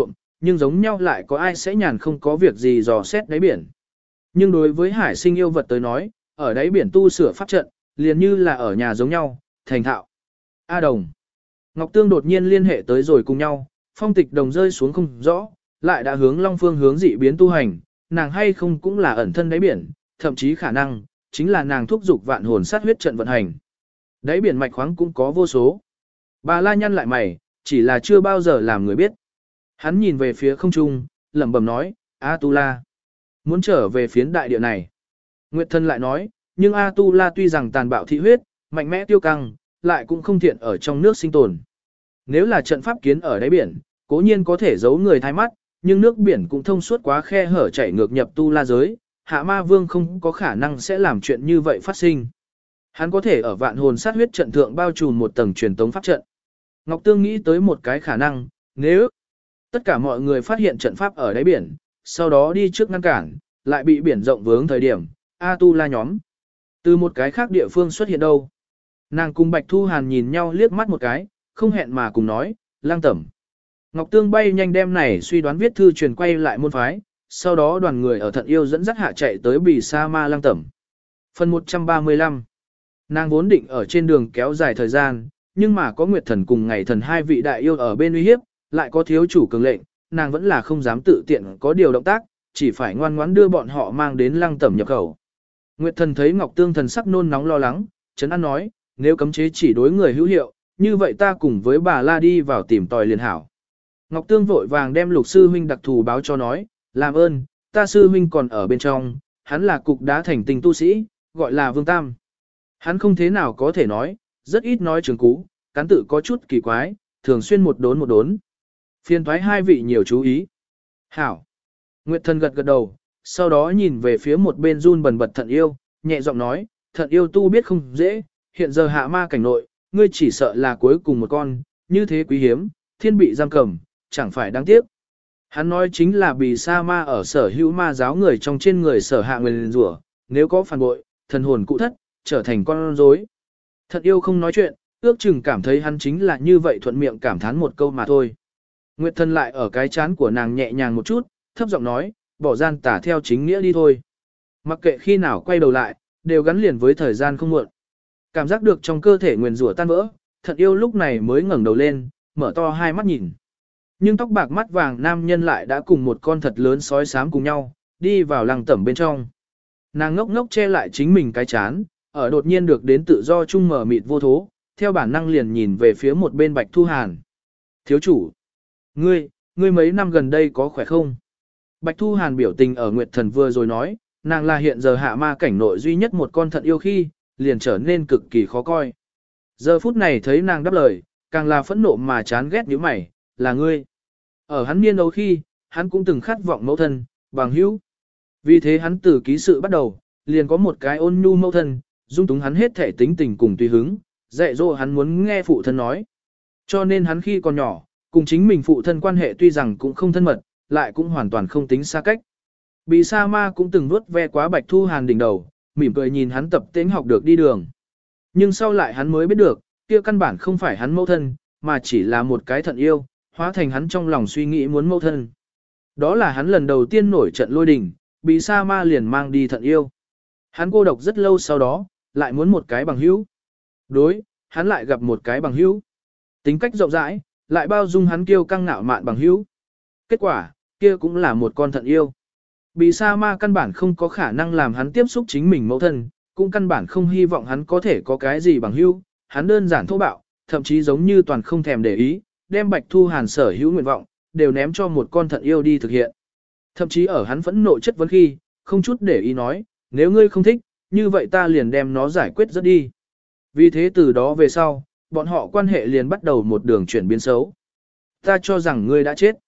nhưng giống nhau lại có ai sẽ nhàn không có việc gì dò xét đáy biển. Nhưng đối với hải sinh yêu vật tới nói, ở đáy biển tu sửa pháp trận, liền như là ở nhà giống nhau, thành thạo. A Đồng. Ngọc Tương đột nhiên liên hệ tới rồi cùng nhau, phong tịch đồng rơi xuống không rõ, lại đã hướng Long Phương hướng dị biến tu hành, nàng hay không cũng là ẩn thân đáy biển, thậm chí khả năng, chính là nàng thúc dục vạn hồn sát huyết trận vận hành. Đáy biển mạch khoáng cũng có vô số. Bà La nhăn lại mày, chỉ là chưa bao giờ làm người biết. Hắn nhìn về phía không trung, lẩm bẩm nói, A Tu La, muốn trở về phiến đại địa này. Nguyệt Thần lại nói, nhưng A Tu La tuy rằng tàn bạo thị huyết, mạnh mẽ tiêu căng, lại cũng không thiện ở trong nước sinh tồn. Nếu là trận pháp kiến ở đáy biển, cố nhiên có thể giấu người thay mắt, nhưng nước biển cũng thông suốt quá khe hở chảy ngược nhập Tu La giới, Hạ Ma Vương không có khả năng sẽ làm chuyện như vậy phát sinh. Hắn có thể ở vạn hồn sát huyết trận thượng bao trùm một tầng truyền tống pháp trận. Ngọc Tương nghĩ tới một cái khả năng, nếu tất cả mọi người phát hiện trận pháp ở đáy biển, sau đó đi trước ngăn cản, lại bị biển rộng vướng thời điểm, A Tu La nhóm từ một cái khác địa phương xuất hiện đâu. Nàng cùng Bạch Thu Hàn nhìn nhau liếc mắt một cái, không hẹn mà cùng nói, Lang Tẩm. Ngọc Tương bay nhanh đem này suy đoán viết thư truyền quay lại môn phái, sau đó đoàn người ở Thận Yêu dẫn dắt hạ chạy tới Bì Sa Ma Lang Tẩm. Phần 135. Nàng vốn định ở trên đường kéo dài thời gian, nhưng mà có Nguyệt Thần cùng Ngày Thần hai vị đại yêu ở bên uy hiếp, lại có thiếu chủ cường lệnh, nàng vẫn là không dám tự tiện có điều động tác, chỉ phải ngoan ngoãn đưa bọn họ mang đến Lang Tẩm nhập khẩu. Nguyệt Thần thấy Ngọc Tương thần sắc nôn nóng lo lắng, Trấn An nói, nếu cấm chế chỉ đối người hữu hiệu, như vậy ta cùng với bà La đi vào tìm tòi liền hảo. Ngọc Tương vội vàng đem Lục sư huynh đặc thù báo cho nói, làm ơn, ta sư huynh còn ở bên trong, hắn là cục đá thành tinh tu sĩ, gọi là Vương Tam. Hắn không thế nào có thể nói, rất ít nói trường cú, cán tự có chút kỳ quái, thường xuyên một đốn. Phiền thoái hai vị nhiều chú ý. Hảo. Nguyệt Thần gật gật đầu, sau đó nhìn về phía một bên run bần bật Thận Yêu, nhẹ giọng nói, Thận Yêu tu biết không dễ, hiện giờ hạ ma cảnh nội, ngươi chỉ sợ là cuối cùng một con, như thế quý hiếm, thiên bị giam cầm, chẳng phải đáng tiếc. Hắn nói chính là Bì Sa Ma ở sở hữu ma giáo người trong trên người sở hạ người liền rủa, nếu có phản bội, thần hồn cụ thất, trở thành con rối. Thận Yêu không nói chuyện, ước chừng cảm thấy hắn chính là như vậy thuận miệng cảm thán một câu mà thôi. Nguyệt Thần lại ở cái chán của nàng nhẹ nhàng một chút, thấp giọng nói, bỏ gian tả theo chính nghĩa đi thôi. Mặc kệ khi nào quay đầu lại, đều gắn liền với thời gian không muộn. Cảm giác được trong cơ thể nguyền rủa tan vỡ, Thận Yêu lúc này mới ngẩng đầu lên, mở to hai mắt nhìn. Nhưng tóc bạc mắt vàng nam nhân lại đã cùng một con thật lớn sói xám cùng nhau, đi vào Lang Tẩm bên trong. Nàng ngốc ngốc che lại chính mình cái chán, ở đột nhiên được đến tự do chung mở mịt vô thố, theo bản năng liền nhìn về phía một bên Bạch Thu Hàn. Thiếu chủ, ngươi mấy năm gần đây có khỏe không? Bạch Thu Hàn biểu tình ở Nguyệt Thần vừa rồi nói, nàng là hiện giờ hạ ma cảnh nội duy nhất một con Thận Yêu khi, liền trở nên cực kỳ khó coi. Giờ phút này thấy nàng đáp lời, càng là phẫn nộ mà chán ghét như mày, là ngươi. Ở hắn niên ấu khi, hắn cũng từng khát vọng mẫu thân, bằng hữu. Vì thế hắn từ ký sự bắt đầu, liền có một cái ôn nhu mẫu thân, dung túng hắn hết thể tính tình cùng tùy hứng, dạy dỗ hắn muốn nghe phụ thân nói. Cho nên hắn khi còn nhỏ, cùng chính mình phụ thân quan hệ tuy rằng cũng không thân mật, lại cũng hoàn toàn không tính xa cách. Bì Sa Ma cũng từng vuốt ve quá Bạch Thu Hàn đỉnh đầu, mỉm cười nhìn hắn tập tễnh học được đi đường. Nhưng sau lại hắn mới biết được, kia căn bản không phải hắn mẫu thân, mà chỉ là một cái Thận Yêu, hóa thành hắn trong lòng suy nghĩ muốn mẫu thân. Đó là hắn lần đầu tiên nổi trận lôi đình, Bì Sa Ma liền mang đi Thận Yêu. Hắn cô độc rất lâu sau đó, lại muốn một cái bằng hữu. Đối, hắn lại gặp một cái bằng hữu. Tính cách rộng rãi, lại bao dung hắn kiêu căng ngạo mạn bằng hữu. Kết quả, kia cũng là một con Thận Yêu. Bì Sa Ma căn bản không có khả năng làm hắn tiếp xúc chính mình mẫu thân, cũng căn bản không hy vọng hắn có thể có cái gì bằng hữu. Hắn đơn giản thô bạo, thậm chí giống như toàn không thèm để ý, đem Bạch Thu Hàn sở hữu nguyện vọng, đều ném cho một con Thận Yêu đi thực hiện. Thậm chí ở hắn phẫn nộ chất vấn khi, không chút để ý nói, nếu ngươi không thích, như vậy ta liền đem nó giải quyết rất đi. Vì thế từ đó về sau, bọn họ quan hệ liền bắt đầu một đường chuyển biến xấu. Ta cho rằng ngươi đã chết.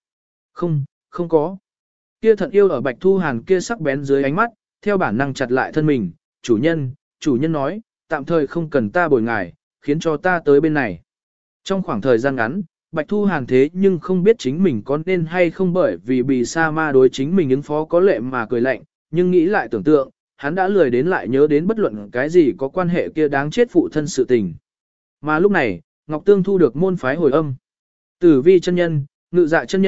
Không có. Kia Thận Yêu ở Bạch Thu Hàn kia sắc bén dưới ánh mắt, theo bản năng chặt lại thân mình, chủ nhân nói, tạm thời không cần ta bồi ngài, khiến cho ta tới bên này. Trong khoảng thời gian ngắn, Bạch Thu Hàn thế nhưng không biết chính mình có nên hay không bởi vì Bì Sa Ma đối chính mình ứng phó có lệ mà cười lạnh, nhưng nghĩ lại tưởng tượng, hắn đã lười đến lại nhớ đến bất luận cái gì có quan hệ kia đáng chết phụ thân sự tình. Mà lúc này, Ngọc Tương thu được môn phái hồi âm. Tử Vi chân nhân, Ngự Dạ chân nhân,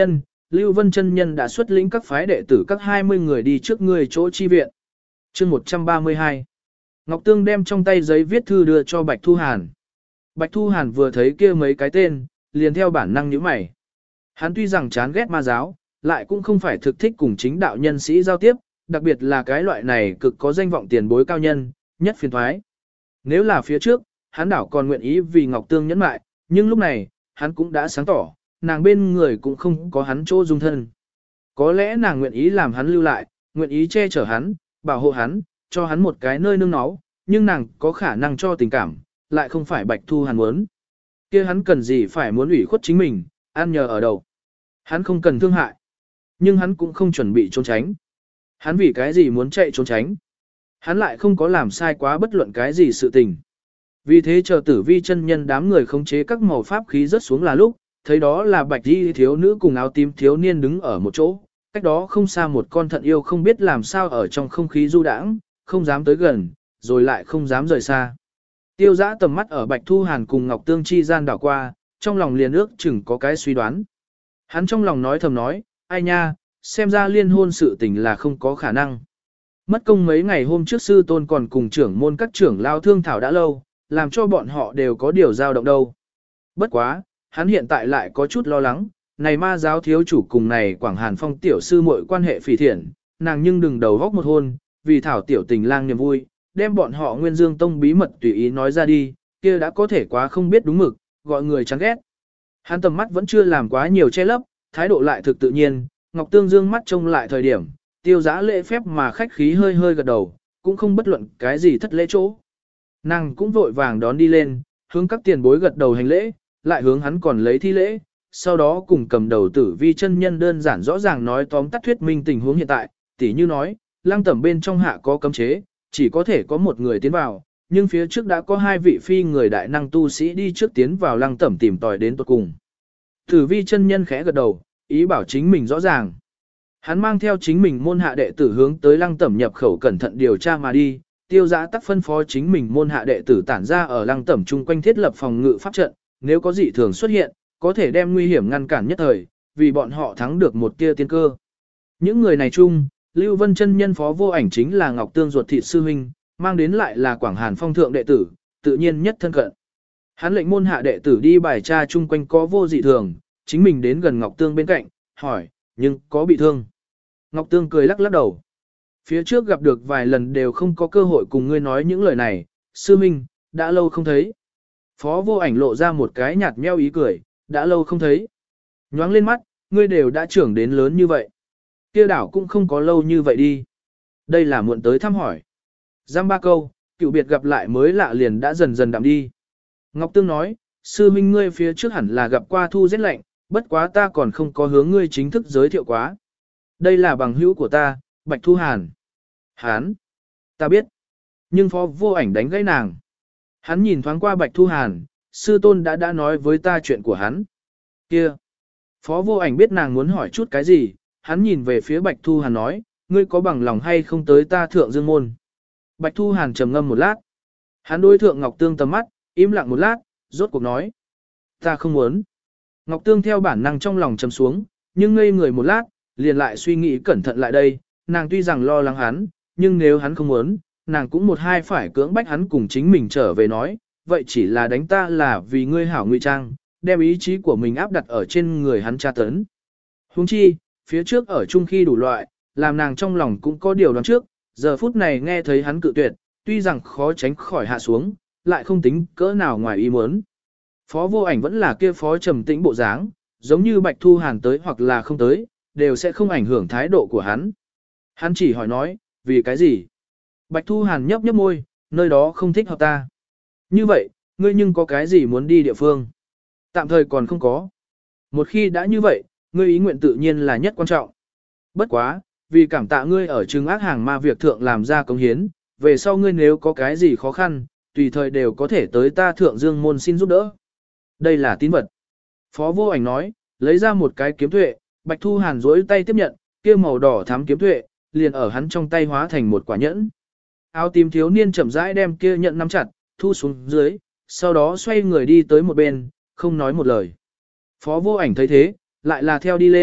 Lưu Vân chân nhân đã xuất lĩnh các phái đệ tử các 20 người đi trước người chỗ chi viện. Chương 132. Ngọc Tương đem trong tay giấy viết thư đưa cho Bạch Thu Hàn. Bạch Thu Hàn vừa thấy kia mấy cái tên, liền theo bản năng nhíu mày. Hắn tuy rằng chán ghét ma giáo, lại cũng không phải thực thích cùng chính đạo nhân sĩ giao tiếp, đặc biệt là cái loại này cực có danh vọng tiền bối cao nhân, nhất phiền thoái. Nếu là phía trước, hắn đảo còn nguyện ý vì Ngọc Tương nhẫn mại, nhưng lúc này, hắn cũng đã sáng tỏ, nàng bên người cũng không có hắn chỗ dung thân. Có lẽ nàng nguyện ý làm hắn lưu lại, nguyện ý che chở hắn, bảo hộ hắn, cho hắn một cái nơi nương náu, nhưng nàng có khả năng cho tình cảm, lại không phải Bạch Thu Hàn muốn. Kia hắn cần gì phải muốn ủy khuất chính mình, ăn nhờ ở đầu. Hắn không cần thương hại, nhưng hắn cũng không chuẩn bị trốn tránh. Hắn vì cái gì muốn chạy trốn tránh? Hắn lại không có làm sai quá bất luận cái gì sự tình. Vì thế chờ Tử Vi chân nhân đám người khống chế các màu pháp khí rớt xuống là lúc, thấy đó là bạch y thiếu nữ cùng áo tím thiếu niên đứng ở một chỗ, cách đó không xa một con thận yêu không biết làm sao ở trong không khí du đãng, không dám tới gần, rồi lại không dám rời xa. Tiêu Dã tầm mắt ở Bạch Thu Hàn cùng Ngọc Tương chi gian đảo qua, trong lòng liền ước chừng có cái suy đoán. Hắn trong lòng nói thầm nói, ai nha, xem ra liên hôn sự tình là không có khả năng. Mất công mấy ngày hôm trước sư tôn còn cùng trưởng môn các trưởng lao thương thảo đã lâu, làm cho bọn họ đều có điều dao động đâu. Bất quá, hắn hiện tại lại có chút lo lắng, này ma giáo thiếu chủ cùng này Quảng Hàn Phong tiểu sư muội quan hệ phỉ thiện, nàng nhưng đừng đầu góc một hôn, vì thảo tiểu tình lang niềm vui, đem bọn họ Nguyên Dương Tông bí mật tùy ý nói ra đi, kia đã có thể quá không biết đúng mực, gọi người chán ghét. Hắn tầm mắt vẫn chưa làm quá nhiều che lấp, thái độ lại thực tự nhiên, Ngọc Tương dương mắt trông lại thời điểm, Tiêu Dã lễ phép mà khách khí hơi hơi gật đầu, cũng không bất luận cái gì thất lễ chỗ. Nàng cũng vội vàng đón đi lên, hướng các tiền bối gật đầu hành lễ, lại hướng hắn còn lấy thi lễ, sau đó cùng cầm đầu Tử Vi chân nhân đơn giản rõ ràng nói tóm tắt thuyết minh tình huống hiện tại, tỉ như nói, Lăng Tẩm bên trong hạ có cấm chế, chỉ có thể có một người tiến vào, nhưng phía trước đã có hai vị phi người đại năng tu sĩ đi trước tiến vào Lăng Tẩm tìm tòi đến tuột cùng. Tử Vi chân nhân khẽ gật đầu, ý bảo chính mình rõ ràng. Hắn mang theo chính mình môn hạ đệ tử hướng tới Lăng Tẩm nhập khẩu cẩn thận điều tra mà đi, Tiêu Dã tắc phân phó chính mình môn hạ đệ tử tản ra ở Lăng Tẩm chung quanh thiết lập phòng ngự pháp trận, nếu có dị thường xuất hiện, có thể đem nguy hiểm ngăn cản nhất thời, vì bọn họ thắng được một tia tiên cơ. Những người này chung, Lưu Vân chân nhân Phó Vô Ảnh chính là Ngọc Tương ruột thịt sư huynh, mang đến lại là Quảng Hàn Phong thượng đệ tử, tự nhiên nhất thân cận. Hắn lệnh môn hạ đệ tử đi bài tra chung quanh có vô dị thường, chính mình đến gần Ngọc Tương bên cạnh, hỏi, nhưng có bị thương. Ngọc Tương cười lắc lắc đầu. Phía trước gặp được vài lần đều không có cơ hội cùng ngươi nói những lời này, sư huynh, đã lâu không thấy. Phó Vô Ảnh lộ ra một cái nhạt nhẽo ý cười, đã lâu không thấy. Nhoáng lên mắt, ngươi đều đã trưởng đến lớn như vậy. Kia đảo cũng không có lâu như vậy đi. Đây là muộn tới thăm hỏi. Giam ba câu, cựu biệt gặp lại mới lạ liền đã dần dần đạm đi. Ngọc Tương nói, sư huynh ngươi phía trước hẳn là gặp qua thu rét lạnh, bất quá ta còn không có hướng ngươi chính thức giới thiệu quá. Đây là bằng hữu của ta, Bạch Thu Hàn. Hán, ta biết. Nhưng Phó Vô Ảnh đánh gãy nàng. Hắn nhìn thoáng qua Bạch Thu Hàn, sư tôn đã nói với ta chuyện của hắn. Kia. Phó Vô Ảnh biết nàng muốn hỏi chút cái gì, hắn nhìn về phía Bạch Thu Hàn nói, ngươi có bằng lòng hay không tới ta thượng dương môn. Bạch Thu Hàn trầm ngâm một lát. Hắn đối thượng Ngọc Tương tầm mắt, im lặng một lát, rốt cuộc nói. Ta không muốn. Ngọc Tương theo bản năng trong lòng trầm xuống, nhưng ngây người một lát, liền lại suy nghĩ cẩn thận lại đây, nàng tuy rằng lo lắng hắn, nhưng nếu hắn không muốn, nàng cũng một hai phải cưỡng bách hắn cùng chính mình trở về nói, vậy chỉ là đánh ta là vì ngươi hảo ngụy trang, đem ý chí của mình áp đặt ở trên người hắn tra tấn. Huống chi, phía trước ở chung khi đủ loại, làm nàng trong lòng cũng có điều đoán trước, giờ phút này nghe thấy hắn cự tuyệt, tuy rằng khó tránh khỏi hạ xuống, lại không tính cỡ nào ngoài ý muốn. Phó Vô Ảnh vẫn là kia phó trầm tĩnh bộ dáng, giống như Bạch Thu Hàn tới hoặc là không tới, đều sẽ không ảnh hưởng thái độ của hắn. Hắn chỉ hỏi nói, vì cái gì? Bạch Thu Hàn nhấp nhấp môi, nơi đó không thích hợp ta. Như vậy, ngươi nhưng có cái gì muốn đi địa phương? Tạm thời còn không có. Một khi đã như vậy, ngươi ý nguyện tự nhiên là nhất quan trọng. Bất quá, vì cảm tạ ngươi ở trừng ác hàng ma việc thượng làm ra công hiến, về sau ngươi nếu có cái gì khó khăn, tùy thời đều có thể tới ta thượng dương môn xin giúp đỡ. Đây là tín vật. Phó Vô Ảnh nói, lấy ra một cái kiếm thuệ, Bạch Thu Hàn duỗi tay tiếp nhận, kia màu đỏ thắm kiếm thuệ, liền ở hắn trong tay hóa thành một quả nhẫn. Áo tím thiếu niên chậm rãi đem kia nhẫn nắm chặt, thu xuống dưới, sau đó xoay người đi tới một bên, không nói một lời. Phó Vô Ảnh thấy thế, lại là theo đi lên,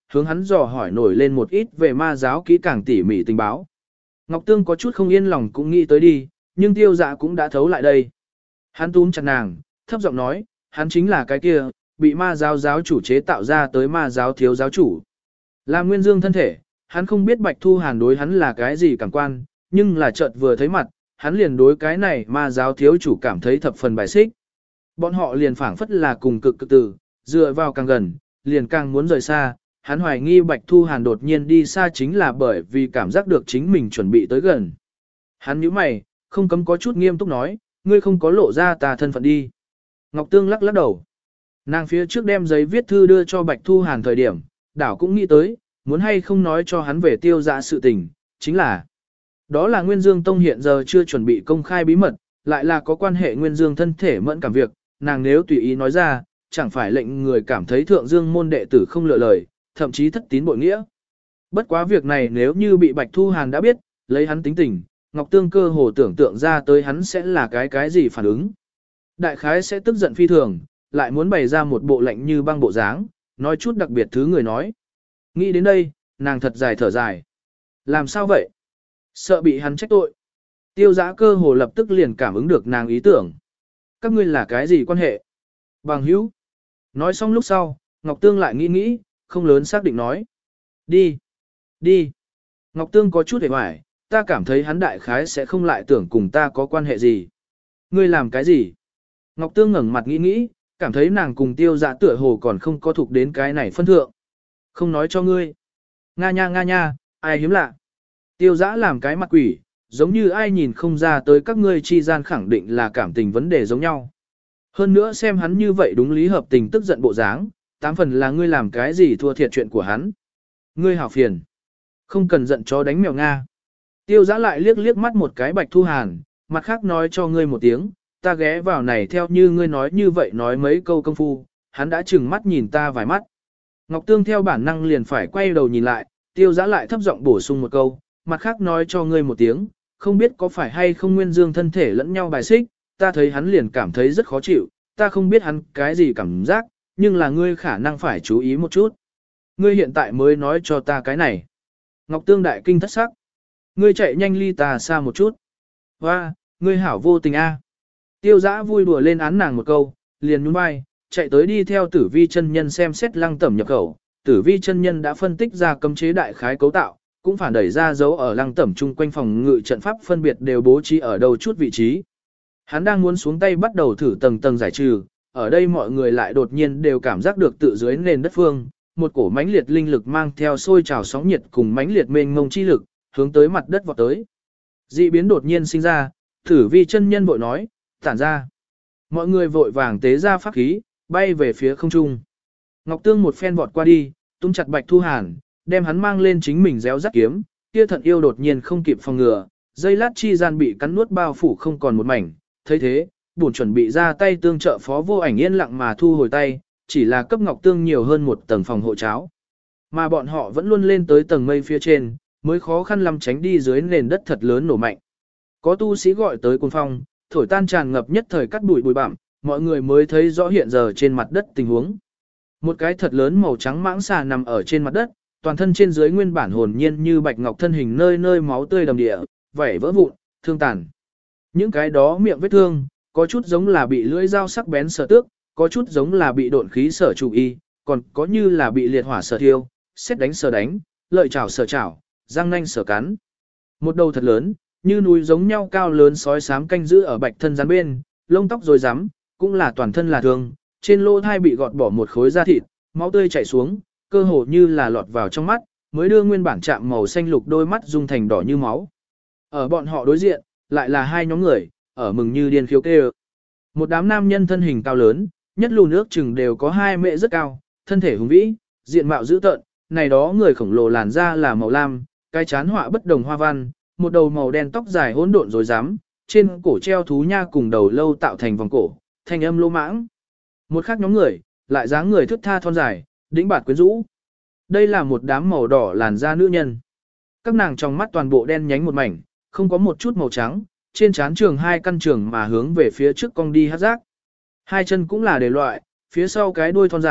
hướng hắn dò hỏi nổi lên một ít về ma giáo kỹ càng tỉ mỉ tình báo. Ngọc Tương có chút không yên lòng cũng nghĩ tới đi, nhưng Tiêu Dạ cũng đã thấu lại đây. Hắn túm chặt nàng, thấp giọng nói, hắn chính là cái kia, bị ma giáo giáo chủ chế tạo ra tới ma giáo thiếu giáo chủ. Là Nguyên Dương thân thể, hắn không biết Bạch Thu Hàn đối hắn là cái gì cảm quan, nhưng là chợt vừa thấy mặt, hắn liền đối cái này ma giáo thiếu chủ cảm thấy thập phần bài xích. Bọn họ liền phảng phất là cùng cực từ, dựa vào càng gần, liền càng muốn rời xa. Hắn hoài nghi Bạch Thu Hàn đột nhiên đi xa chính là bởi vì cảm giác được chính mình chuẩn bị tới gần. Hắn nhíu mày, không cấm có chút nghiêm túc nói, ngươi không có lộ ra ta thân phận đi. Ngọc Tương lắc lắc đầu. Nàng phía trước đem giấy viết thư đưa cho Bạch Thu Hàn thời điểm, đảo cũng nghĩ tới, muốn hay không nói cho hắn về Tiêu Dạ sự tình, chính là đó là Nguyên Dương Tông hiện giờ chưa chuẩn bị công khai bí mật, lại là có quan hệ Nguyên Dương thân thể mẫn cảm việc, nàng nếu tùy ý nói ra, chẳng phải lệnh người cảm thấy Thượng Dương môn đệ tử không lựa lời, thậm chí thất tín bội nghĩa. Bất quá việc này nếu như bị Bạch Thu Hàn đã biết, lấy hắn tính tình, Ngọc Tương cơ hồ tưởng tượng ra tới hắn sẽ là cái gì phản ứng. Đại khái sẽ tức giận phi thường, lại muốn bày ra một bộ lạnh như băng bộ dáng, nói chút đặc biệt thứ người nói. Nghĩ đến đây, nàng thật dài thở dài. Làm sao vậy? Sợ bị hắn trách tội. Tiêu Dã cơ hồ lập tức liền cảm ứng được nàng ý tưởng. Các ngươi là cái gì quan hệ? Bằng hữu. Nói xong lúc sau, Ngọc Tương lại nghĩ, không lớn xác định nói. Đi. Đi. Ngọc Tương có chút hề hoài, ta cảm thấy hắn đại khái sẽ không lại tưởng cùng ta có quan hệ gì. Ngươi làm cái gì? Ngọc Tương ngẩng mặt nghĩ, cảm thấy nàng cùng Tiêu Dã tựa hồ còn không có thuộc đến cái này phân thượng. Không nói cho ngươi. Nga nha, ai hiếm lạ. Tiêu Dã làm cái mặt quỷ, giống như ai nhìn không ra tới các ngươi chi gian khẳng định là cảm tình vấn đề giống nhau. Hơn nữa xem hắn như vậy đúng lý hợp tình tức giận bộ dáng, tám phần là ngươi làm cái gì thua thiệt chuyện của hắn. Ngươi hảo phiền. Không cần giận chó đánh mèo Nga. Tiêu Dã lại liếc mắt một cái Bạch Thu Hàn, mặt khác nói cho ngươi một tiếng, ta ghé vào này theo như ngươi nói như vậy nói mấy câu công phu, hắn đã chừng mắt nhìn ta vài mắt. Ngọc Tương theo bản năng liền phải quay đầu nhìn lại, Tiêu Dã lại thấp giọng bổ sung một câu, mặt khác nói cho ngươi một tiếng, không biết có phải hay không Nguyên Dương thân thể lẫn nhau bài xích, ta thấy hắn liền cảm thấy rất khó chịu, ta không biết hắn cái gì cảm giác, nhưng là ngươi khả năng phải chú ý một chút. Ngươi hiện tại mới nói cho ta cái này. Ngọc Tương đại kinh thất sắc. Ngươi chạy nhanh ly ta xa một chút. Hoa, ngươi hảo vô tình a. Tiêu Dã vui đùa lên án nàng một câu, liền nhún vai, chạy tới đi theo Tử Vi chân nhân xem xét Lăng Tẩm nhập khẩu. Tử Vi chân nhân đã phân tích ra cấm chế đại khái cấu tạo, cũng phản đẩy ra dấu ở Lăng Tẩm chung quanh phòng ngự trận pháp phân biệt đều bố trí ở đâu chút vị trí. Hắn đang muốn xuống tay bắt đầu thử tầng tầng giải trừ, ở đây mọi người lại đột nhiên đều cảm giác được tự dưới nền đất phương, một cổ mãnh liệt linh lực mang theo sôi trào sóng nhiệt cùng mãnh liệt mênh mông chi lực, hướng tới mặt đất vọt tới. Dị biến đột nhiên sinh ra, Tử Vi chân nhân vội nói, tản ra. Mọi người vội vàng tế ra pháp khí, bay về phía không trung. Ngọc Tương một phen vọt qua đi, túm chặt Bạch Thu Hàn, đem hắn mang lên chính mình réo rắt kiếm, kia thận yêu đột nhiên không kịp phòng ngừa, dây lát chi gian bị cắn nuốt bao phủ không còn một mảnh, thấy thế, buồn chuẩn bị ra tay tương trợ Phó Vô Ảnh yên lặng mà thu hồi tay, chỉ là cấp Ngọc Tương nhiều hơn một tầng phòng hộ cháo. Mà bọn họ vẫn luôn lên tới tầng mây phía trên, mới khó khăn lắm tránh đi dưới nền đất thật lớn nổ mạnh. Có tu sĩ gọi tới cồn phong, thổi tan tràn ngập nhất thời cắt bụi bụi bặm, mọi người mới thấy rõ hiện giờ trên mặt đất tình huống. Một cái thật lớn màu trắng mãng xà nằm ở trên mặt đất, toàn thân trên dưới nguyên bản hồn nhiên như bạch ngọc thân hình nơi nơi máu tươi đầm địa, vảy vỡ vụn, thương tàn. Những cái đó miệng vết thương, có chút giống là bị lưỡi dao sắc bén sở tước, có chút giống là bị độn khí sở trụ y, còn có như là bị liệt hỏa sở thiêu, xét đánh sở đánh, lợi chảo sở chảo, răng nanh sở cắn. Một đầu thật lớn, như núi giống nhau cao lớn sói xám canh giữ ở bạch thân rắn bên, lông tóc rồi rắm, cũng là toàn thân là thương, trên lỗ thai bị gọt bỏ một khối da thịt, máu tươi chảy xuống, cơ hồ như là lọt vào trong mắt, mới đưa nguyên bản chạm màu xanh lục đôi mắt dung thành đỏ như máu. Ở bọn họ đối diện, lại là hai nhóm người, ở mừng như điên khiếu kêu. Một đám nam nhân thân hình cao lớn, nhất lù nước chừng đều có 2 mệ rất cao, thân thể hùng vĩ, diện mạo dữ tợn, này đó người khổng lồ làn da là màu lam, cái chán họa bất đồng hoa văn, một đầu màu đen tóc dài hỗn độn rối rắm, trên cổ treo thú nha cùng đầu lâu tạo thành vòng cổ, thanh âm lô mãng. Một khác nhóm người, lại dáng người thướt tha thon dài, đĩnh bạt quyến rũ. Đây là một đám màu đỏ làn da nữ nhân. Các nàng trong mắt toàn bộ đen nhánh một mảnh, không có một chút màu trắng, trên trán trường 2 căn trường mà hướng về phía trước cong đi hát giác. 2 chân cũng là đề loại, phía sau cái đuôi thon dài,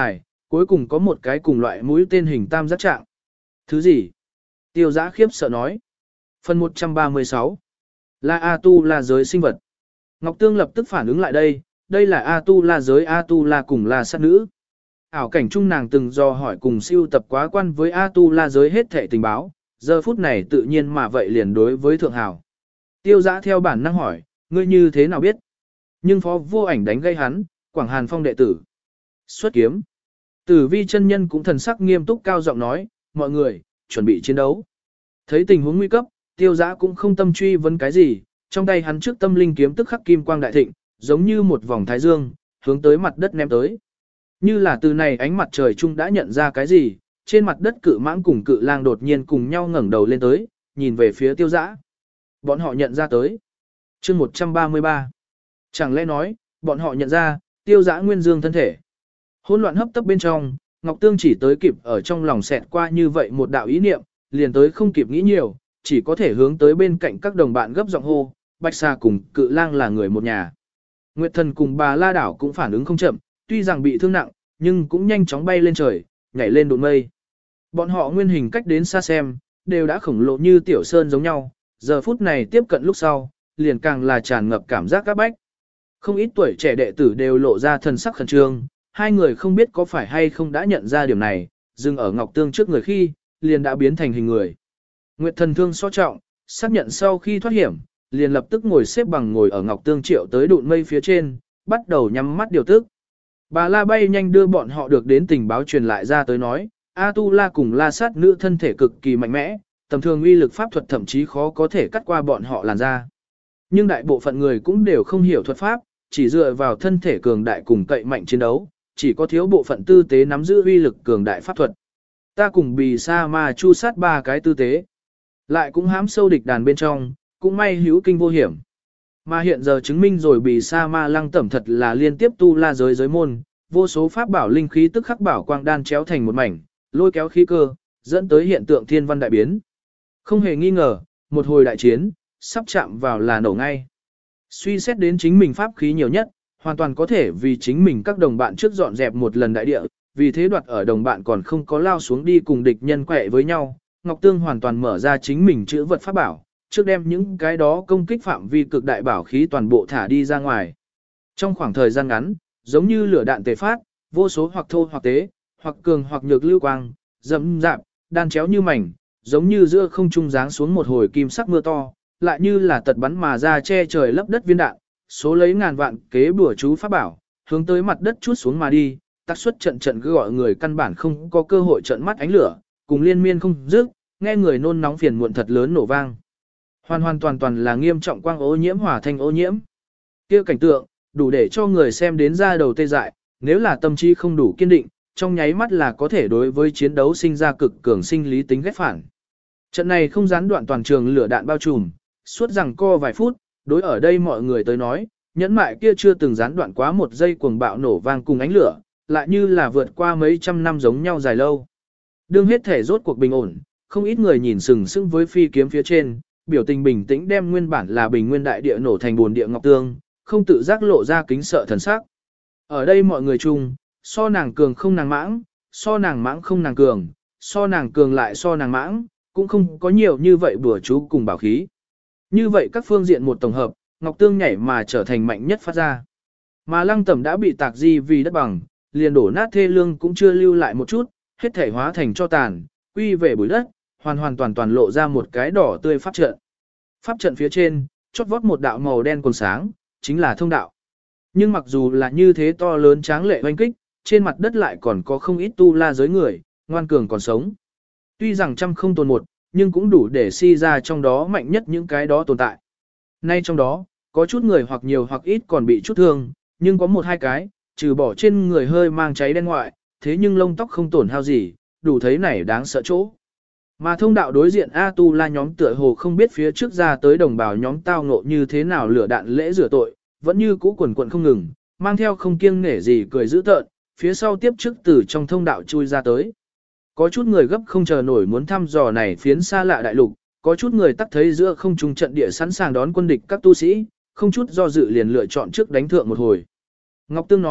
cuối cùng có một cái cùng loại mũi tên hình tam giác trạng. Thứ gì? Tiêu Dã khiếp sợ nói. Phần 136. Là A-tu-la giới sinh vật. Ngọc Tương lập tức phản ứng lại đây là A-tu-la giới A-tu-la cùng là sát nữ. Ảo cảnh chung nàng từng do hỏi cùng siêu tập quá quan với A-tu-la giới hết thảy tình báo, giờ phút này tự nhiên mà vậy liền đối với Thượng Hảo. Tiêu Dã theo bản năng hỏi, ngươi như thế nào biết? Nhưng Phó Vô Ảnh đánh gây hắn, Quảng Hàn Phong đệ tử. Xuất kiếm. Tử Vi chân nhân cũng thần sắc nghiêm túc cao giọng nói, mọi người, chuẩn bị chiến đấu. Thấy tình huống nguy cấp, Tiêu Dã cũng không tâm truy vấn cái gì, trong tay hắn trước tâm linh kiếm tức khắc kim quang đại thịnh, giống như một vòng thái dương, hướng tới mặt đất ném tới. Như là từ này ánh mặt trời chung đã nhận ra cái gì, trên mặt đất cự mãng cùng cự lang đột nhiên cùng nhau ngẩng đầu lên tới, nhìn về phía Tiêu Dã. Bọn họ nhận ra tới. Chương 133. Chẳng lẽ nói, bọn họ nhận ra, Tiêu Dã nguyên dương thân thể. Hỗn loạn hấp tấp bên trong, Ngọc Tương chỉ tới kịp ở trong lòng xẹt qua như vậy một đạo ý niệm, liền tới không kịp nghĩ nhiều, chỉ có thể hướng tới bên cạnh các đồng bạn gấp giọng hô, Bạch Sa cùng Cự Lang là người một nhà. Nguyệt Thần cùng bà La Đảo cũng phản ứng không chậm, tuy rằng bị thương nặng, nhưng cũng nhanh chóng bay lên trời, nhảy lên độn mây. Bọn họ nguyên hình cách đến xa xem, đều đã khổng lồ như tiểu sơn giống nhau, giờ phút này tiếp cận lúc sau, liền càng là tràn ngập cảm giác các bách. Không ít tuổi trẻ đệ tử đều lộ ra thần sắc khẩn trương, hai người không biết có phải hay không đã nhận ra điểm này, dừng ở Ngọc Tương trước người khi, liền đã biến thành hình người. Nguyệt Thần thương so trọng, xác nhận sau khi thoát hiểm, liền lập tức ngồi xếp bằng ngồi ở Ngọc Tương triệu tới đụn mây phía trên, bắt đầu nhắm mắt điều tức. Bà La bay nhanh đưa bọn họ được đến tình báo truyền lại ra tới nói, A-tu-la cùng La sát nữ thân thể cực kỳ mạnh mẽ, tầm thường uy lực pháp thuật thậm chí khó có thể cắt qua bọn họ làn ra. Nhưng đại bộ phận người cũng đều không hiểu thuật pháp, chỉ dựa vào thân thể cường đại cùng cậy mạnh chiến đấu, chỉ có thiếu bộ phận tư tế nắm giữ uy lực cường đại pháp thuật. Ta cùng Bì Sa Ma chu sát ba cái tư tế, lại cũng hãm sâu địch đàn bên trong, cũng may hữu kinh vô hiểm. Mà hiện giờ chứng minh rồi Bì Sa Ma Lăng Tẩm thật là liên tiếp tu la giới môn, vô số pháp bảo linh khí tức khắc bảo quang đan chéo thành một mảnh, lôi kéo khí cơ, dẫn tới hiện tượng thiên văn đại biến. Không hề nghi ngờ, một hồi đại chiến, sắp chạm vào là nổ ngay. Suy xét đến chính mình pháp khí nhiều nhất, hoàn toàn có thể vì chính mình các đồng bạn trước dọn dẹp một lần đại địa, vì thế đoạt ở đồng bạn còn không có lao xuống đi cùng địch nhân quẹ với nhau, Ngọc Tương hoàn toàn mở ra chính mình chữ vật pháp bảo, trước đem những cái đó công kích phạm vi cực đại bảo khí toàn bộ thả đi ra ngoài. Trong khoảng thời gian ngắn, giống như lửa đạn tề phát, vô số hoặc thô hoặc tế, hoặc cường hoặc nhược lưu quang, dẫm dạp, đan chéo như mảnh, giống như giữa không trung giáng xuống một hồi kim sắc mưa to, lại như là tật bắn mà ra che trời lấp đất viên đạn, số lấy ngàn vạn kế bùa chú pháp bảo, hướng tới mặt đất chút xuống mà đi, tác xuất trận trận cứ gọi người căn bản không có cơ hội trợn mắt ánh lửa, cùng liên miên không dứt, nghe người nôn nóng phiền muộn thật lớn nổ vang. Hoàn hoàn toàn toàn là nghiêm trọng quang ô nhiễm hỏa thanh ô nhiễm. Kia cảnh tượng, đủ để cho người xem đến ra đầu tê dại, nếu là tâm trí không đủ kiên định, trong nháy mắt là có thể đối với chiến đấu sinh ra cực cường sinh lý tính ghét phản. Trận này không gián đoạn toàn trường lửa đạn bao trùm, suốt rằng co vài phút, đối ở đây mọi người tới nói, nhẫn mại kia chưa từng gián đoạn quá một giây cuồng bạo nổ vang cùng ánh lửa, lại như là vượt qua mấy trăm năm giống nhau dài lâu. Đương hết thể rốt cuộc bình ổn, không ít người nhìn sừng sững với phi kiếm phía trên, biểu tình bình tĩnh đem nguyên bản là bình nguyên đại địa nổ thành buồn địa ngọc tương, không tự giác lộ ra kính sợ thần sắc. Ở đây mọi người chung, so nàng cường không nàng mãng, so nàng mãng không nàng cường, so nàng cường lại so nàng mãng, cũng không có nhiều như vậy bùa chú cùng bảo khí. Như vậy các phương diện một tổng hợp, Ngọc Tương nhảy mà trở thành mạnh nhất phát ra. Mà Lăng Tẩm đã bị tạc di vì đất bằng, liền đổ nát thê lương cũng chưa lưu lại một chút, hết thể hóa thành cho tàn, quy về bụi đất, hoàn hoàn toàn toàn lộ ra một cái đỏ tươi pháp trận. Pháp trận phía trên, chót vót một đạo màu đen còn sáng, chính là thông đạo. Nhưng mặc dù là như thế to lớn tráng lệ oanh kích, trên mặt đất lại còn có không ít tu la giới người, ngoan cường còn sống. Tuy rằng trăm không tồn một, nhưng cũng đủ để si ra trong đó mạnh nhất những cái đó tồn tại. Nay trong đó, có chút người hoặc nhiều hoặc ít còn bị chút thương, nhưng có một hai cái, trừ bỏ trên người hơi mang cháy đen ngoại, thế nhưng lông tóc không tổn hao gì, đủ thấy này đáng sợ chỗ. Mà thông đạo đối diện A-tu-la nhóm tựa hồ không biết phía trước ra tới đồng bào nhóm tao ngộ như thế nào lửa đạn lễ rửa tội, vẫn như cũ quần quần không ngừng, mang theo không kiêng nể gì cười dữ tợn, phía sau tiếp trước từ trong thông đạo chui ra tới. Có chút người gấp không chờ nổi muốn thăm dò này phiến xa lạ đại lục, có chút người tắc thấy giữa không trung trận địa sẵn sàng đón quân địch các tu sĩ, không chút do dự liền lựa chọn trước đánh thượng một hồi. Ngọc Tương nói,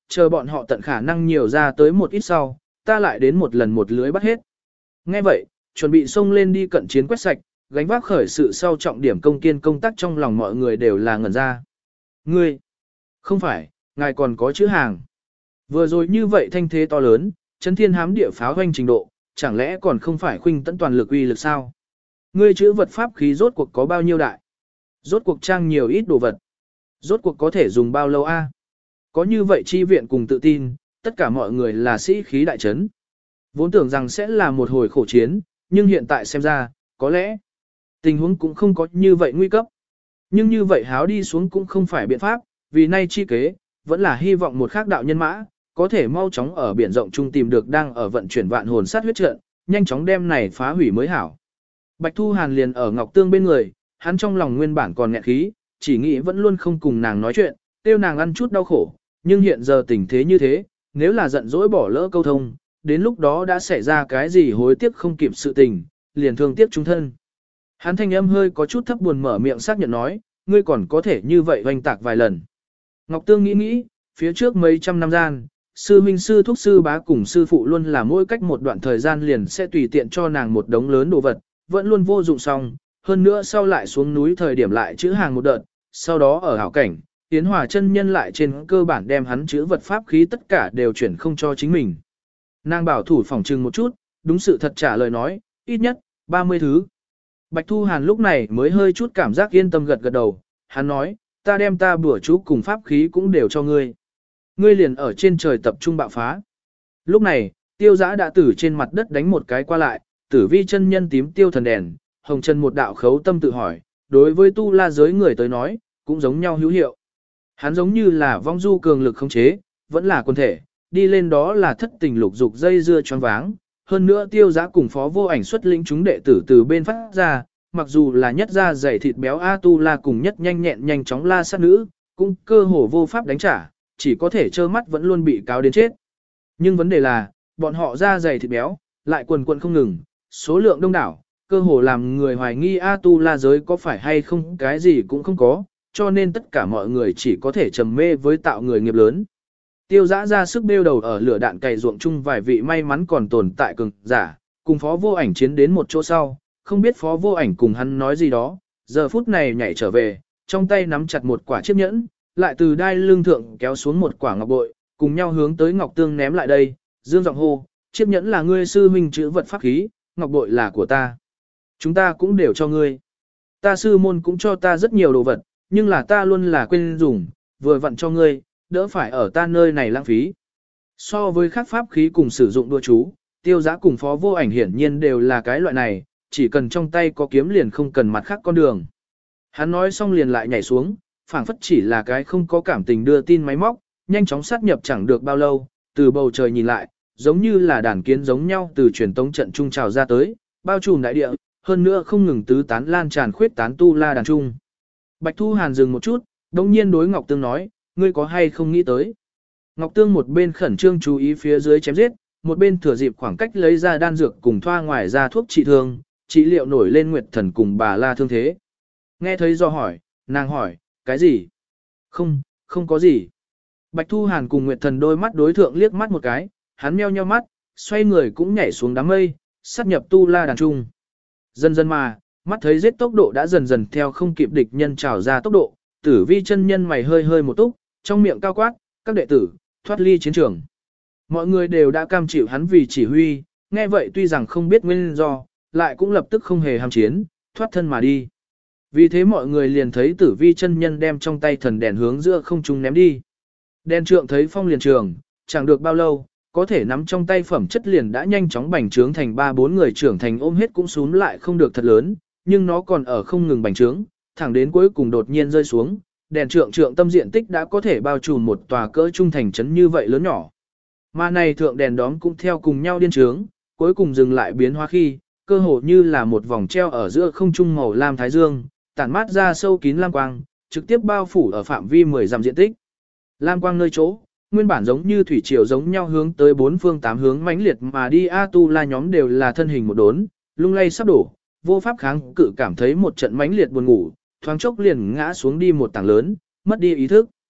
chờ bọn họ tận khả năng nhiều ra tới một ít sau, ta lại đến một lần một lưới bắt hết. Nghe vậy, chuẩn bị xông lên đi cận chiến quét sạch, gánh vác khởi sự sau trọng điểm công kiên công tác trong lòng mọi người đều là ngẩn ra. Ngươi, không phải, ngài còn có chữ hàng. Vừa rồi như vậy thanh thế to lớn, chấn thiên hám địa pháo hoanh trình độ, chẳng lẽ còn không phải khuynh tấn toàn lực uy lực sao? Ngươi chữ vật pháp khí rốt cuộc có bao nhiêu đại? Rốt cuộc trang nhiều ít đồ vật? Rốt cuộc có thể dùng bao lâu a? Có như vậy chi viện cùng tự tin, tất cả mọi người là sĩ khí đại trấn. Vốn tưởng rằng sẽ là một hồi khổ chiến, nhưng hiện tại xem ra, có lẽ tình huống cũng không có như vậy nguy cấp. Nhưng như vậy háo đi xuống cũng không phải biện pháp, vì nay chi kế, vẫn là hy vọng một khác đạo nhân mã, có thể mau chóng ở biển rộng trung tìm được đang ở vận chuyển vạn hồn sát huyết trận, nhanh chóng đem này phá hủy mới hảo. Bạch Thu Hàn liền ở Ngọc Tương bên người, hắn trong lòng nguyên bản còn nghẹn khí, chỉ nghĩ vẫn luôn không cùng nàng nói chuyện, tiêu nàng ăn chút đau khổ, nhưng hiện giờ tình thế như thế, nếu là giận dỗi bỏ lỡ câu thông, đến lúc đó đã xảy ra cái gì hối tiếc không kịp sự tình, liền thương tiếc chúng thân. Hắn thanh âm hơi có chút thấp buồn mở miệng xác nhận nói, ngươi còn có thể như vậy hoành tạc vài lần. Ngọc Tương nghĩ, phía trước mấy trăm năm gian, sư huynh sư thúc sư bá cùng sư phụ luôn là mỗi cách một đoạn thời gian liền sẽ tùy tiện cho nàng một đống lớn đồ vật, vẫn luôn vô dụng xong, hơn nữa sau lại xuống núi thời điểm lại chữ hàng một đợt, sau đó ở hảo cảnh, Tiến Hòa chân nhân lại trên cơ bản đem hắn chữ vật pháp khí tất cả đều chuyển không cho chính mình. Nàng bảo thủ phỏng trừng một chút, đúng sự thật trả lời nói, ít nhất, 30 thứ. Bạch Thu Hàn lúc này mới hơi chút cảm giác yên tâm gật gật đầu, hắn nói, ta đem ta bùa chú cùng pháp khí cũng đều cho ngươi. Ngươi liền ở trên trời tập trung bạo phá. Lúc này, tiêu giã đã từ trên mặt đất đánh một cái qua lại, tử vi chân nhân tím tiêu thần đèn, hồng chân một đạo khấu tâm tự hỏi, đối với tu la giới người tới nói, cũng giống nhau hữu hiệu. Hắn giống như là vong du cường lực khống chế, vẫn là quân thể, đi lên đó là thất tình lục dục dây dưa choáng váng. Hơn nữa tiêu giã cùng phó vô ảnh xuất lĩnh chúng đệ tử từ bên phát ra, mặc dù là nhất ra dày thịt béo A tu la cùng nhất nhanh nhẹn nhanh chóng la sát nữ, cũng cơ hồ vô pháp đánh trả, chỉ có thể trơ mắt vẫn luôn bị cáo đến chết. Nhưng vấn đề là, bọn họ ra dày thịt béo, lại quần quần không ngừng, số lượng đông đảo, cơ hồ làm người hoài nghi A tu la giới có phải hay không cái gì cũng không có, cho nên tất cả mọi người chỉ có thể trầm mê với tạo người nghiệp lớn. Tiêu giã ra sức bêu đầu ở lửa đạn cày ruộng chung vài vị may mắn còn tồn tại cường giả, cùng phó vô ảnh chiến đến một chỗ sau, không biết phó vô ảnh cùng hắn nói gì đó, giờ phút này nhảy trở về, trong tay nắm chặt một quả chiếc nhẫn, lại từ đai lưng thượng kéo xuống một quả ngọc bội, cùng nhau hướng tới Ngọc Tương ném lại đây, dương giọng hô, chiếc nhẫn là ngươi sư huynh chữ vật pháp khí, ngọc bội là của ta. Chúng ta cũng đều cho ngươi. Ta sư môn cũng cho ta rất nhiều đồ vật, nhưng là ta luôn là quên dùng, vừa vặn cho ngươi, đỡ phải ở ta nơi này lãng phí. So với các pháp khí cùng sử dụng đua chú, tiêu giã cùng phó vô ảnh hiển nhiên đều là cái loại này, chỉ cần trong tay có kiếm liền không cần mặt khác con đường. Hắn nói xong liền lại nhảy xuống, phảng phất chỉ là cái không có cảm tình đưa tin máy móc, nhanh chóng sát nhập chẳng được bao lâu, từ bầu trời nhìn lại, giống như là đàn kiến giống nhau từ truyền tống trận trung trào ra tới, bao trùm đại địa, hơn nữa không ngừng tứ tán lan tràn khuyết tán tu la đàn trung. Bạch Thu Hàn dừng một chút, đồng nhiên đối Ngọc Tương nói, ngươi có hay không nghĩ tới. Ngọc Tương một bên khẩn trương chú ý phía dưới chém giết, một bên thừa dịp khoảng cách lấy ra đan dược cùng thoa ngoài ra thuốc trị thương, trị liệu nổi lên Nguyệt Thần cùng bà la thương thế. Nghe thấy do hỏi, nàng hỏi, cái gì? Không có gì. Bạch Thu Hàn cùng Nguyệt Thần đôi mắt đối thượng liếc mắt một cái, hắn meo nheo mắt, xoay người cũng nhảy xuống đám mây, sát nhập tu la đàn trung. Dần dần mà, mắt thấy giết tốc độ đã dần dần theo không kịp địch nhân trào ra tốc độ, tử vi chân nhân mày hơi hơi một túc, trong miệng cao quát, các đệ tử, thoát ly chiến trường. Mọi người đều đã cam chịu hắn vì chỉ huy, nghe vậy tuy rằng không biết nguyên do, lại cũng lập tức không hề ham chiến, thoát thân mà đi. Vì thế mọi người liền thấy tử vi chân nhân đem trong tay thần đèn hướng giữa không trung ném đi. Đèn trượng thấy phong liền trường, chẳng được bao lâu, có thể nắm trong tay phẩm chất liền đã nhanh chóng bành trướng thành 3-4 người trưởng thành ôm hết cũng xuống lại không được thật lớn, nhưng nó còn ở không ngừng bành trướng, thẳng đến cuối cùng đột nhiên rơi xuống, đèn trượng tâm diện tích đã có thể bao trùm một tòa cỡ trung thành trấn như vậy lớn nhỏ. Mà này thượng đèn đóm cũng theo cùng nhau điên trướng, cuối cùng dừng lại biến hóa khi, cơ hồ như là một vòng treo ở giữa không trung màu lam thái dương, tản mát ra sâu kín lam quang, trực tiếp bao phủ ở phạm vi 10 dặm diện tích. Lam quang nơi chỗ, nguyên bản giống như thủy triều giống nhau hướng tới bốn phương tám hướng mãnh liệt mà đi A tu la nhóm đều là thân hình một đốn, lung lay sắp đổ, vô pháp kháng cự cảm thấy một trận mãnh liệt buồn ngủ, thoáng chốc liền ngã xuống đi một tảng lớn, mất đi ý thức.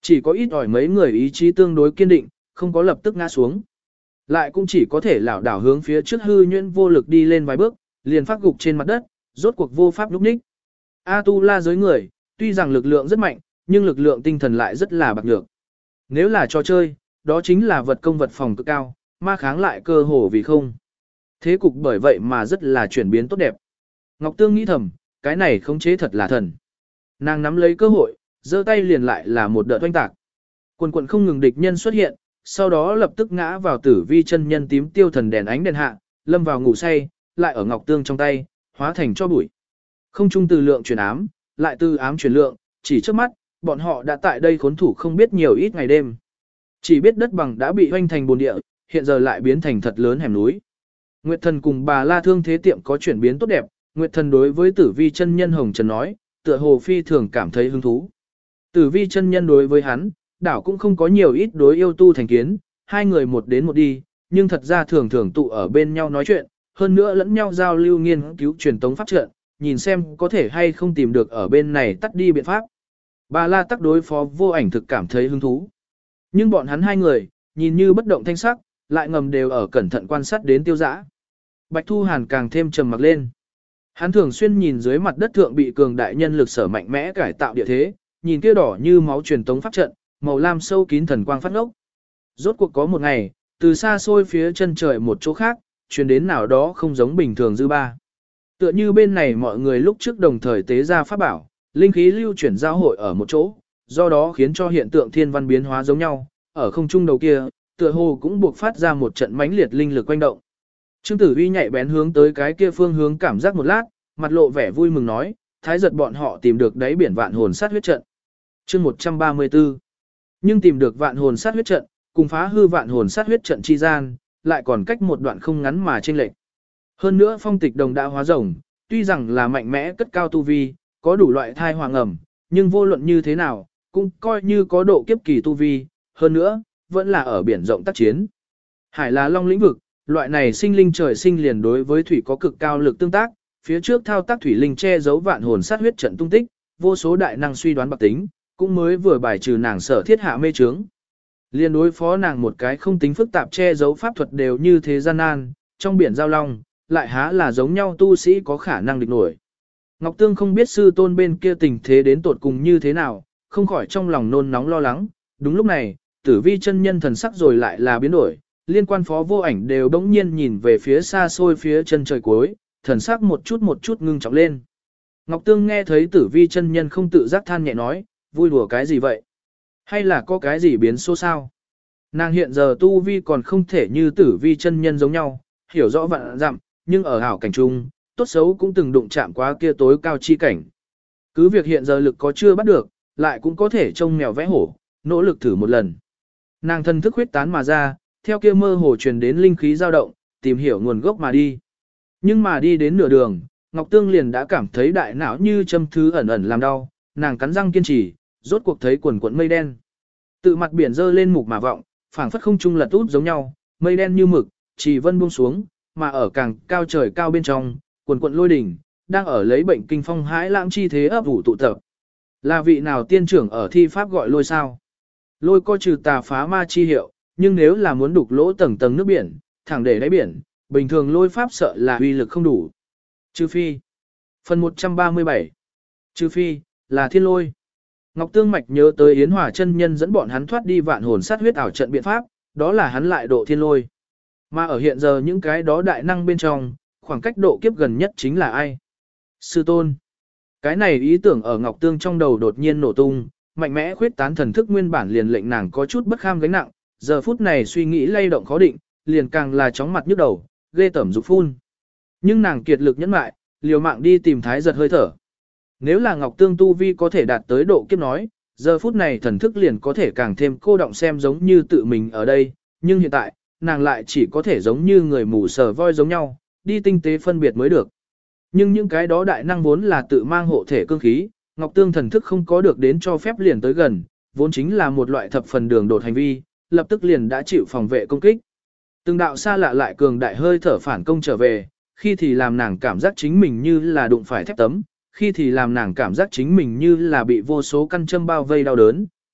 Chỉ có ít ỏi mấy người ý chí tương đối kiên định, không có lập tức ngã xuống. Lại cũng chỉ có thể lảo đảo hướng phía trước hư nhuyễn vô lực đi lên vài bước, liền phát gục trên mặt đất, rốt cuộc vô pháp lúc ních. A-tu-la giới người, tuy rằng lực lượng rất mạnh, nhưng lực lượng tinh thần lại rất là bạc nhược. Nếu là trò chơi, đó chính là vật công vật phòng cực cao, ma kháng lại cơ hồ vì không. Thế cục bởi vậy mà rất là chuyển biến tốt đẹp. Ngọc Tương nghĩ thầm, cái này khống chế thật là thần. Nàng nắm lấy cơ hội, giơ tay liền lại là một đợt oanh tạc. Quần quần không ngừng địch nhân xuất hiện, sau đó lập tức ngã vào Tử Vi chân nhân tím tiêu thần đèn ánh đèn hạ, lâm vào ngủ say, lại ở Ngọc Tương trong tay, hóa thành cho bụi. Không trung từ lượng chuyển ám, lại từ ám chuyển lượng, chỉ trước mắt, bọn họ đã tại đây khốn thủ không biết nhiều ít ngày đêm. Chỉ biết đất bằng đã bị hoanh thành bồn địa, hiện giờ lại biến thành thật lớn hẻm núi. Nguyệt Thần cùng bà La Thương Thế Tiệm có chuyển biến tốt đẹp, Nguyệt Thần đối với Tử Vi chân nhân Hồng Trần nói, tựa hồ phi thường cảm thấy hứng thú. Tử Vi chân nhân đối với hắn, đảo cũng không có nhiều ít đối yêu tu thành kiến, hai người một đến một đi, nhưng thật ra thường thường tụ ở bên nhau nói chuyện, hơn nữa lẫn nhau giao lưu nghiên cứu truyền tống pháp trận, nhìn xem có thể hay không tìm được ở bên này tắt đi biện pháp. Bà La Tắc đối phó Vô Ảnh thực cảm thấy hứng thú. Nhưng bọn hắn hai người, nhìn như bất động thanh sắc, lại ngầm đều ở cẩn thận quan sát đến Tiêu Dã. Bạch Thu Hàn càng thêm trầm mặc lên. Hắn thường xuyên nhìn dưới mặt đất thượng bị cường đại nhân lực sở mạnh mẽ cải tạo địa thế, nhìn kia đỏ như máu truyền tống pháp trận, màu lam sâu kín thần quang phát ngốc. Rốt cuộc có một ngày, từ xa xôi phía chân trời một chỗ khác, truyền đến nào đó không giống bình thường dư ba. Tựa như bên này mọi người lúc trước đồng thời tế ra pháp bảo, linh khí lưu chuyển giao hội ở một chỗ, do đó khiến cho hiện tượng thiên văn biến hóa giống nhau, ở không trung đầu kia, tựa hồ cũng buộc phát ra một trận mãnh liệt linh lực quanh động. Trương Tử Vi nhạy bén hướng tới cái kia phương hướng cảm giác một lát, mặt lộ vẻ vui mừng nói, thái giật bọn họ tìm được đáy biển vạn hồn sát huyết trận. Chương 134. Nhưng tìm được vạn hồn sát huyết trận, cùng phá hư vạn hồn sát huyết trận chi gian, lại còn cách một đoạn không ngắn mà chênh lệch. Hơn nữa phong tịch đồng đã hóa rồng, tuy rằng là mạnh mẽ cất cao tu vi, có đủ loại thai hoàng ẩm, nhưng vô luận như thế nào, cũng coi như có độ kiếp kỳ tu vi, hơn nữa, vẫn là ở biển rộng tác chiến. Hải là long lĩnh vực, loại này sinh linh trời sinh liền đối với thủy có cực cao lực tương tác, phía trước thao tác thủy linh che giấu vạn hồn sát huyết trận tung tích, vô số đại năng suy đoán bạc tính, cũng mới vừa bài trừ nàng sở thiết hạ mê trướng. Liên đối phó nàng một cái không tính phức tạp che giấu pháp thuật đều như thế gian nan, trong biển giao long, lại há là giống nhau tu sĩ có khả năng địch nổi. Ngọc Tương không biết sư tôn bên kia tình thế đến tột cùng như thế nào, không khỏi trong lòng nôn nóng lo lắng. Đúng lúc này, Tử Vi chân nhân thần sắc rồi lại là biến đổi, liên quan Phó Vô Ảnh đều đống nhiên nhìn về phía xa xôi phía chân trời cuối, thần sắc một chút ngưng trọng lên. Ngọc Tương nghe thấy Tử Vi chân nhân không tự giác than nhẹ nói, vui đùa cái gì vậy? Hay là có cái gì biến số sao? Nàng hiện giờ tu vi còn không thể như Tử Vi chân nhân giống nhau, hiểu rõ vạn dặm, nhưng ở hảo cảnh trung, tốt xấu cũng từng đụng chạm qua kia tối cao chi cảnh. Cứ việc hiện giờ lực có chưa bắt được, lại cũng có thể trông mèo vẽ hổ, nỗ lực thử một lần. Nàng thân thức huyết tán mà ra, theo kia mơ hồ truyền đến linh khí dao động, tìm hiểu nguồn gốc mà đi. Nhưng mà đi đến nửa đường, Ngọc Tương liền đã cảm thấy đại não như châm thứ ẩn ẩn làm đau, nàng cắn răng kiên trì, rốt cuộc thấy quần cuộn mây đen. Tự mặt biển dơ lên mục mà vọng, phảng phất không trung lật út giống nhau, mây đen như mực, chỉ vân buông xuống, mà ở càng cao trời cao bên trong, quần cuộn lôi đỉnh, đang ở lấy bệnh kinh phong hãi lãng chi thế ấp ủ tụ tập. Là vị nào tiên trưởng ở thi pháp gọi lôi sao? Lôi coi trừ tà phá ma chi hiệu, nhưng nếu là muốn đục lỗ tầng tầng nước biển, thẳng để đáy biển, bình thường lôi pháp sợ là uy lực không đủ. Trừ phi. Phần 137. Trừ phi, là thiên lôi. Ngọc Tương Mạch nhớ tới Yến Hòa chân nhân dẫn bọn hắn thoát đi vạn hồn sát huyết ảo trận biện pháp, đó là hắn lại độ thiên lôi. Mà ở hiện giờ những cái đó đại năng bên trong, khoảng cách độ kiếp gần nhất chính là ai? Sư tôn. Cái này ý tưởng ở Ngọc Tương trong đầu đột nhiên nổ tung, mạnh mẽ khuyết tán thần thức nguyên bản liền lệnh nàng có chút bất kham gánh nặng, giờ phút này suy nghĩ lay động khó định, liền càng là chóng mặt nhức đầu, ghê tởm dục phun. Nhưng nàng kiệt lực nhẫn mại, liều mạng đi tìm thái giật hơi thở. Nếu là Ngọc Tương tu vi có thể đạt tới độ kiếp nói, giờ phút này thần thức liền có thể càng thêm cô động xem giống như tự mình ở đây, nhưng hiện tại, nàng lại chỉ có thể giống như người mù sờ voi giống nhau, đi tinh tế phân biệt mới được. Nhưng những cái đó đại năng vốn là tự mang hộ thể cương khí, Ngọc Tương thần thức không có được đến cho phép liền tới gần, vốn chính là một loại thập phần đường đột hành vi, lập tức liền đã chịu phòng vệ công kích. Từng đạo xa lạ lại cường đại hơi thở phản công trở về, khi thì làm nàng cảm giác chính mình như là đụng phải thép tấm, khi thì làm nàng cảm giác chính mình như là bị vô số căn châm bao vây đau đớn,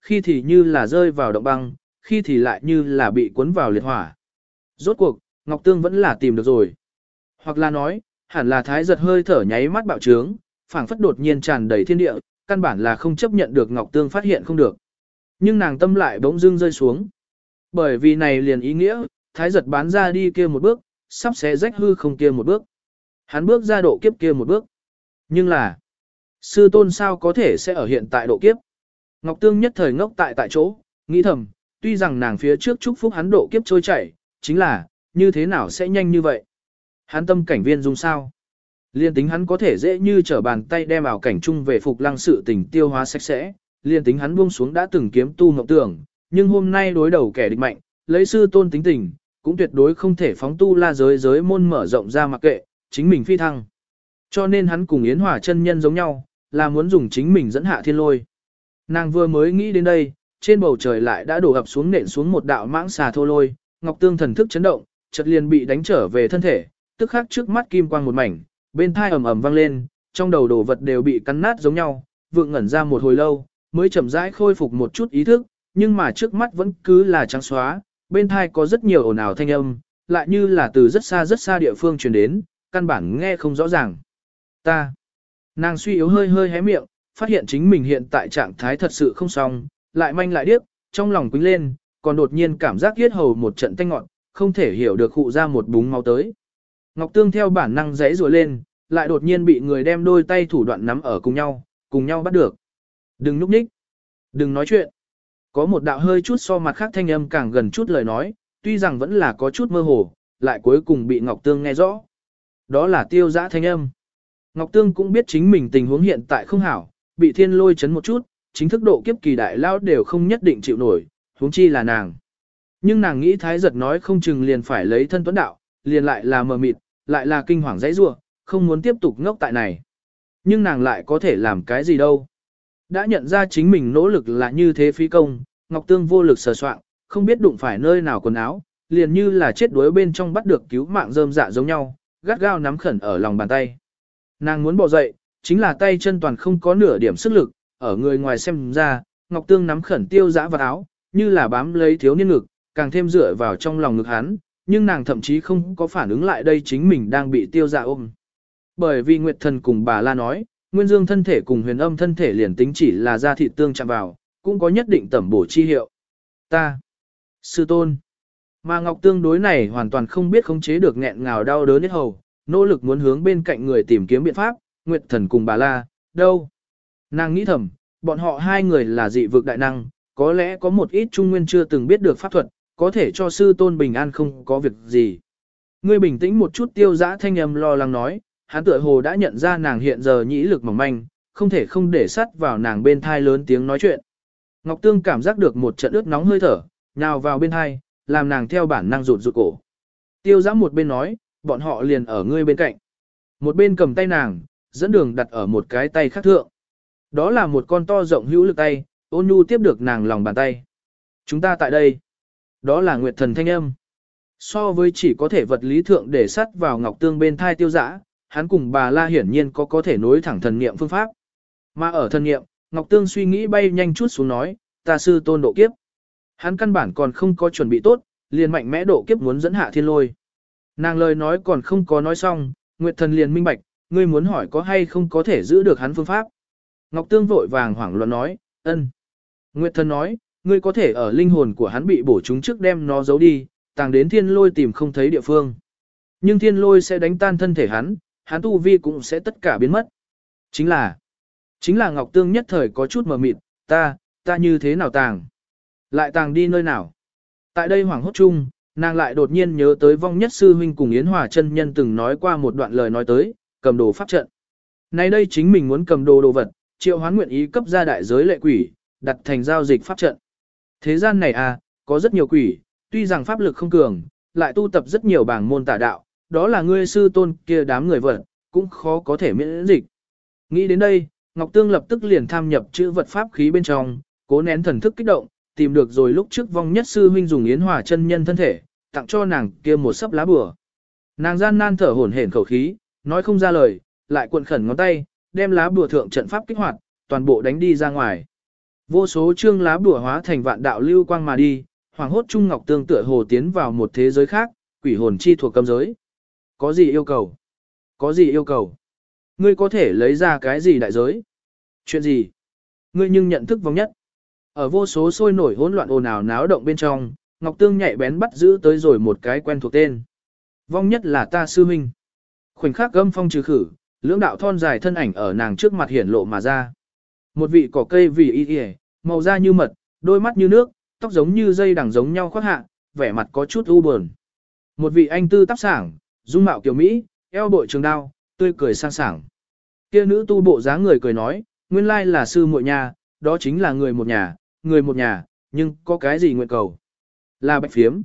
khi thì như là rơi vào động băng, khi thì lại như là bị cuốn vào liệt hỏa. Rốt cuộc, Ngọc Tương vẫn là tìm được rồi. Hoặc là nói, hẳn là thái giật hơi thở nháy mắt bạo trướng, phảng phất đột nhiên tràn đầy thiên địa, căn bản là không chấp nhận được Ngọc Tương phát hiện không được. Nhưng nàng tâm lại bỗng dưng rơi xuống. Bởi vì này liền ý nghĩa, thái giật bán ra đi kia một bước, sắp xé rách hư không kia một bước. Hắn bước ra độ kiếp kia một bước. Nhưng là, sư tôn sao có thể sẽ ở hiện tại độ kiếp? Ngọc Tương nhất thời ngốc tại chỗ, nghĩ thầm, tuy rằng nàng phía trước chúc phúc hắn độ kiếp trôi chảy, chính là, như thế nào sẽ nhanh như vậy? Hắn tâm cảnh viên dung sao? Liên tính hắn có thể dễ như trở bàn tay đem ảo cảnh chung về phục lăng sự tình tiêu hóa sạch sẽ, liên tính hắn buông xuống đã từng kiếm tu mộng tưởng, nhưng hôm nay đối đầu kẻ địch mạnh, lấy sư tôn tính tình, cũng tuyệt đối không thể phóng tu la giới môn mở rộng ra mặc kệ, chính mình phi thăng. Cho nên hắn cùng Yến Hòa chân nhân giống nhau, là muốn dùng chính mình dẫn hạ thiên lôi. Nàng vừa mới nghĩ đến đây, trên bầu trời lại đã đổ ập xuống nện xuống một đạo mãng xà thô lôi, Ngọc Tương thần thức chấn động, chợt liền bị đánh trở về thân thể, tức khắc trước mắt kim quang một mảnh, bên thai ầm ầm vang lên, trong đầu đồ vật đều bị cắn nát giống nhau, vượng ngẩn ra một hồi lâu, mới chậm rãi khôi phục một chút ý thức, nhưng mà trước mắt vẫn cứ là trắng xóa, bên thai có rất nhiều ồn ào thanh âm, lại như là từ rất xa địa phương truyền đến, căn bản nghe không rõ ràng. Nàng suy yếu hơi hơi hé miệng, phát hiện chính mình hiện tại trạng thái thật sự không xong, lại manh lại điếc, trong lòng quýnh lên, còn đột nhiên cảm giác yết hầu một trận tanh ngọn, không thể hiểu được khụ ra một búng máu tới. Ngọc Tương theo bản năng giãy giụa lên, lại đột nhiên bị người đem đôi tay thủ đoạn nắm ở cùng nhau bắt được. Đừng núp ních, đừng nói chuyện. Có một đạo hơi chút so mặt khác thanh âm càng gần chút lời nói, tuy rằng vẫn là có chút mơ hồ, lại cuối cùng bị Ngọc Tương nghe rõ. Đó là Tiêu Dã thanh âm. Ngọc Tương cũng biết chính mình tình huống hiện tại không hảo, bị thiên lôi chấn một chút, chính thức độ kiếp kỳ đại lao đều không nhất định chịu nổi, huống chi là nàng. Nhưng nàng nghĩ thái giật nói không chừng liền phải lấy thân tuấn đạo, liền lại là mờ mịt, lại là kinh hoàng dãy rủa, không muốn tiếp tục ngốc tại này. Nhưng nàng lại có thể làm cái gì đâu. Đã nhận ra chính mình nỗ lực là như thế phí công, Ngọc Tương vô lực sờ soạng, không biết đụng phải nơi nào quần áo, liền như là chết đuối bên trong bắt được cứu mạng rơm dạ giống nhau, gắt gao nắm khẩn ở lòng bàn tay. Nàng muốn bỏ dậy, chính là tay chân toàn không có nửa điểm sức lực, ở người ngoài xem ra, Ngọc Tương nắm khẩn Tiêu Dã vào áo, như là bám lấy thiếu niên ngực, càng thêm dựa vào trong lòng ngực hắn, nhưng nàng thậm chí không có phản ứng lại đây chính mình đang bị Tiêu Dã ôm. Bởi vì Nguyệt Thần cùng bà La nói, Nguyên Dương thân thể cùng Huyền Âm thân thể liền tính chỉ là da thịt tương chạm vào, cũng có nhất định tẩm bổ chi hiệu. Sư tôn. Mà Ngọc Tương đối này hoàn toàn không biết khống chế được nghẹn ngào đau đớn hết hầu, nỗ lực muốn hướng bên cạnh người tìm kiếm biện pháp, Nguyệt Thần cùng bà La, đâu? Nàng nghĩ thầm, bọn họ hai người là dị vực đại năng, có lẽ có một ít trung nguyên chưa từng biết được pháp thuật, có thể cho sư tôn bình an không có việc gì. Ngươi bình tĩnh một chút. Tiêu Dã thanh âm lo lắng nói, hắn tựa hồ đã nhận ra nàng hiện giờ nhĩ lực mỏng manh, không thể không để sắt vào nàng bên thai lớn tiếng nói chuyện. Ngọc Tương cảm giác được một trận ướt nóng hơi thở, nhào vào bên thai, làm nàng theo bản năng rụt cổ. Tiêu Dã một bên nói, bọn họ liền ở ngươi bên cạnh. Một bên cầm tay nàng, dẫn đường đặt ở một cái tay khác thượng. Đó là một con to rộng hữu lực tay, ôn nhu tiếp được nàng lòng bàn tay. Chúng ta tại đây. Đó là Nguyệt Thần thanh âm. So với chỉ có thể vật lý thượng để sắt vào Ngọc Tương bên thai Tiêu Dã, hắn cùng bà La hiển nhiên có thể nối thẳng thần niệm phương pháp. Mà ở thần niệm, Ngọc Tương suy nghĩ bay nhanh chút xuống nói, ta sư tôn độ kiếp. Hắn căn bản còn không có chuẩn bị tốt, liền mạnh mẽ độ kiếp muốn dẫn hạ thiên lôi. Nàng lời nói còn không có nói xong, Nguyệt Thần liền minh bạch, ngươi muốn hỏi có hay không có thể giữ được hắn phương pháp. Ngọc Tương vội vàng hoảng loạn nói, ân. Nguyệt Thần nói, ngươi có thể ở linh hồn của hắn bị bổ trúng trước đem nó giấu đi, tàng đến thiên lôi tìm không thấy địa phương. Nhưng thiên lôi sẽ đánh tan thân thể hắn, hắn tu vi cũng sẽ tất cả biến mất. Chính là Ngọc Tương nhất thời có chút mờ mịt, ta như thế nào tàng? Lại tàng đi nơi nào? Tại đây hoảng hốt chung, nàng lại đột nhiên nhớ tới Vong Nhất Sư Huynh cùng Yến Hòa chân nhân từng nói qua một đoạn lời nói tới, cầm đồ pháp trận. Nay đây chính mình muốn cầm đồ vật, Triệu Hoán nguyện ý cấp ra đại giới lệ quỷ, đặt thành giao dịch pháp trận. Thế gian này có rất nhiều quỷ, tuy rằng pháp lực không cường, lại tu tập rất nhiều bảng môn tà đạo, đó là ngươi sư tôn kia đám người vật, cũng khó có thể miễn dịch. Nghĩ đến đây, Ngọc Tương lập tức liền tham nhập chữ vật pháp khí bên trong, cố nén thần thức kích động, tìm được rồi lúc trước Vong Nhất Sư Huynh dùng Yến Hòa chân nhân thân thể, tặng cho nàng kia một sấp lá bùa. Nàng gian nan thở hổn hển khẩu khí, nói không ra lời, lại cuộn khẩn ngón tay, đem lá bùa thượng trận pháp kích hoạt, toàn bộ đánh đi ra ngoài. Vô số chương lá bùa hóa thành vạn đạo lưu quang mà đi, hoàng hốt Trung Ngọc Tương tựa hồ tiến vào một thế giới khác, quỷ hồn chi thuộc cấm giới. Có gì yêu cầu? Có gì yêu cầu? Ngươi có thể lấy ra cái gì đại giới? Chuyện gì? Ngươi nhưng nhận thức vong nhất. Ở vô số sôi nổi hỗn loạn ồn ào náo động bên trong, Ngọc Tương nhạy bén bắt giữ tới rồi một cái quen thuộc tên. Vong nhất là ta sư huynh. Khoảnh khắc gâm phong trừ khử, lưỡng đạo thon dài thân ảnh ở nàng trước mặt hiển lộ mà ra. Một vị cỏ cây vì y y, màu da như mật, đôi mắt như nước, tóc giống như dây đằng giống nhau khoác hạ, vẻ mặt có chút u buồn. Một vị anh tư tắp sảng, dung mạo kiều Mỹ, eo bội trường đao, tươi cười sang sảng. Kia nữ tu bộ dáng người cười nói, nguyên lai là sư muội nhà, đó chính là người một nhà, nhưng có cái gì nguyện cầu? Là Bạch Phiếm.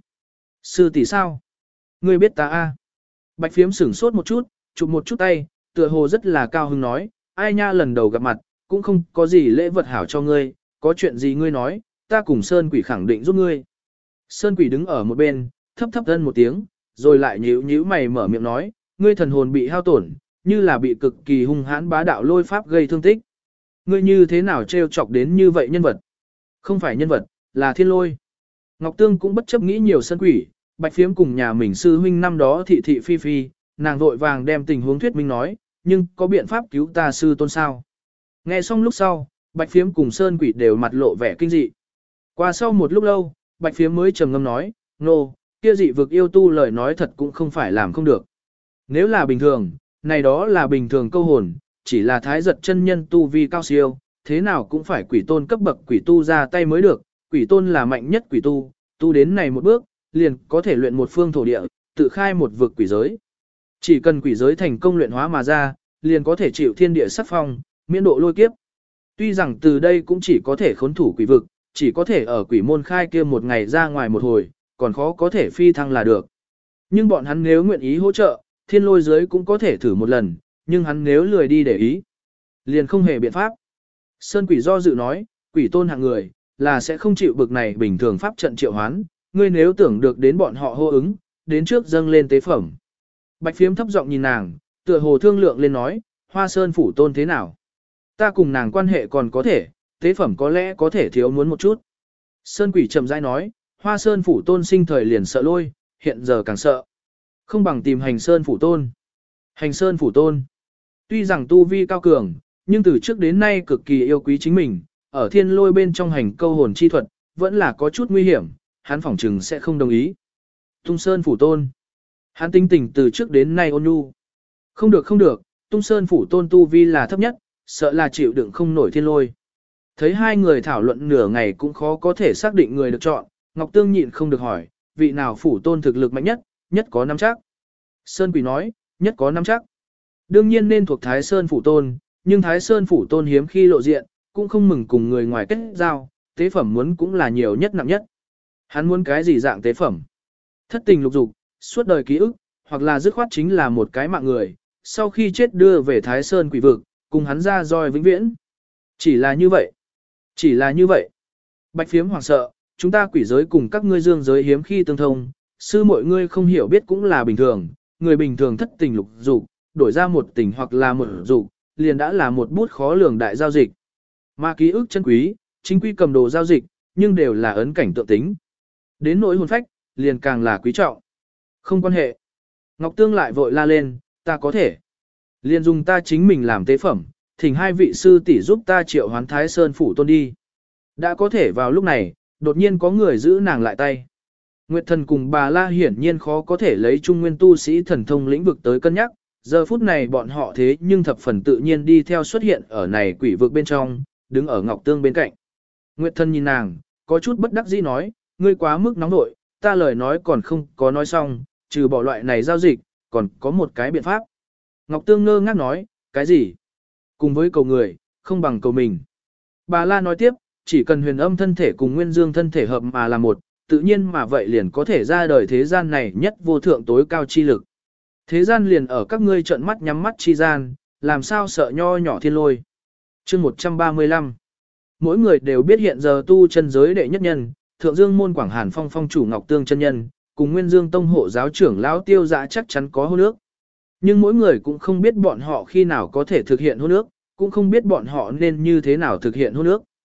Sư tỷ sao? Ngươi biết ta a? Bạch Phiếm sửng sốt một chút, chụp một chút tay, tựa hồ rất là cao hứng nói, ai nha lần đầu gặp mặt, cũng không có gì lễ vật hảo cho ngươi, có chuyện gì ngươi nói, ta cùng Sơn Quỷ khẳng định giúp ngươi. Sơn Quỷ đứng ở một bên, thấp thấp thân một tiếng, rồi lại nhíu nhíu mày mở miệng nói, ngươi thần hồn bị hao tổn, như là bị cực kỳ hung hãn bá đạo lôi pháp gây thương tích. Ngươi như thế nào trêu chọc đến như vậy nhân vật? Không phải nhân vật, là thiên lôi. Ngọc Tương cũng bất chấp nghĩ nhiều Sơn Quỷ, Bạch Phiếm cùng nhà mình sư huynh năm đó thị thị phi phi, nàng vội vàng đem tình huống thuyết minh nói, nhưng có biện pháp cứu ta sư tôn sao? Nghe xong lúc sau, Bạch Phiếm cùng Sơn Quỷ đều mặt lộ vẻ kinh dị. Qua sau một lúc lâu, Bạch Phiếm mới trầm ngâm nói, nô, kia dị vực yêu tu lời nói thật cũng không phải làm không được. Nếu là bình thường, này đó là bình thường câu hồn, chỉ là thái giật chân nhân tu vi cao siêu, thế nào cũng phải quỷ tôn cấp bậc quỷ tu ra tay mới được, quỷ tôn là mạnh nhất quỷ tu, tu đến này một bước, liền có thể luyện một phương thổ địa, tự khai một vực quỷ giới. Chỉ cần quỷ giới thành công luyện hóa mà ra, liền có thể chịu thiên địa sắc phong, miễn độ lôi kiếp. Tuy rằng từ đây cũng chỉ có thể khốn thủ quỷ vực, chỉ có thể ở quỷ môn khai kia một ngày ra ngoài một hồi, còn khó có thể phi thăng là được. Nhưng bọn hắn nếu nguyện ý hỗ trợ, thiên lôi giới cũng có thể thử một lần, nhưng hắn nếu lười đi để ý, liền không hề biện pháp. Sơn Quỷ do dự nói, quỷ tôn hạng người, là sẽ không chịu bực này bình thường pháp trận triệu hoán, ngươi nếu tưởng được đến bọn họ hô ứng, đến trước dâng lên tế phẩm. Bạch Phiếm thấp giọng nhìn nàng, tựa hồ thương lượng lên nói, Hoa Sơn phủ tôn thế nào? Ta cùng nàng quan hệ còn có thể, tế phẩm có lẽ có thể thiếu muốn một chút. Sơn Quỷ chậm rãi nói, Hoa Sơn phủ tôn sinh thời liền sợ lôi, hiện giờ càng sợ. Không bằng tìm Hành Sơn phủ tôn. Hành Sơn phủ tôn. Tuy rằng tu vi cao cường, nhưng từ trước đến nay cực kỳ yêu quý chính mình, ở thiên lôi bên trong hành câu hồn chi thuật, vẫn là có chút nguy hiểm, hắn phỏng chừng sẽ không đồng ý. Tung Sơn phủ tôn. Hắn tinh tình từ trước đến nay ôn nhu. Không được không được, Tung Sơn phủ tôn tu vi là thấp nhất, sợ là chịu đựng không nổi thiên lôi. Thấy hai người thảo luận nửa ngày cũng khó có thể xác định người được chọn, Ngọc Tương nhịn không được hỏi, vị nào phủ tôn thực lực mạnh nhất, nhất có nắm chắc. Sơn Quỷ nói, nhất có nắm chắc. Đương nhiên nên thuộc Thái Sơn phủ tôn, nhưng Thái Sơn phủ tôn hiếm khi lộ diện, cũng không mừng cùng người ngoài kết giao, tế phẩm muốn cũng là nhiều nhất nặng nhất. Hắn muốn cái gì dạng tế phẩm? Thất tình lục dục, suốt đời ký ức, hoặc là dứt khoát chính là một cái mạng người, sau khi chết đưa về Thái Sơn quỷ vực, cùng hắn ra roi vĩnh viễn. Chỉ là như vậy. Chỉ là như vậy. Bạch Phiếm hoảng sợ, chúng ta quỷ giới cùng các ngươi dương giới hiếm khi tương thông, sư mọi ngươi không hiểu biết cũng là bình thường, người bình thường thất tình lục dục, đổi ra một tình hoặc là một dục, liền đã là một bút khó lường đại giao dịch. Mà ký ức chân quý, chính quy cầm đồ giao dịch, nhưng đều là ấn cảnh tượng tính. Đến nỗi hồn phách, liền càng là quý trọng. Không quan hệ. Ngọc Tương lại vội la lên, ta có thể. Liền dùng ta chính mình làm tế phẩm, thỉnh hai vị sư tỷ giúp ta triệu hoán Thái Sơn phủ tôn đi. Đã có thể vào lúc này, đột nhiên có người giữ nàng lại tay. Nguyệt Thần cùng bà La hiển nhiên khó có thể lấy trung nguyên tu sĩ thần thông lĩnh vực tới cân nhắc, giờ phút này bọn họ thế nhưng thập phần tự nhiên đi theo xuất hiện ở này quỷ vực bên trong, đứng ở Ngọc Tương bên cạnh. Nguyệt Thần nhìn nàng, có chút bất đắc dĩ nói, ngươi quá mức nóng nội, ta lời nói còn không có nói xong, trừ bỏ loại này giao dịch, còn có một cái biện pháp. Ngọc Tương ngơ ngác nói, cái gì? Cùng với cầu người, không bằng cầu mình. Bà La nói tiếp, chỉ cần huyền âm thân thể cùng nguyên dương thân thể hợp mà là một, tự nhiên mà vậy liền có thể ra đời thế gian này nhất vô thượng tối cao chi lực. Thế gian liền ở các ngươi trợn mắt nhắm mắt chi gian, làm sao sợ nho nhỏ thiên lôi. Chương 135. Mỗi người đều biết hiện giờ tu chân giới đệ nhất nhân, Thượng Dương môn Quảng Hàn Phong phong chủ Ngọc Tương chân nhân, cùng Nguyên Dương tông hộ giáo trưởng lão Tiêu Dạ chắc chắn có hôn ước. Nhưng mỗi người cũng không biết bọn họ khi nào có thể thực hiện hôn ước, cũng không biết bọn họ nên như thế nào thực hiện hôn ước.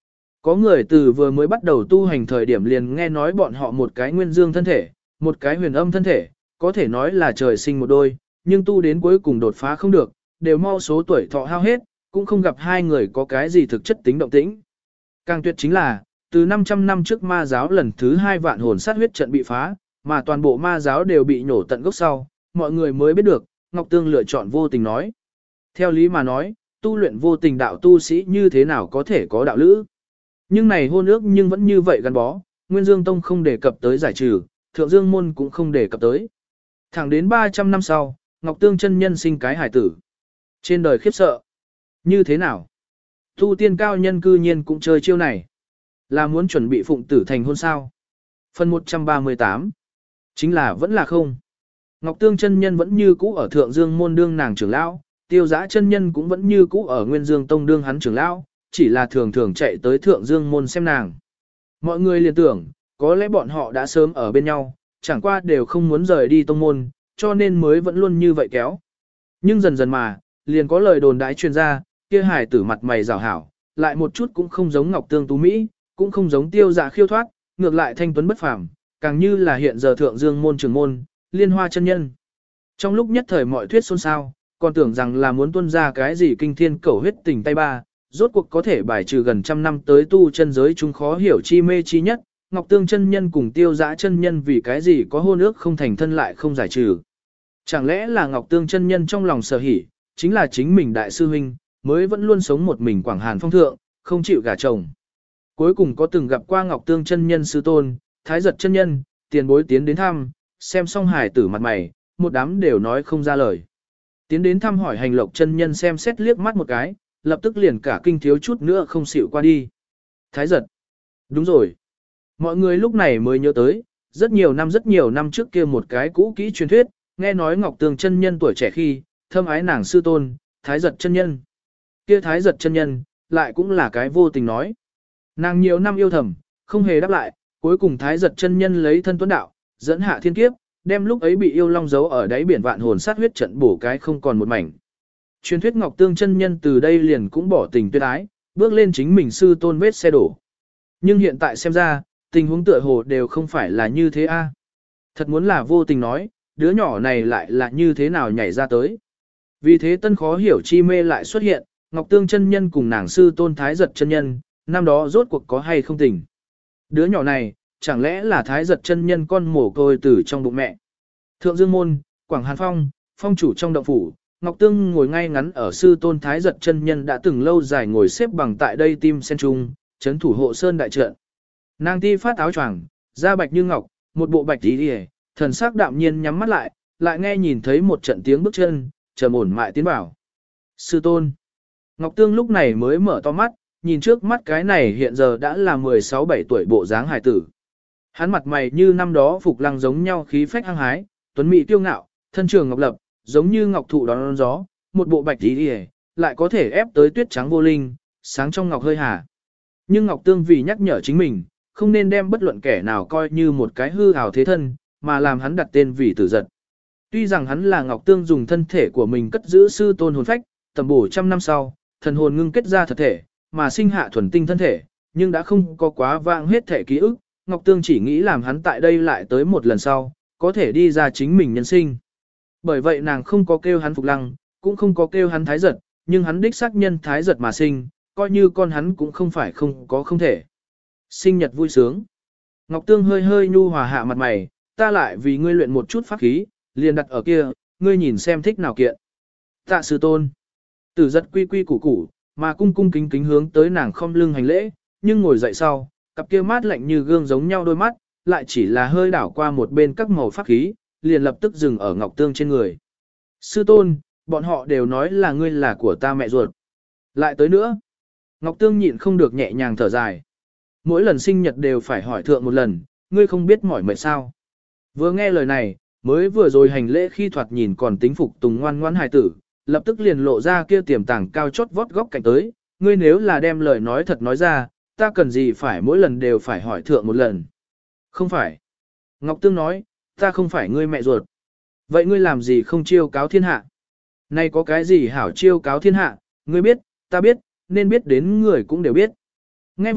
Có người từ vừa mới bắt đầu tu hành thời điểm liền nghe nói bọn họ một cái nguyên dương thân thể, một cái huyền âm thân thể, có thể nói là trời sinh một đôi, nhưng tu đến cuối cùng đột phá không được, đều mau số tuổi thọ hao hết, cũng không gặp hai người có cái gì thực chất tính động tĩnh. Càng tuyệt chính là, từ 500 năm trước ma giáo lần thứ 2 vạn hồn sát huyết trận bị phá, mà toàn bộ ma giáo đều bị nhổ tận gốc sau, mọi người mới biết được, Ngọc Tương lựa chọn vô tình nói. Theo lý mà nói, tu luyện vô tình đạo tu sĩ như thế nào có thể có đạo lữ. Nhưng này hôn ước nhưng vẫn như vậy gắn bó, Nguyên Dương Tông không đề cập tới giải trừ, Thượng Dương Môn cũng không đề cập tới. Thẳng đến 300 năm sau, Ngọc Tương chân nhân sinh cái hải tử. Trên đời khiếp sợ. Như thế nào? Tu tiên cao nhân cư nhiên cũng chơi chiêu này. Là muốn chuẩn bị phụng tử thành hôn sao? Phần 138. Chính là vẫn là không. Ngọc Tương chân nhân vẫn như cũ ở Thượng Dương Môn đương nàng trưởng lão, Tiêu Dã chân nhân cũng vẫn như cũ ở Nguyên Dương Tông đương hắn trưởng lão, chỉ là thường thường chạy tới Thượng Dương Môn xem nàng. Mọi người liền tưởng, có lẽ bọn họ đã sớm ở bên nhau, chẳng qua đều không muốn rời đi tông môn, cho nên mới vẫn luôn như vậy kéo. Nhưng dần dần mà, liền có lời đồn đãi truyền ra, kia hài tử mặt mày rào hảo, lại một chút cũng không giống Ngọc Tương tú Mỹ, cũng không giống Tiêu Dạ khiêu thoát, ngược lại thanh tuấn bất phàm, càng như là hiện giờ Thượng Dương Môn trưởng môn, Liên Hoa chân nhân. Trong lúc nhất thời mọi thuyết xôn xao, còn tưởng rằng là muốn tuân ra cái gì kinh thiên cẩu huyết tình tay ba, rốt cuộc có thể bài trừ gần trăm năm tới tu chân giới chúng khó hiểu chi mê chi nhất, Ngọc Tương chân nhân cùng Tiêu Dã chân nhân vì cái gì có hôn ước không thành thân lại không giải trừ. Chẳng lẽ là Ngọc Tương chân nhân trong lòng sở hỉ, chính là chính mình đại sư huynh, mới vẫn luôn sống một mình Quảng Hàn phong thượng, không chịu gả chồng. Cuối cùng có từng gặp qua Ngọc Tương chân nhân sư tôn, Thái Giật chân nhân, tiền bối tiến đến thăm, xem xong hài tử mặt mày, một đám đều nói không ra lời. Tiến đến thăm hỏi Hành Lộc chân nhân xem xét liếc mắt một cái, lập tức liền cả kinh thiếu chút nữa không xịu qua đi. Thái Giật. Đúng rồi. Mọi người lúc này mới nhớ tới, rất nhiều năm trước kia một cái cũ kỹ truyền thuyết, nghe nói Ngọc Tương chân nhân tuổi trẻ khi, thâm ái nàng sư tôn, Thái Giật chân nhân. Kia Thái Giật chân nhân, lại cũng là cái vô tình nói. Nàng nhiều năm yêu thầm, không hề đáp lại, cuối cùng Thái Giật chân nhân lấy thân tuấn đạo, dẫn hạ thiên kiếp, đem lúc ấy bị yêu long giấu ở đáy biển vạn hồn sát huyết trận bổ cái không còn một mảnh. Truyền thuyết Ngọc Tương chân nhân từ đây liền cũng bỏ tình tuyệt ái, bước lên chính mình sư tôn vết xe đổ. Nhưng hiện tại xem ra, tình huống tựa hồ đều không phải là như thế a. Thật muốn là vô tình nói, đứa nhỏ này lại là như thế nào nhảy ra tới. Vì thế tân khó hiểu chi mê lại xuất hiện, Ngọc Tương chân nhân cùng nàng sư tôn Thái Giật chân nhân, năm đó rốt cuộc có hay không tình. Đứa nhỏ này, chẳng lẽ là Thái Giật chân nhân con mồ côi từ trong bụng mẹ. Thượng Dương Môn, Quảng Hàn Phong, phong chủ trong động phủ, Ngọc Tương ngồi ngay ngắn ở sư tôn Thái Giật chân nhân đã từng lâu dài ngồi xếp bằng tại đây tim sen trung, chấn thủ hộ sơn đại trận. Nàng ti phát áo choàng, da bạch như ngọc, một bộ bạch tí đi, thần sắc đạm nhiên nhắm mắt lại, lại nghe nhìn thấy một trận tiếng bước chân, trầm ổn mại tiến bảo. Sư tôn. Ngọc Tương lúc này mới mở to mắt, nhìn trước mắt cái này hiện giờ đã là 16-17 tuổi bộ dáng hài tử. Hắn mặt mày như năm đó phục lăng giống nhau khí phách hăng hái, tuấn mỹ kiêu ngạo, thân trường ngọc lập, giống như ngọc thụ đón gió, một bộ bạch tí đi, lại có thể ép tới tuyết trắng vô linh, sáng trong ngọc hơi hà. Nhưng Ngọc Tương vì nhắc nhở chính mình, không nên đem bất luận kẻ nào coi như một cái hư ảo thế thân, mà làm hắn đặt tên vì Tử Giật. Tuy rằng hắn là Ngọc Tương dùng thân thể của mình cất giữ sư tôn hồn phách, tầm bổ trăm năm sau, thần hồn ngưng kết ra thật thể, mà sinh hạ thuần tinh thân thể, nhưng đã không có quá vãng hết thể ký ức, Ngọc Tương chỉ nghĩ làm hắn tại đây lại tới một lần sau, có thể đi ra chính mình nhân sinh. Bởi vậy nàng không có kêu hắn Phục Lăng, cũng không có kêu hắn Thái Giật, nhưng hắn đích xác nhân Thái Giật mà sinh, coi như con hắn cũng không phải không có không thể. Sinh nhật vui sướng. Ngọc Tương hơi hơi nhu hòa hạ mặt mày, ta lại vì ngươi luyện một chút pháp khí, liền đặt ở kia, ngươi nhìn xem thích nào kiện. Tạ sư tôn. Tử Giật quy quy củ củ, mà cung cung kính kính hướng tới nàng khom lưng hành lễ, nhưng ngồi dậy sau, cặp kia mát lạnh như gương giống nhau đôi mắt, lại chỉ là hơi đảo qua một bên các màu pháp khí, liền lập tức dừng ở Ngọc Tương trên người. Sư tôn, bọn họ đều nói là ngươi là của ta mẹ ruột. Lại tới nữa. Ngọc Tương nhịn không được nhẹ nhàng thở dài. Mỗi lần sinh nhật đều phải hỏi thượng một lần, ngươi không biết mỏi mệt sao. Vừa nghe lời này, mới vừa rồi hành lễ khi thoạt nhìn còn tính phục tùng ngoan ngoãn hài tử, lập tức liền lộ ra kia tiềm tàng cao chót vót góc cạnh tới, ngươi nếu là đem lời nói thật nói ra, ta cần gì phải mỗi lần đều phải hỏi thượng một lần. Không phải. Ngọc Tương nói, ta không phải ngươi mẹ ruột. Vậy ngươi làm gì không chiêu cáo thiên hạ? Nay có cái gì hảo chiêu cáo thiên hạ, ngươi biết, ta biết, nên biết đến người cũng đều biết. Nghe vậy,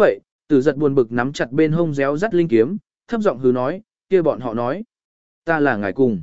Tử giật buồn bực nắm chặt bên hông réo rắt linh kiếm, thấp giọng hứ nói, kia bọn họ nói. Ta là ngài cùng.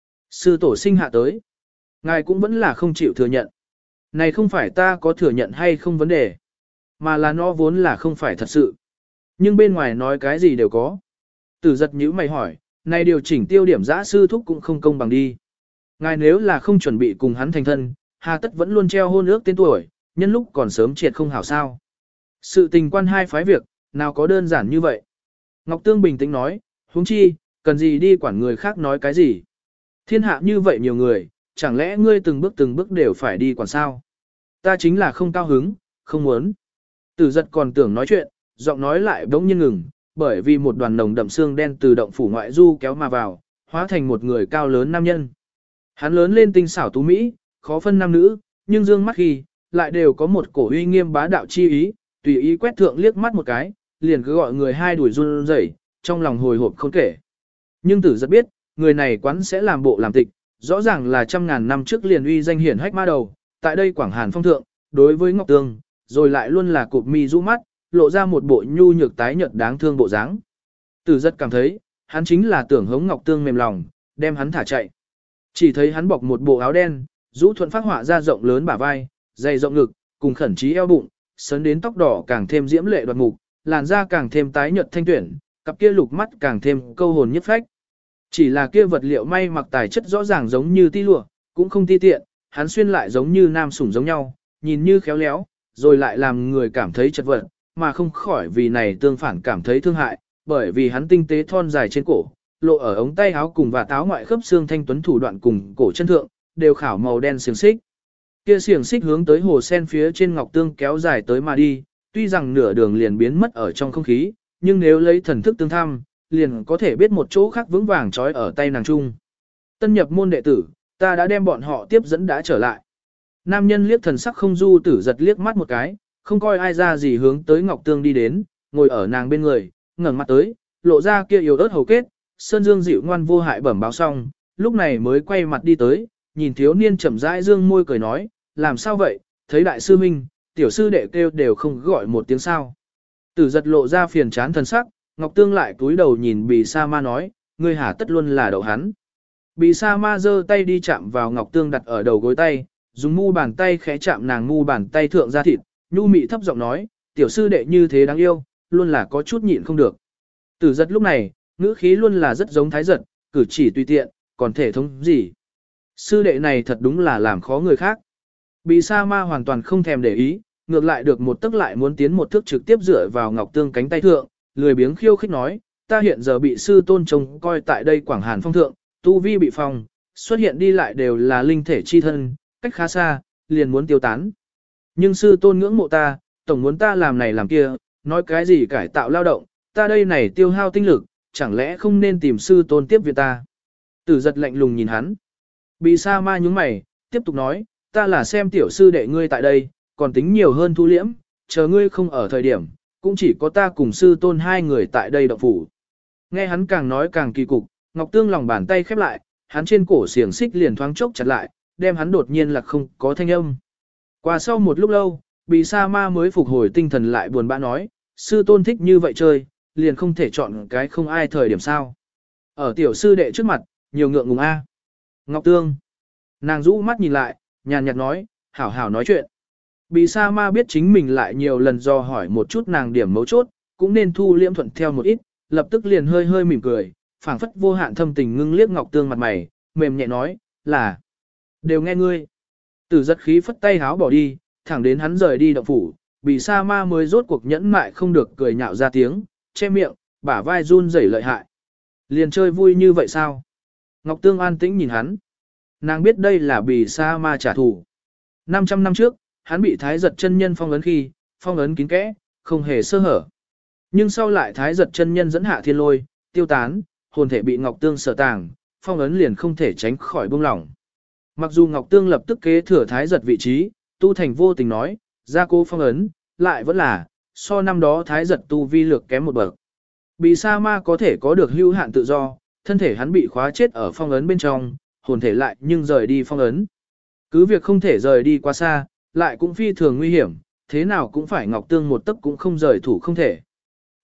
Sư tổ sinh hạ tới. Ngài cũng vẫn là không chịu thừa nhận. Này không phải ta có thừa nhận hay không vấn đề, mà là nó vốn là không phải thật sự. Nhưng bên ngoài nói cái gì đều có. Tử giật nhíu mày hỏi, này điều chỉnh tiêu điểm giã sư thúc cũng không công bằng đi. Ngài nếu là không chuẩn bị cùng hắn thành thân, hà tất vẫn luôn treo hôn ước tên tuổi, nhân lúc còn sớm triệt không hảo sao. Sự tình quan hai phái việc, nào có đơn giản như vậy. Ngọc Tương bình tĩnh nói, huống chi, cần gì đi quản người khác nói cái gì. Thiên hạ như vậy nhiều người, chẳng lẽ ngươi từng bước đều phải đi quản sao? Ta chính là không cao hứng, không muốn. Tử giật còn tưởng nói chuyện, giọng nói lại bỗng nhiên ngừng, bởi vì một đoàn nồng đậm xương đen từ động phủ ngoại du kéo mà vào, hóa thành một người cao lớn nam nhân. Hắn lớn lên tinh xảo tú mỹ, khó phân nam nữ, nhưng dương mắt khi, lại đều có một cổ uy nghiêm bá đạo chi ý, tùy ý quét thượng liếc mắt một cái, liền cứ gọi người hai đuổi run rẩy, trong lòng hồi hộp không kể. Nhưng tử rất biết, người này quán sẽ làm bộ làm tịch, rõ ràng là trăm ngàn năm trước liền uy danh hiển hách ma đầu, tại đây Quảng Hàn phong thượng, đối với Ngọc Tương, rồi lại luôn là cụp mi rũ mắt, lộ ra một bộ nhu nhược tái nhợt đáng thương bộ dáng. Tử rất cảm thấy, hắn chính là tưởng hống Ngọc Tương mềm lòng, đem hắn thả chạy. Chỉ thấy hắn bọc một bộ áo đen, rũ thuận phát họa ra rộng lớn bả vai, dày rộng ngực, cùng khẩn trí eo bụng, sấn đến tóc đỏ càng thêm diễm lệ đoạt mục, làn da càng thêm tái nhợt thanh tuyển, cặp kia lục mắt càng thêm câu hồn nhất phách. Chỉ là kia vật liệu may mặc tài chất rõ ràng giống như ti lụa, cũng không ti tiện, hắn xuyên lại giống như nam sủng giống nhau, nhìn như khéo léo, rồi lại làm người cảm thấy chật vật, mà không khỏi vì này tương phản cảm thấy thương hại, bởi vì hắn tinh tế thon dài trên cổ, lộ ở ống tay áo cùng và táo ngoại khớp xương thanh tuấn thủ đoạn cùng cổ chân thượng, đều khảo màu đen xiềng xích. Kia xiềng xích hướng tới hồ sen phía trên ngọc tương kéo dài tới mà đi, tuy rằng nửa đường liền biến mất ở trong không khí, nhưng nếu lấy thần thức tương tham, liền có thể biết một chỗ khác vững vàng trói ở tay nàng trung. Tân nhập môn đệ tử, ta đã đem bọn họ tiếp dẫn đã trở lại. Nam nhân liếc thần sắc không du tử giật liếc mắt một cái, không coi ai ra gì hướng tới Ngọc Tương đi đến, ngồi ở nàng bên người, ngẩng mặt tới, lộ ra kia yếu ớt hầu kết, sơn dương dịu ngoan vô hại bẩm báo xong, lúc này mới quay mặt đi tới, nhìn thiếu niên chậm rãi dương môi cười nói, làm sao vậy, thấy đại sư minh, tiểu sư đệ kêu đều không gọi một tiếng sao. Tử giật lộ ra phiền chán thần sắc, Ngọc Tương lại cúi đầu nhìn Bì Sa Ma nói, ngươi hà tất luôn là đậu hắn. Bì Sa Ma giơ tay đi chạm vào Ngọc Tương đặt ở đầu gối tay, dùng mu bàn tay khẽ chạm nàng mu bàn tay thượng ra thịt, nhu mị thấp giọng nói, tiểu sư đệ như thế đáng yêu, luôn là có chút nhịn không được. Tử giật lúc này, ngữ khí luôn là rất giống thái giật, cử chỉ tùy tiện, còn thể thống gì. Sư đệ này thật đúng là làm khó người khác. Bì Sa Ma hoàn toàn không thèm để ý, ngược lại được một tức lại muốn tiến một thước trực tiếp dựa vào Ngọc Tương cánh tay thượng, lười biếng khiêu khích nói, ta hiện giờ bị sư tôn trông coi tại đây Quảng Hàn phong thượng, tu vi bị phong, xuất hiện đi lại đều là linh thể chi thân, cách khá xa, liền muốn tiêu tán. Nhưng sư tôn ngưỡng mộ ta, tổng muốn ta làm này làm kia, nói cái gì cải tạo lao động, ta đây này tiêu hao tinh lực, chẳng lẽ không nên tìm sư tôn tiếp viện ta. Tử giật lạnh lùng nhìn hắn. Bì Sa Ma nhúng mày, tiếp tục nói, ta là xem tiểu sư đệ ngươi tại đây, còn tính nhiều hơn thu liễm, chờ ngươi không ở thời điểm, cũng chỉ có ta cùng sư tôn hai người tại đây động phủ. Nghe hắn càng nói càng kỳ cục, Ngọc Tương lòng bàn tay khép lại, hắn trên cổ xiềng xích liền thoáng chốc chặt lại, đem hắn đột nhiên là không có thanh âm. Qua sau một lúc lâu, Bì Sa Ma mới phục hồi tinh thần lại buồn bã nói, sư tôn thích như vậy chơi, liền không thể chọn cái không ai thời điểm sao. Ở tiểu sư đệ trước mặt, nhiều ngượng ngùng a. Ngọc Tương. Nàng rũ mắt nhìn lại, nhàn nhạt nói, hảo hảo nói chuyện. Bì Sa Ma biết chính mình lại nhiều lần do hỏi một chút nàng điểm mấu chốt, cũng nên thu liễm thuận theo một ít, lập tức liền hơi hơi mỉm cười, phảng phất vô hạn thâm tình ngưng liếc Ngọc Tương mặt mày, mềm nhẹ nói, là, đều nghe ngươi. Tử giật khí phất tay háo bỏ đi, thẳng đến hắn rời đi động phủ, Bì Sa Ma mới rốt cuộc nhẫn mại không được cười nhạo ra tiếng, che miệng, bả vai run rẩy lợi hại. Liền chơi vui như vậy sao? Ngọc Tương an tĩnh nhìn hắn. Nàng biết đây là Bì Sa Ma trả thù. 500 năm trước, hắn bị Thái Giật chân nhân phong ấn khi, phong ấn kín kẽ, không hề sơ hở. Nhưng sau lại Thái Giật chân nhân dẫn hạ thiên lôi, tiêu tán, hồn thể bị Ngọc Tương sở tàng, phong ấn liền không thể tránh khỏi buông lỏng. Mặc dù Ngọc Tương lập tức kế thừa Thái Giật vị trí, tu thành vô tình nói, gia cố phong ấn, lại vẫn là, so năm đó Thái Giật tu vi lược kém một bậc. Bì Sa Ma có thể có được hữu hạn tự do, thân thể hắn bị khóa chết ở phong ấn bên trong, hồn thể lại nhưng rời đi phong ấn. Cứ việc không thể rời đi quá xa, lại cũng phi thường nguy hiểm, thế nào cũng phải Ngọc Tương một tấc cũng không rời thủ không thể.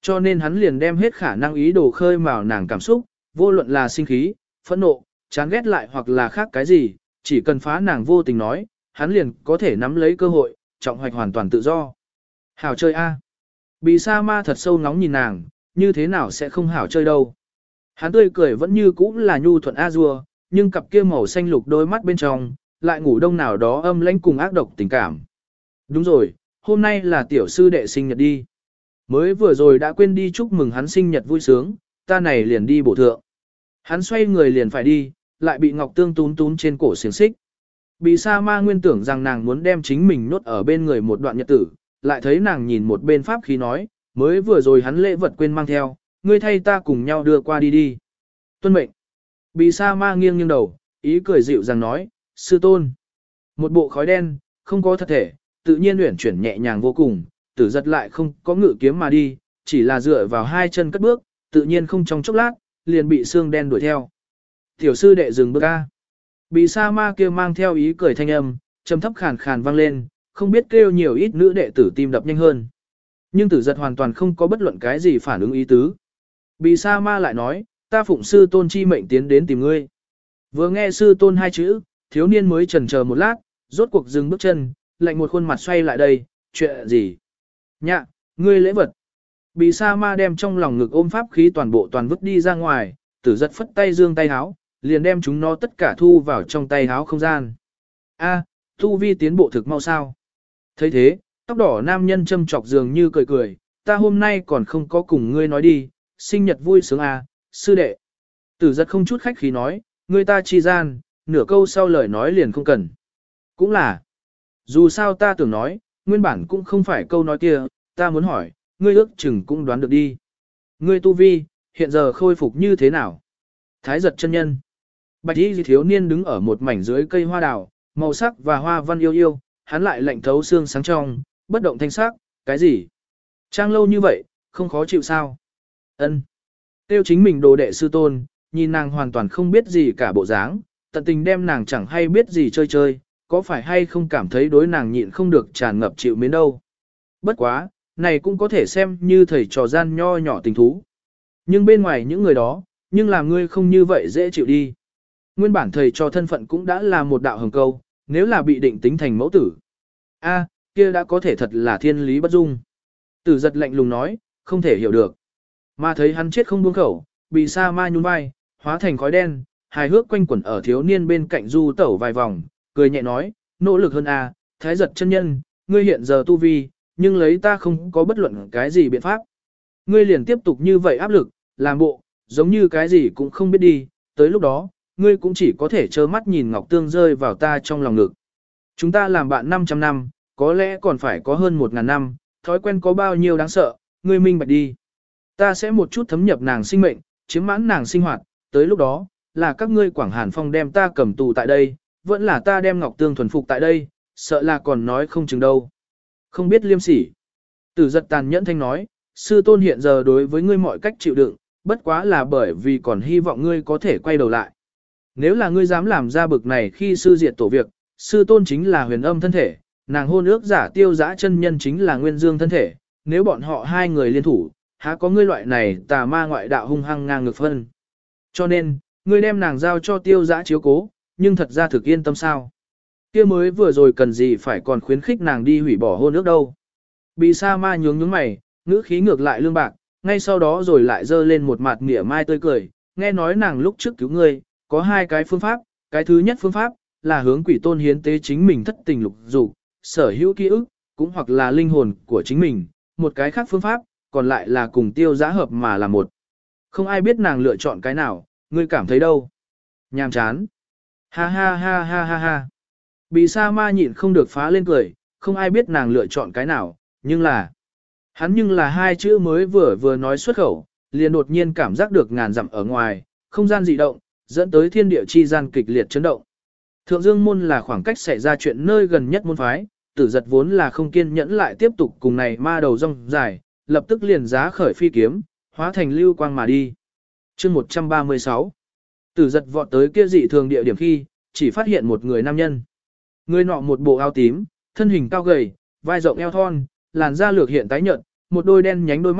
Cho nên hắn liền đem hết khả năng ý đồ khơi mào nàng cảm xúc, vô luận là sinh khí, phẫn nộ, chán ghét lại hoặc là khác cái gì, chỉ cần phá nàng vô tình nói, hắn liền có thể nắm lấy cơ hội, trọng hoạch hoàn toàn tự do. Hảo chơi a. Bì sa ma thật sâu ngóng nhìn nàng, như thế nào sẽ không hảo chơi đâu. Hắn tươi cười vẫn như cũ là nhu thuận a dua, nhưng cặp kia màu xanh lục đôi mắt bên trong, lại ngủ đông nào đó âm lãnh cùng ác độc tình cảm. Đúng rồi, hôm nay là tiểu sư đệ sinh nhật đi. Mới vừa rồi đã quên đi chúc mừng hắn sinh nhật vui sướng, ta này liền đi bổ thượng. Hắn xoay người liền phải đi, lại bị Ngọc Tương tún tún trên cổ xiềng xích. Bì sa ma nguyên tưởng rằng nàng muốn đem chính mình nhốt ở bên người một đoạn nhật tử, lại thấy nàng nhìn một bên pháp khí nói, mới vừa rồi hắn lễ vật quên mang theo, ngươi thay ta cùng nhau đưa qua đi đi. Tuân mệnh. Bì sa ma nghiêng nghiêng đầu, ý cười dịu dàng nói, sư tôn. Một bộ khói đen, không có thật thể, tự nhiên uyển chuyển nhẹ nhàng vô cùng, tử giật lại không có ngự kiếm mà đi, chỉ là dựa vào hai chân cất bước, tự nhiên không trong chốc lát, liền bị xương đen đuổi theo. Tiểu sư đệ dừng bước ca. Bì sa ma kia mang theo ý cười thanh âm, trầm thấp khàn khàn vang lên, không biết kêu nhiều ít nữ đệ tử tim đập nhanh hơn. Nhưng tử giật hoàn toàn không có bất luận cái gì phản ứng ý tứ. Bì sa ma lại nói, ta phụng sư tôn chi mệnh tiến đến tìm ngươi. Vừa nghe sư tôn hai chữ, thiếu niên mới chần chờ một lát, rốt cuộc dừng bước chân, lạnh một khuôn mặt xoay lại đây, chuyện gì? Nhạ, ngươi lễ vật. Bì sa ma đem trong lòng ngực ôm pháp khí toàn bộ toàn vứt đi ra ngoài, tử giật phất tay giương tay háo, liền đem chúng nó tất cả thu vào trong tay háo không gian. A, tu vi tiến bộ thực mau sao. Thấy thế, tóc đỏ nam nhân châm chọc dường như cười cười, ta hôm nay còn không có cùng ngươi nói đi, sinh nhật vui sướng à, sư đệ. Tử giật không chút khách khí nói, ngươi ta chi gian, nửa câu sau lời nói liền không cần. Cũng là, dù sao ta tưởng nói, nguyên bản cũng không phải câu nói kia, ta muốn hỏi, ngươi ước chừng cũng đoán được đi. Ngươi tu vi, hiện giờ khôi phục như thế nào? Thái giật chân nhân. Bạch y thiếu niên đứng ở một mảnh dưới cây hoa đào, màu sắc và hoa văn yêu yêu, hắn lại lạnh thấu xương sáng trong, bất động thanh sắc, cái gì? Trang lâu như vậy, không khó chịu sao? Ân. Tiêu chính mình đồ đệ sư tôn, nhìn nàng hoàn toàn không biết gì cả bộ dáng, tận tình đem nàng chẳng hay biết gì chơi chơi, có phải hay không cảm thấy đối nàng nhịn không được tràn ngập chịu mến đâu. Bất quá, này cũng có thể xem như thầy trò gian nho nhỏ tình thú. Nhưng bên ngoài những người đó, nhưng làm ngươi không như vậy dễ chịu đi. Nguyên bản thầy trò thân phận cũng đã là một đạo hồng câu, nếu là bị định tính thành mẫu tử. A, kia đã có thể thật là thiên lý bất dung. Tử giật lạnh lùng nói, không thể hiểu được. Mà thấy hắn chết không buông khẩu, bị sa ma nhún vai, hóa thành khói đen, hài hước quanh quẩn ở thiếu niên bên cạnh du tẩu vài vòng, cười nhẹ nói, nỗ lực hơn a, thái giật chân nhân, ngươi hiện giờ tu vi, nhưng lấy ta không có bất luận cái gì biện pháp. Ngươi liền tiếp tục như vậy áp lực, làm bộ, giống như cái gì cũng không biết đi, tới lúc đó, ngươi cũng chỉ có thể trơ mắt nhìn Ngọc Tương rơi vào ta trong lòng ngực. Chúng ta làm bạn 500 năm, có lẽ còn phải có hơn 1.000 năm, thói quen có bao nhiêu đáng sợ, ngươi minh bạch đi. Ta sẽ một chút thấm nhập nàng sinh mệnh, chiếm mãn nàng sinh hoạt, tới lúc đó, là các ngươi Quảng Hàn Phong đem ta cầm tù tại đây, vẫn là ta đem Ngọc Tương thuần phục tại đây, sợ là còn nói không chừng đâu. Không biết liêm sỉ. Tử giật tàn nhẫn thanh nói, sư tôn hiện giờ đối với ngươi mọi cách chịu đựng, bất quá là bởi vì còn hy vọng ngươi có thể quay đầu lại. Nếu là ngươi dám làm ra bực này khi sư diệt tổ việc, sư tôn chính là huyền âm thân thể, nàng hôn ước giả tiêu giã chân nhân chính là nguyên dương thân thể, nếu bọn họ hai người liên thủ, há có ngươi loại này tà ma ngoại đạo hung hăng ngang ngược phân. Cho nên, ngươi đem nàng giao cho tiêu giã chiếu cố, nhưng thật ra thực yên tâm sao. Kia mới vừa rồi cần gì phải còn khuyến khích nàng đi hủy bỏ hôn ước đâu. Bị sa ma nhướng nhướng mày, ngữ khí ngược lại lương bạc, ngay sau đó rồi lại dơ lên một mặt mỉa mai tươi cười, nghe nói nàng lúc trước cứu ngươi, có hai cái phương pháp, cái thứ nhất phương pháp, là hướng quỷ tôn hiến tế chính mình thất tình lục dục, sở hữu ký ức, cũng hoặc là linh hồn của chính mình, một cái khác phương pháp, còn lại là cùng tiêu giã hợp mà là một. Không ai biết nàng lựa chọn cái nào, ngươi cảm thấy đâu? Nhàm chán. Ha ha ha ha ha ha. Bị sa ma nhịn không được phá lên cười, không ai biết nàng lựa chọn cái nào, nhưng là... Hắn nhưng là hai chữ mới vừa nói xuất khẩu, liền đột nhiên cảm giác được ngàn dặm ở ngoài, không gian dị động, dẫn tới thiên địa chi gian kịch liệt chấn động. Thượng Dương môn là khoảng cách xảy ra chuyện nơi gần nhất môn phái, Tử giật vốn là không kiên nhẫn lại tiếp tục cùng này ma đầu rong dài, lập tức liền giá khởi phi kiếm, hóa thành lưu quang mà đi. Chương 136. Tử giật vọt tới kia dị thường địa điểm khi, chỉ phát hiện một người nam nhân. Người nọ một bộ áo tím, thân hình cao gầy, vai rộng eo thon, làn da lược hiện tái nhợt, một đôi đen nhánh đôi mắt,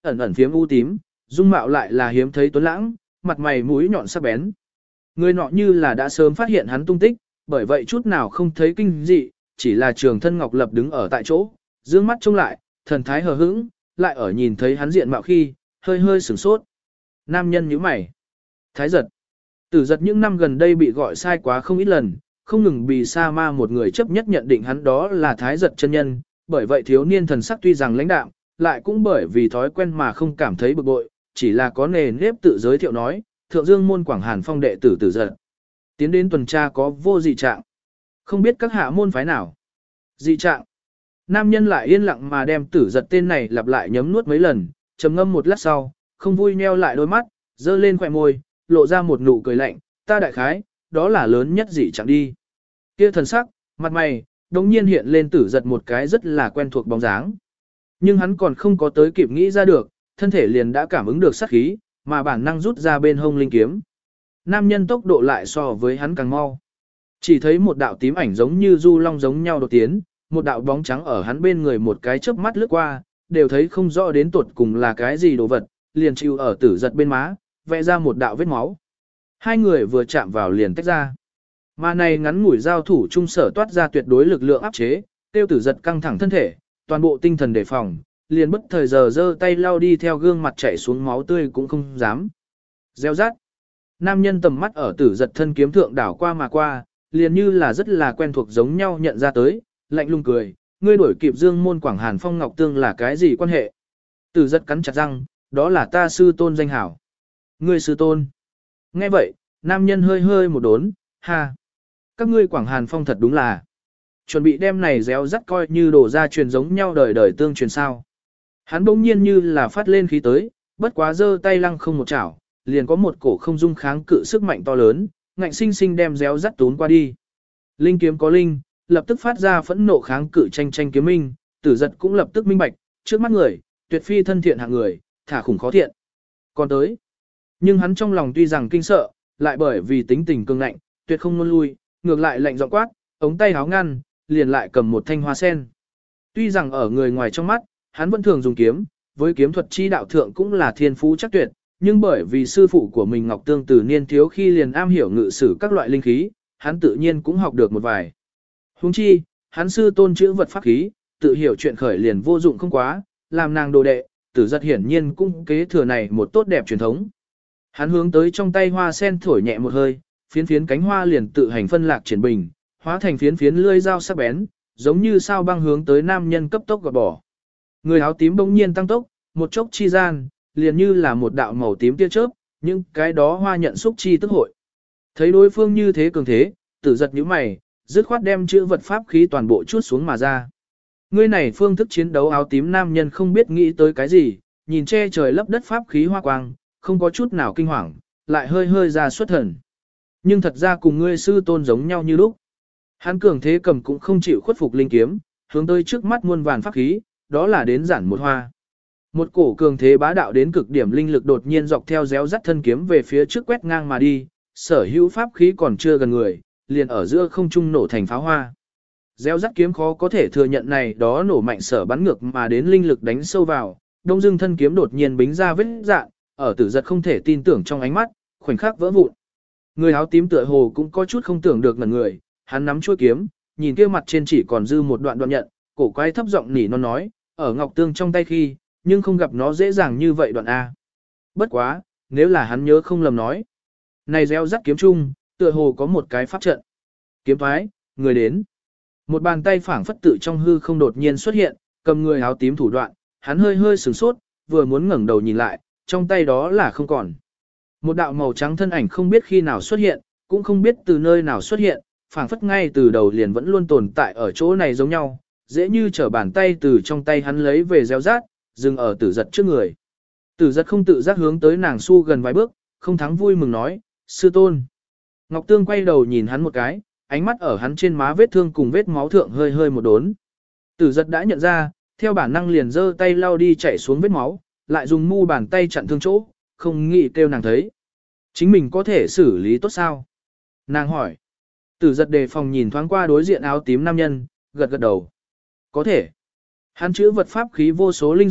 ẩn ẩn phiếm u tím, dung mạo lại là hiếm thấy tuấn lãng, mặt mày mũi nhọn sắc bén. Người nọ như là đã sớm phát hiện hắn tung tích, bởi vậy chút nào không thấy kinh dị, chỉ là Trường Thân Ngọc Lập đứng ở tại chỗ, dương mắt trông lại, thần thái hờ hững, lại ở nhìn thấy hắn diện mạo khi, hơi hơi sửng sốt. Nam nhân nhíu mày. Thái Giật. Tử Giật những năm gần đây bị gọi sai quá không ít lần, không ngừng bị sa ma một người chấp nhất nhận định hắn đó là Thái Giật chân nhân, bởi vậy thiếu niên thần sắc tuy rằng lãnh đạm, lại cũng bởi vì thói quen mà không cảm thấy bực bội, chỉ là có nề nếp tự giới thiệu nói, Thượng Dương môn Quảng Hàn Phong đệ tử Tử Giật. Tiến đến tuần tra có vô dị trạng. Không biết các hạ môn phái nào. Dị trạng. Nam nhân lại yên lặng mà đem Tử Giật tên này lặp lại nhấm nuốt mấy lần, trầm ngâm một lát sau, không vui nheo lại đôi mắt, dơ lên khỏe môi, lộ ra một nụ cười lạnh, ta đại khái, đó là lớn nhất dị trạng đi. Kia thần sắc, mặt mày, đồng nhiên hiện lên Tử Giật một cái rất là quen thuộc bóng dáng. Nhưng hắn còn không có tới kịp nghĩ ra được, thân thể liền đã cảm ứng được sát khí, mà bản năng rút ra bên hông linh kiếm. Nam nhân tốc độ lại so với hắn càng mau. Chỉ thấy một đạo tím ảnh giống như du long giống nhau đột tiến, một đạo bóng trắng ở hắn bên người một cái chớp mắt lướt qua, đều thấy không rõ đến tuột cùng là cái gì đồ vật, liền chịu ở Tử Giật bên má, vẽ ra một đạo vết máu. Hai người vừa chạm vào liền tách ra. Mà này ngắn ngủi giao thủ trung sở toát ra tuyệt đối lực lượng áp chế, tiêu Tử Giật căng thẳng thân thể, toàn bộ tinh thần đề phòng, liền bất thời giờ giơ tay lau đi theo gương mặt chảy xuống máu tươi cũng không dám. Gieo rát. Nam nhân tầm mắt ở Tử Giật thân kiếm thượng đảo qua mà qua, liền như là rất là quen thuộc giống nhau nhận ra tới, lạnh lùng cười, ngươi đổi kịp Dương môn Quảng Hàn Phong Ngọc Tương là cái gì quan hệ? Tử Giật cắn chặt răng, đó là ta sư tôn danh hảo. Ngươi sư tôn. Nghe vậy, nam nhân hơi hơi một đốn, ha. Các ngươi Quảng Hàn Phong thật đúng là. Chuẩn bị đem này réo rắt coi như đổ ra truyền giống nhau đời đời tương truyền sao. Hắn bỗng nhiên như là phát lên khí tới, bất quá giơ tay lăng không một chảo, liền có một cổ không dung kháng cự sức mạnh to lớn, ngạnh sinh sinh đem réo rắt tún qua đi. Linh kiếm có linh, lập tức phát ra phẫn nộ kháng cự tranh tranh kiếm minh, Tử Giật cũng lập tức minh bạch, trước mắt người, tuyệt phi thân thiện hạng người, thả khủng khó thiện. Còn tới, nhưng hắn trong lòng tuy rằng kinh sợ, lại bởi vì tính tình cương ngạnh, tuyệt không nôn lui, ngược lại lạnh giọng quát, ống tay háo ngăn, liền lại cầm một thanh hoa sen. Tuy rằng ở người ngoài trong mắt, hắn vẫn thường dùng kiếm, với kiếm thuật chi đạo thượng cũng là thiên phú chắc tuyệt, nhưng bởi vì sư phụ của mình Ngọc Tương từ niên thiếu khi liền am hiểu ngự sử các loại linh khí, hắn tự nhiên cũng học được một vài. Huống chi, hắn sư tôn chữ vật pháp khí, tự hiểu chuyện khởi liền vô dụng không quá, làm nàng đồ đệ, Tử Giật hiển nhiên cũng kế thừa này một tốt đẹp truyền thống. Hắn hướng tới trong tay hoa sen thổi nhẹ một hơi, phiến phiến cánh hoa liền tự hành phân lạc triển bình, hóa thành phiến phiến lưỡi dao sắc bén, giống như sao băng hướng tới nam nhân cấp tốc gọt bỏ. Người áo tím bỗng nhiên tăng tốc, một chốc chi gian, liền như là một đạo màu tím tia chớp, nhưng cái đó hoa nhận xúc chi tức hội. Thấy đối phương như thế cường thế, Tử Giật nhíu mày, dứt khoát đem chữ vật pháp khí toàn bộ chuốt xuống mà ra. Người này phương thức chiến đấu áo tím nam nhân không biết nghĩ tới cái gì, nhìn che trời lấp đất pháp khí hoa quang, không có chút nào kinh hoàng, lại hơi hơi ra xuất thần. Nhưng thật ra cùng ngươi sư tôn giống nhau như lúc. Hắn cường thế cầm cũng không chịu khuất phục linh kiếm, hướng tới trước mắt muôn vàn pháp khí, đó là đến giản một hoa. Một cổ cường thế bá đạo đến cực điểm linh lực đột nhiên dọc theo réo rắt thân kiếm về phía trước quét ngang mà đi, sở hữu pháp khí còn chưa gần người, liền ở giữa không trung nổ thành pháo hoa. Réo rắt kiếm khó có thể thừa nhận này đó nổ mạnh sở bắn ngược mà đến linh lực đánh sâu vào, đông dưng thân kiếm đột nhiên bính ra vết dạn, ở Tử Giật không thể tin tưởng trong ánh mắt, khoảnh khắc vỡ vụn. Người áo tím tựa hồ cũng có chút không tưởng được ngẩn người, hắn nắm chuôi kiếm, nhìn kia mặt trên chỉ còn dư một đoạn đoạn nhận, cổ quái thấp giọng nỉ non nói, ở Ngọc Tương trong tay khi, nhưng không gặp nó dễ dàng như vậy đoạn A. Bất quá, nếu là hắn nhớ không lầm nói. Này réo rắt kiếm chung, tựa hồ có một cái pháp trận. Kiếm thoái, người đến. Một bàn tay phảng phất tự trong hư không đột nhiên xuất hiện, cầm người áo tím thủ đoạn, hắn hơi hơi sửng sốt, vừa muốn ngẩng đầu nhìn lại, trong tay đó là không còn. Một đạo màu trắng thân ảnh không biết khi nào xuất hiện, cũng không biết từ nơi nào xuất hiện, phảng phất ngay từ đầu liền vẫn luôn tồn tại ở chỗ này giống nhau, dễ như trở bàn tay từ trong tay hắn lấy về gieo rát, dừng ở Tử Giật trước người. Tử Giật không tự giác hướng tới nàng su gần vài bước, không thắng vui mừng nói, sư tôn. Ngọc Tương quay đầu nhìn hắn một cái, ánh mắt ở hắn trên má vết thương cùng vết máu thượng hơi hơi một đốn. Tử Giật đã nhận ra, theo bản năng liền giơ tay lau đi chảy xuống vết máu, lại dùng mu bàn tay chặn thương chỗ, không nghĩ kêu nàng thấy. Chính mình có thể xử lý tốt sao? Nàng hỏi. Tử Giật đề phòng nhìn thoáng qua đối diện áo tím nam nhân, gật gật đầu. Có thể. Hắn chữ vật pháp khí vô số linh dược,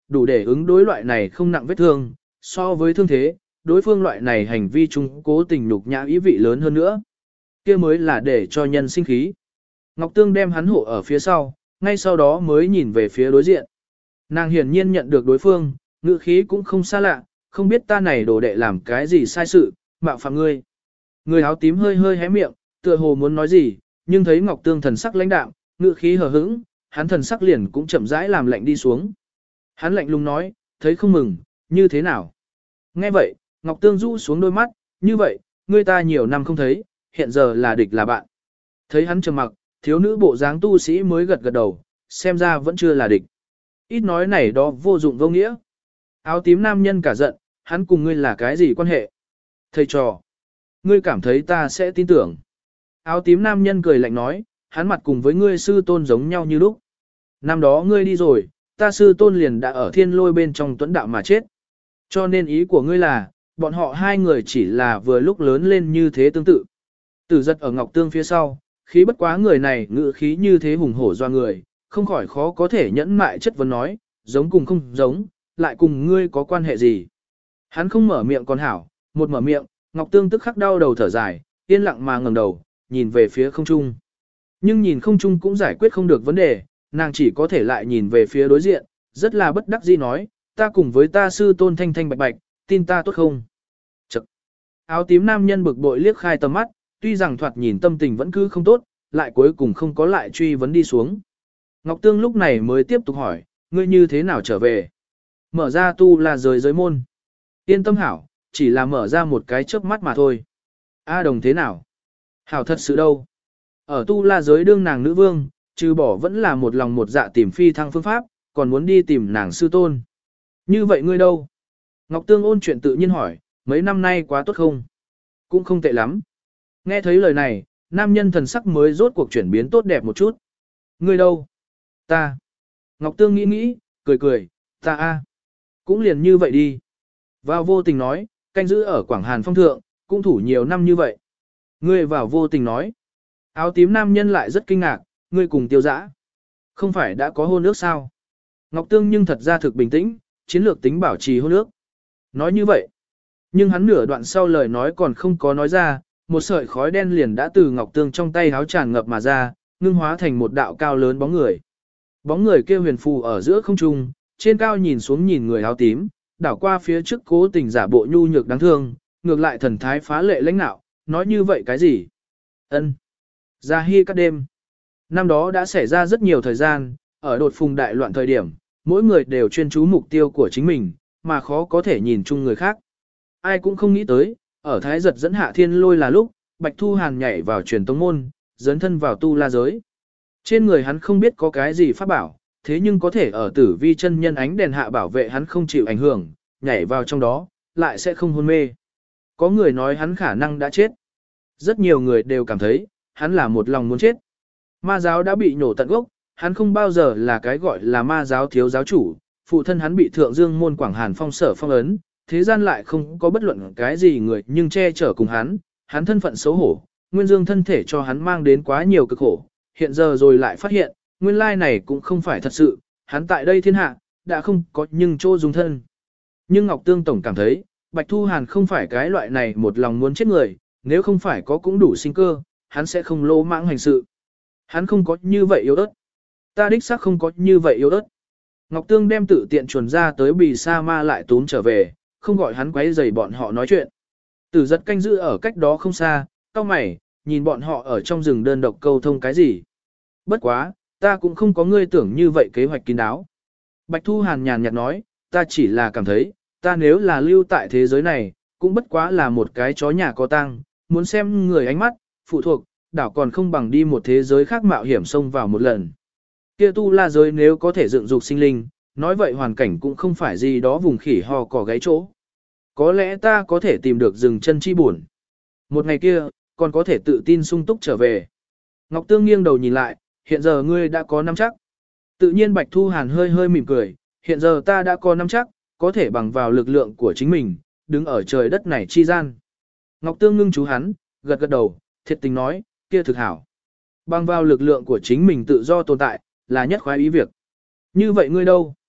đủ để ứng đối loại này không nặng vết thương, so với thương thế, đối phương loại này hành vi chung cố tình nhục nhã ý vị lớn hơn nữa. Kia mới là để cho nhân sinh khí. Ngọc Tương đem hắn hộ ở phía sau, ngay sau đó mới nhìn về phía đối diện. Nàng hiển nhiên nhận được đối phương, ngữ khí cũng không xa lạ, không biết ta này đồ đệ làm cái gì sai sự, mạo phạm ngươi. Người áo tím hơi hơi hé miệng, tựa hồ muốn nói gì, nhưng thấy Ngọc Tương thần sắc lãnh đạm, ngữ khí hờ hững, hắn thần sắc liền cũng chậm rãi làm lạnh đi xuống. Hắn lạnh lùng nói, thấy không mừng, như thế nào? Nghe vậy, Ngọc Tương rũ xuống đôi mắt, như vậy, ngươi ta nhiều năm không thấy, hiện giờ là địch là bạn. Thấy hắn trầm mặc, thiếu nữ bộ dáng tu sĩ mới gật gật đầu, xem ra vẫn chưa là địch. Ít nói này đó vô dụng vô nghĩa. Áo tím nam nhân cả giận, hắn cùng ngươi là cái gì quan hệ? Thầy trò. Ngươi cảm thấy ta sẽ tin tưởng. Áo tím nam nhân cười lạnh nói, hắn mặt cùng với ngươi sư tôn giống nhau như lúc. Năm đó ngươi đi rồi, ta sư tôn liền đã ở thiên lôi bên trong tuấn đạo mà chết. Cho nên ý của ngươi là, bọn họ hai người chỉ là vừa lúc lớn lên như thế tương tự. Tử giật ở Ngọc Tương phía sau, khí bất quá người này ngự khí như thế hùng hổ doa người, không khỏi khó có thể nhẫn mại chất vấn nói, giống cùng không giống, lại cùng ngươi có quan hệ gì. Hắn không mở miệng còn hảo, một mở miệng, Ngọc Tương tức khắc đau đầu thở dài, yên lặng mà ngẩng đầu, nhìn về phía không trung. Nhưng nhìn không trung cũng giải quyết không được vấn đề, nàng chỉ có thể lại nhìn về phía đối diện, rất là bất đắc dĩ nói, ta cùng với ta sư tôn thanh thanh bạch bạch, tin ta tốt không? Chậc. Áo tím nam nhân bực bội liếc khai tầm mắt, tuy rằng thoạt nhìn tâm tình vẫn cứ không tốt, lại cuối cùng không có lại truy vấn đi xuống. Ngọc Tương lúc này mới tiếp tục hỏi, ngươi như thế nào trở về? Mở ra tu là giới môn. Yên tâm hảo, chỉ là mở ra một cái chớp mắt mà thôi. A đồng thế nào? Hảo thật sự đâu? Ở tu la giới đương nàng nữ vương, trừ bỏ vẫn là một lòng một dạ tìm phi thăng phương pháp, còn muốn đi tìm nàng sư tôn. Như vậy ngươi đâu? Ngọc Tương ôn chuyện tự nhiên hỏi, mấy năm nay quá tốt không? Cũng không tệ lắm. Nghe thấy lời này, nam nhân thần sắc mới rốt cuộc chuyển biến tốt đẹp một chút. Ngươi đâu? Ta. Ngọc Tương nghĩ nghĩ, cười cười, ta a, cũng liền như vậy đi. Vào vô tình nói, canh giữ ở Quảng Hàn Phong thượng, cũng thủ nhiều năm như vậy. Ngươi vào vô tình nói. Áo tím nam nhân lại rất kinh ngạc, ngươi cùng tiêu dã. Không phải đã có hôn ước sao? Ngọc Tương nhưng thật ra thực bình tĩnh, chiến lược tính bảo trì hôn ước. Nói như vậy. Nhưng hắn nửa đoạn sau lời nói còn không có nói ra, một sợi khói đen liền đã từ Ngọc Tương trong tay háo tràn ngập mà ra, ngưng hóa thành một đạo cao lớn bóng người. Bóng người kia huyền phù ở giữa không trung, trên cao nhìn xuống nhìn người áo tím, đảo qua phía trước cố tình giả bộ nhu nhược đáng thương, ngược lại thần thái phá lệ lãnh nạo, nói như vậy cái gì? Ân. Gia Hi các đêm. Năm đó đã xảy ra rất nhiều thời gian, ở đột phùng đại loạn thời điểm, mỗi người đều chuyên chú mục tiêu của chính mình, mà khó có thể nhìn chung người khác. Ai cũng không nghĩ tới, ở Thái Giật dẫn hạ thiên lôi là lúc, Bạch Thu Hàn nhảy vào truyền tông môn, dấn thân vào tu la giới. Trên người hắn không biết có cái gì pháp bảo, thế nhưng có thể ở tử vi chân nhân ánh đèn hạ bảo vệ hắn không chịu ảnh hưởng, nhảy vào trong đó, lại sẽ không hôn mê. Có người nói hắn khả năng đã chết. Rất nhiều người đều cảm thấy, hắn là một lòng muốn chết. Ma giáo đã bị nhổ tận gốc, hắn không bao giờ là cái gọi là ma giáo thiếu giáo chủ, phụ thân hắn bị thượng dương môn Quảng Hàn Phong sở phong ấn, thế gian lại không có bất luận cái gì người nhưng che chở cùng hắn thân phận xấu hổ, nguyên dương thân thể cho hắn mang đến quá nhiều cực khổ, hiện giờ rồi lại phát hiện, nguyên lai này cũng không phải thật sự, hắn tại đây thiên hạ, đã không có nhưng chỗ dùng thân. Nhưng Ngọc Tương Tổng cảm thấy, Bạch Thu Hàn không phải cái loại này một lòng muốn chết người, nếu không phải có cũng đủ sinh cơ, hắn sẽ không lỗ mãng hành sự. Hắn không có như vậy yếu ớt. Ta đích xác không có như vậy yếu ớt. Ngọc Tương đem tự tiện chuồn ra tới bì sa ma lại tốn trở về, không gọi hắn quấy rầy bọn họ nói chuyện. Tử giật canh giữ ở cách đó không xa, cau mày, nhìn bọn họ ở trong rừng đơn độc câu thông cái gì. Bất quá, ta cũng không có ngươi tưởng như vậy kế hoạch kín đáo. Bạch Thu Hàn nhàn nhạt nói, ta chỉ là cảm thấy, ta nếu là lưu tại thế giới này, cũng bất quá là một cái chó nhà có tang, muốn xem người ánh mắt, phụ thuộc, đảo còn không bằng đi một thế giới khác mạo hiểm xông vào một lần. Kia tu la giới nếu có thể dựng dục sinh linh, nói vậy hoàn cảnh cũng không phải gì đó vùng khỉ ho cỏ gáy chỗ. Có lẽ ta có thể tìm được rừng chân chi buồn. Một ngày kia, còn có thể tự tin sung túc trở về. Ngọc Tương nghiêng đầu nhìn lại, hiện giờ ngươi đã có nắm chắc. Tự nhiên Bạch Thu Hàn hơi hơi mỉm cười, hiện giờ ta đã có nắm chắc, có thể bằng vào lực lượng của chính mình, đứng ở trời đất này chi gian. Ngọc Tương ngưng chú hắn, gật gật đầu, thiệt tình nói, kia thực hảo. Bằng vào lực lượng của chính mình tự do tồn tại, là nhất khoái ý việc. Như vậy ngươi đâu?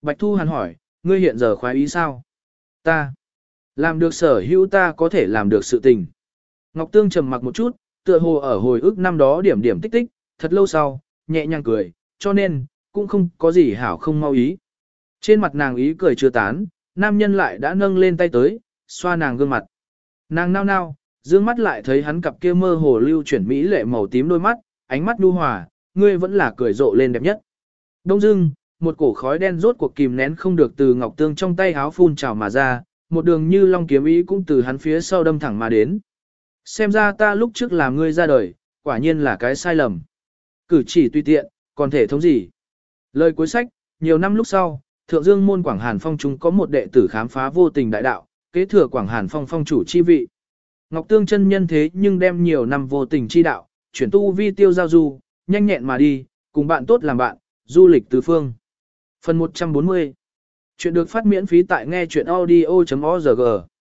Bạch Thu Hàn hỏi, ngươi hiện giờ khoái ý sao? Ta làm được sở hữu ta có thể làm được sự tình. Ngọc Tương trầm mặc một chút, tựa hồ ở hồi ức năm đó điểm điểm tích tích, thật lâu sau, nhẹ nhàng cười, cho nên, cũng không có gì hảo không mau ý. Trên mặt nàng ý cười chưa tán, nam nhân lại đã nâng lên tay tới, xoa nàng gương mặt. Nàng nao nao, dương mắt lại thấy hắn cặp kia mơ hồ lưu chuyển mỹ lệ màu tím đôi mắt, ánh mắt nhu hòa, ngươi vẫn là cười rộ lên đẹp nhất. Đông dưng, một cổ khói đen rốt cuộc kìm nén không được từ Ngọc Tương trong tay háo phun trào mà ra, một đường như long kiếm ý cũng từ hắn phía sau đâm thẳng mà đến. Xem ra ta lúc trước làm ngươi ra đời, quả nhiên là cái sai lầm. Cử chỉ tùy tiện, còn thể thống gì? Lời cuối sách, nhiều năm lúc sau, Thượng Dương môn Quảng Hàn Phong chúng có một đệ tử khám phá vô tình đại đạo, kế thừa Quảng Hàn Phong phong chủ chi vị. Ngọc Tương chân nhân thế nhưng đem nhiều năm vô tình chi đạo, chuyển tu vi tiêu giao du, nhanh nhẹn mà đi, cùng bạn tốt làm bạn, du lịch tứ phương. Phần 140. Chuyện được phát miễn phí tại nghe chuyện audio.org.